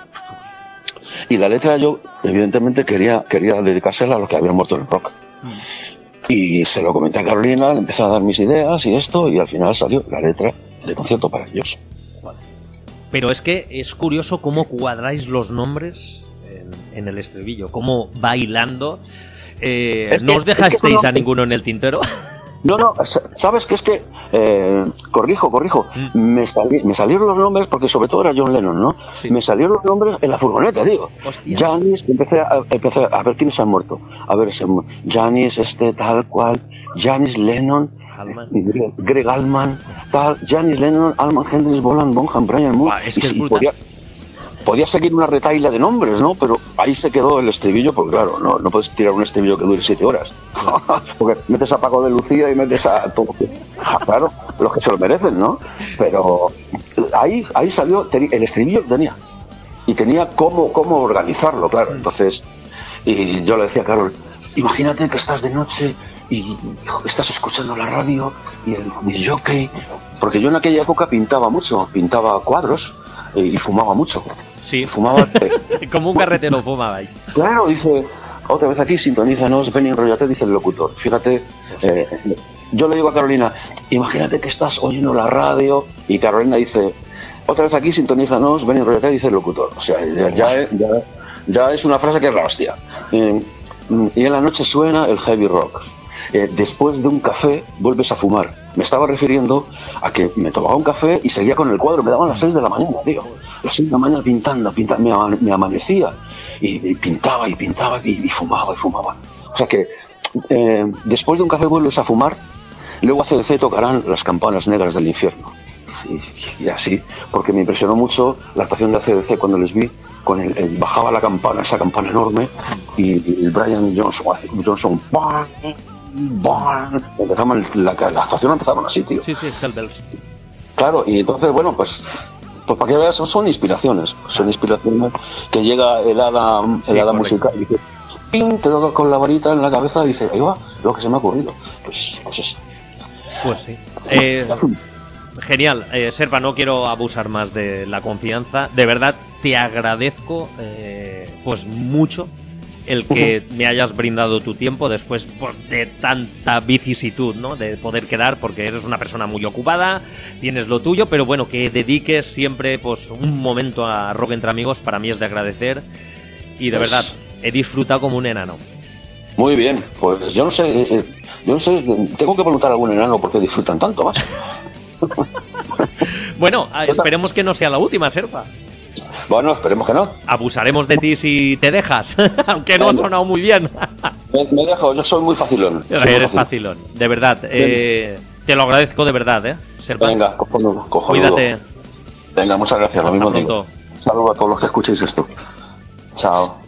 Y la letra yo, evidentemente, quería quería dedicársela a los que habían muerto en el rock. Mm. Y se lo comenté a Carolina, le empecé a dar mis ideas y esto, y al final salió la letra de Concierto para Ellos. Vale. Pero es que es curioso cómo cuadráis los nombres en, en el estribillo, cómo bailando. Eh, es que, ¿no os dejasteis es que no... a ninguno en el tintero? No, no, sabes que es que, eh, corrijo, corrijo, mm. me, sali, me salieron los nombres, porque sobre todo era John Lennon, ¿no? Sí. Me salieron los nombres en la furgoneta, digo. Janis, empecé a, empecé a ver quiénes han muerto. A ver, Janis, este, tal cual, Janis Lennon, Allman. Greg, Greg Allman, tal, Janis Lennon, Allman, Hendrix, Bolan, Bonham, Brian Moore. Wow, es que y, es y podía, podía seguir una retaila de nombres, ¿no? Pero ahí se quedó el estribillo, porque claro, no, no puedes tirar un estribillo que dure siete horas. Porque metes a Paco de Lucía y metes a todo. Claro, los que se lo merecen, ¿no? Pero ahí, ahí salió, el estribillo tenía. Y tenía cómo, cómo organizarlo, claro. Entonces, Y yo le decía a Carol, imagínate que estás de noche y estás escuchando la radio y el disc jockey, porque yo en aquella época pintaba mucho, pintaba cuadros y fumaba mucho. Sí, fumaba. Como un carretero fumabais. Claro, dice, otra vez aquí, sintonízanos, ven y enrollate, dice el locutor. Fíjate, eh, yo le digo a Carolina, imagínate que estás oyendo la radio, y Carolina dice, otra vez aquí, sintonízanos, ven y enrollate, dice el locutor. O sea, ya, ya, ya, ya es una frase que es la hostia. Eh, y en la noche suena el heavy rock. Eh, después de un café vuelves a fumar. Me estaba refiriendo a que me tomaba un café y seguía con el cuadro. Me daban las seis de la mañana, tío. Las seis de la mañana pintando, pintando me, ama, me amanecía y, y pintaba y pintaba y, y fumaba y fumaba. O sea que eh, después de un café vuelves a fumar, luego a C D C tocarán las campanas negras del infierno. Y, y así, porque me impresionó mucho la actuación de A C D C cuando les vi. Con el, el, bajaba la campana, esa campana enorme, y, y el Brian Johnson, Johnson ¡bam! ¡bam! Empezaban, la, la actuación empezaron así, tío. Sí, sí, Hellbells. Claro, y entonces, bueno, pues, pues para que veas, son inspiraciones, son inspiraciones que llega el hada, el sí, hada musical y dice, ¡ping! Te toca con la varita en la cabeza y dice, ahí va, lo que se me ha ocurrido. Pues, pues eso. Pues sí. Eh... Genial, eh, Serpa, no quiero abusar más de la confianza. De verdad, te agradezco eh, pues mucho el que me hayas brindado tu tiempo después pues, de tanta vicisitud, ¿no? De poder quedar, porque eres una persona muy ocupada, tienes lo tuyo, pero bueno, que dediques siempre pues un momento a Rock Entre Amigos, para mí es de agradecer. Y de pues... verdad, he disfrutado como un enano. Muy bien, pues yo no sé, eh, yo no sé, tengo que preguntar a algún enano por qué disfrutan tanto más. Bueno, esperemos que no sea la última, Serpa. Bueno, esperemos que no. Abusaremos de ti si te dejas, aunque no ha sonado muy bien. me, me dejo, yo soy muy facilón. Eres facilón, de verdad. Eh, te lo agradezco de verdad, ¿eh, Serpa? Venga, cojonudo, cojonudo. Cuídate. Venga, muchas gracias. Lo mismo digo. Saludos a todos los que escuchéis esto. Chao.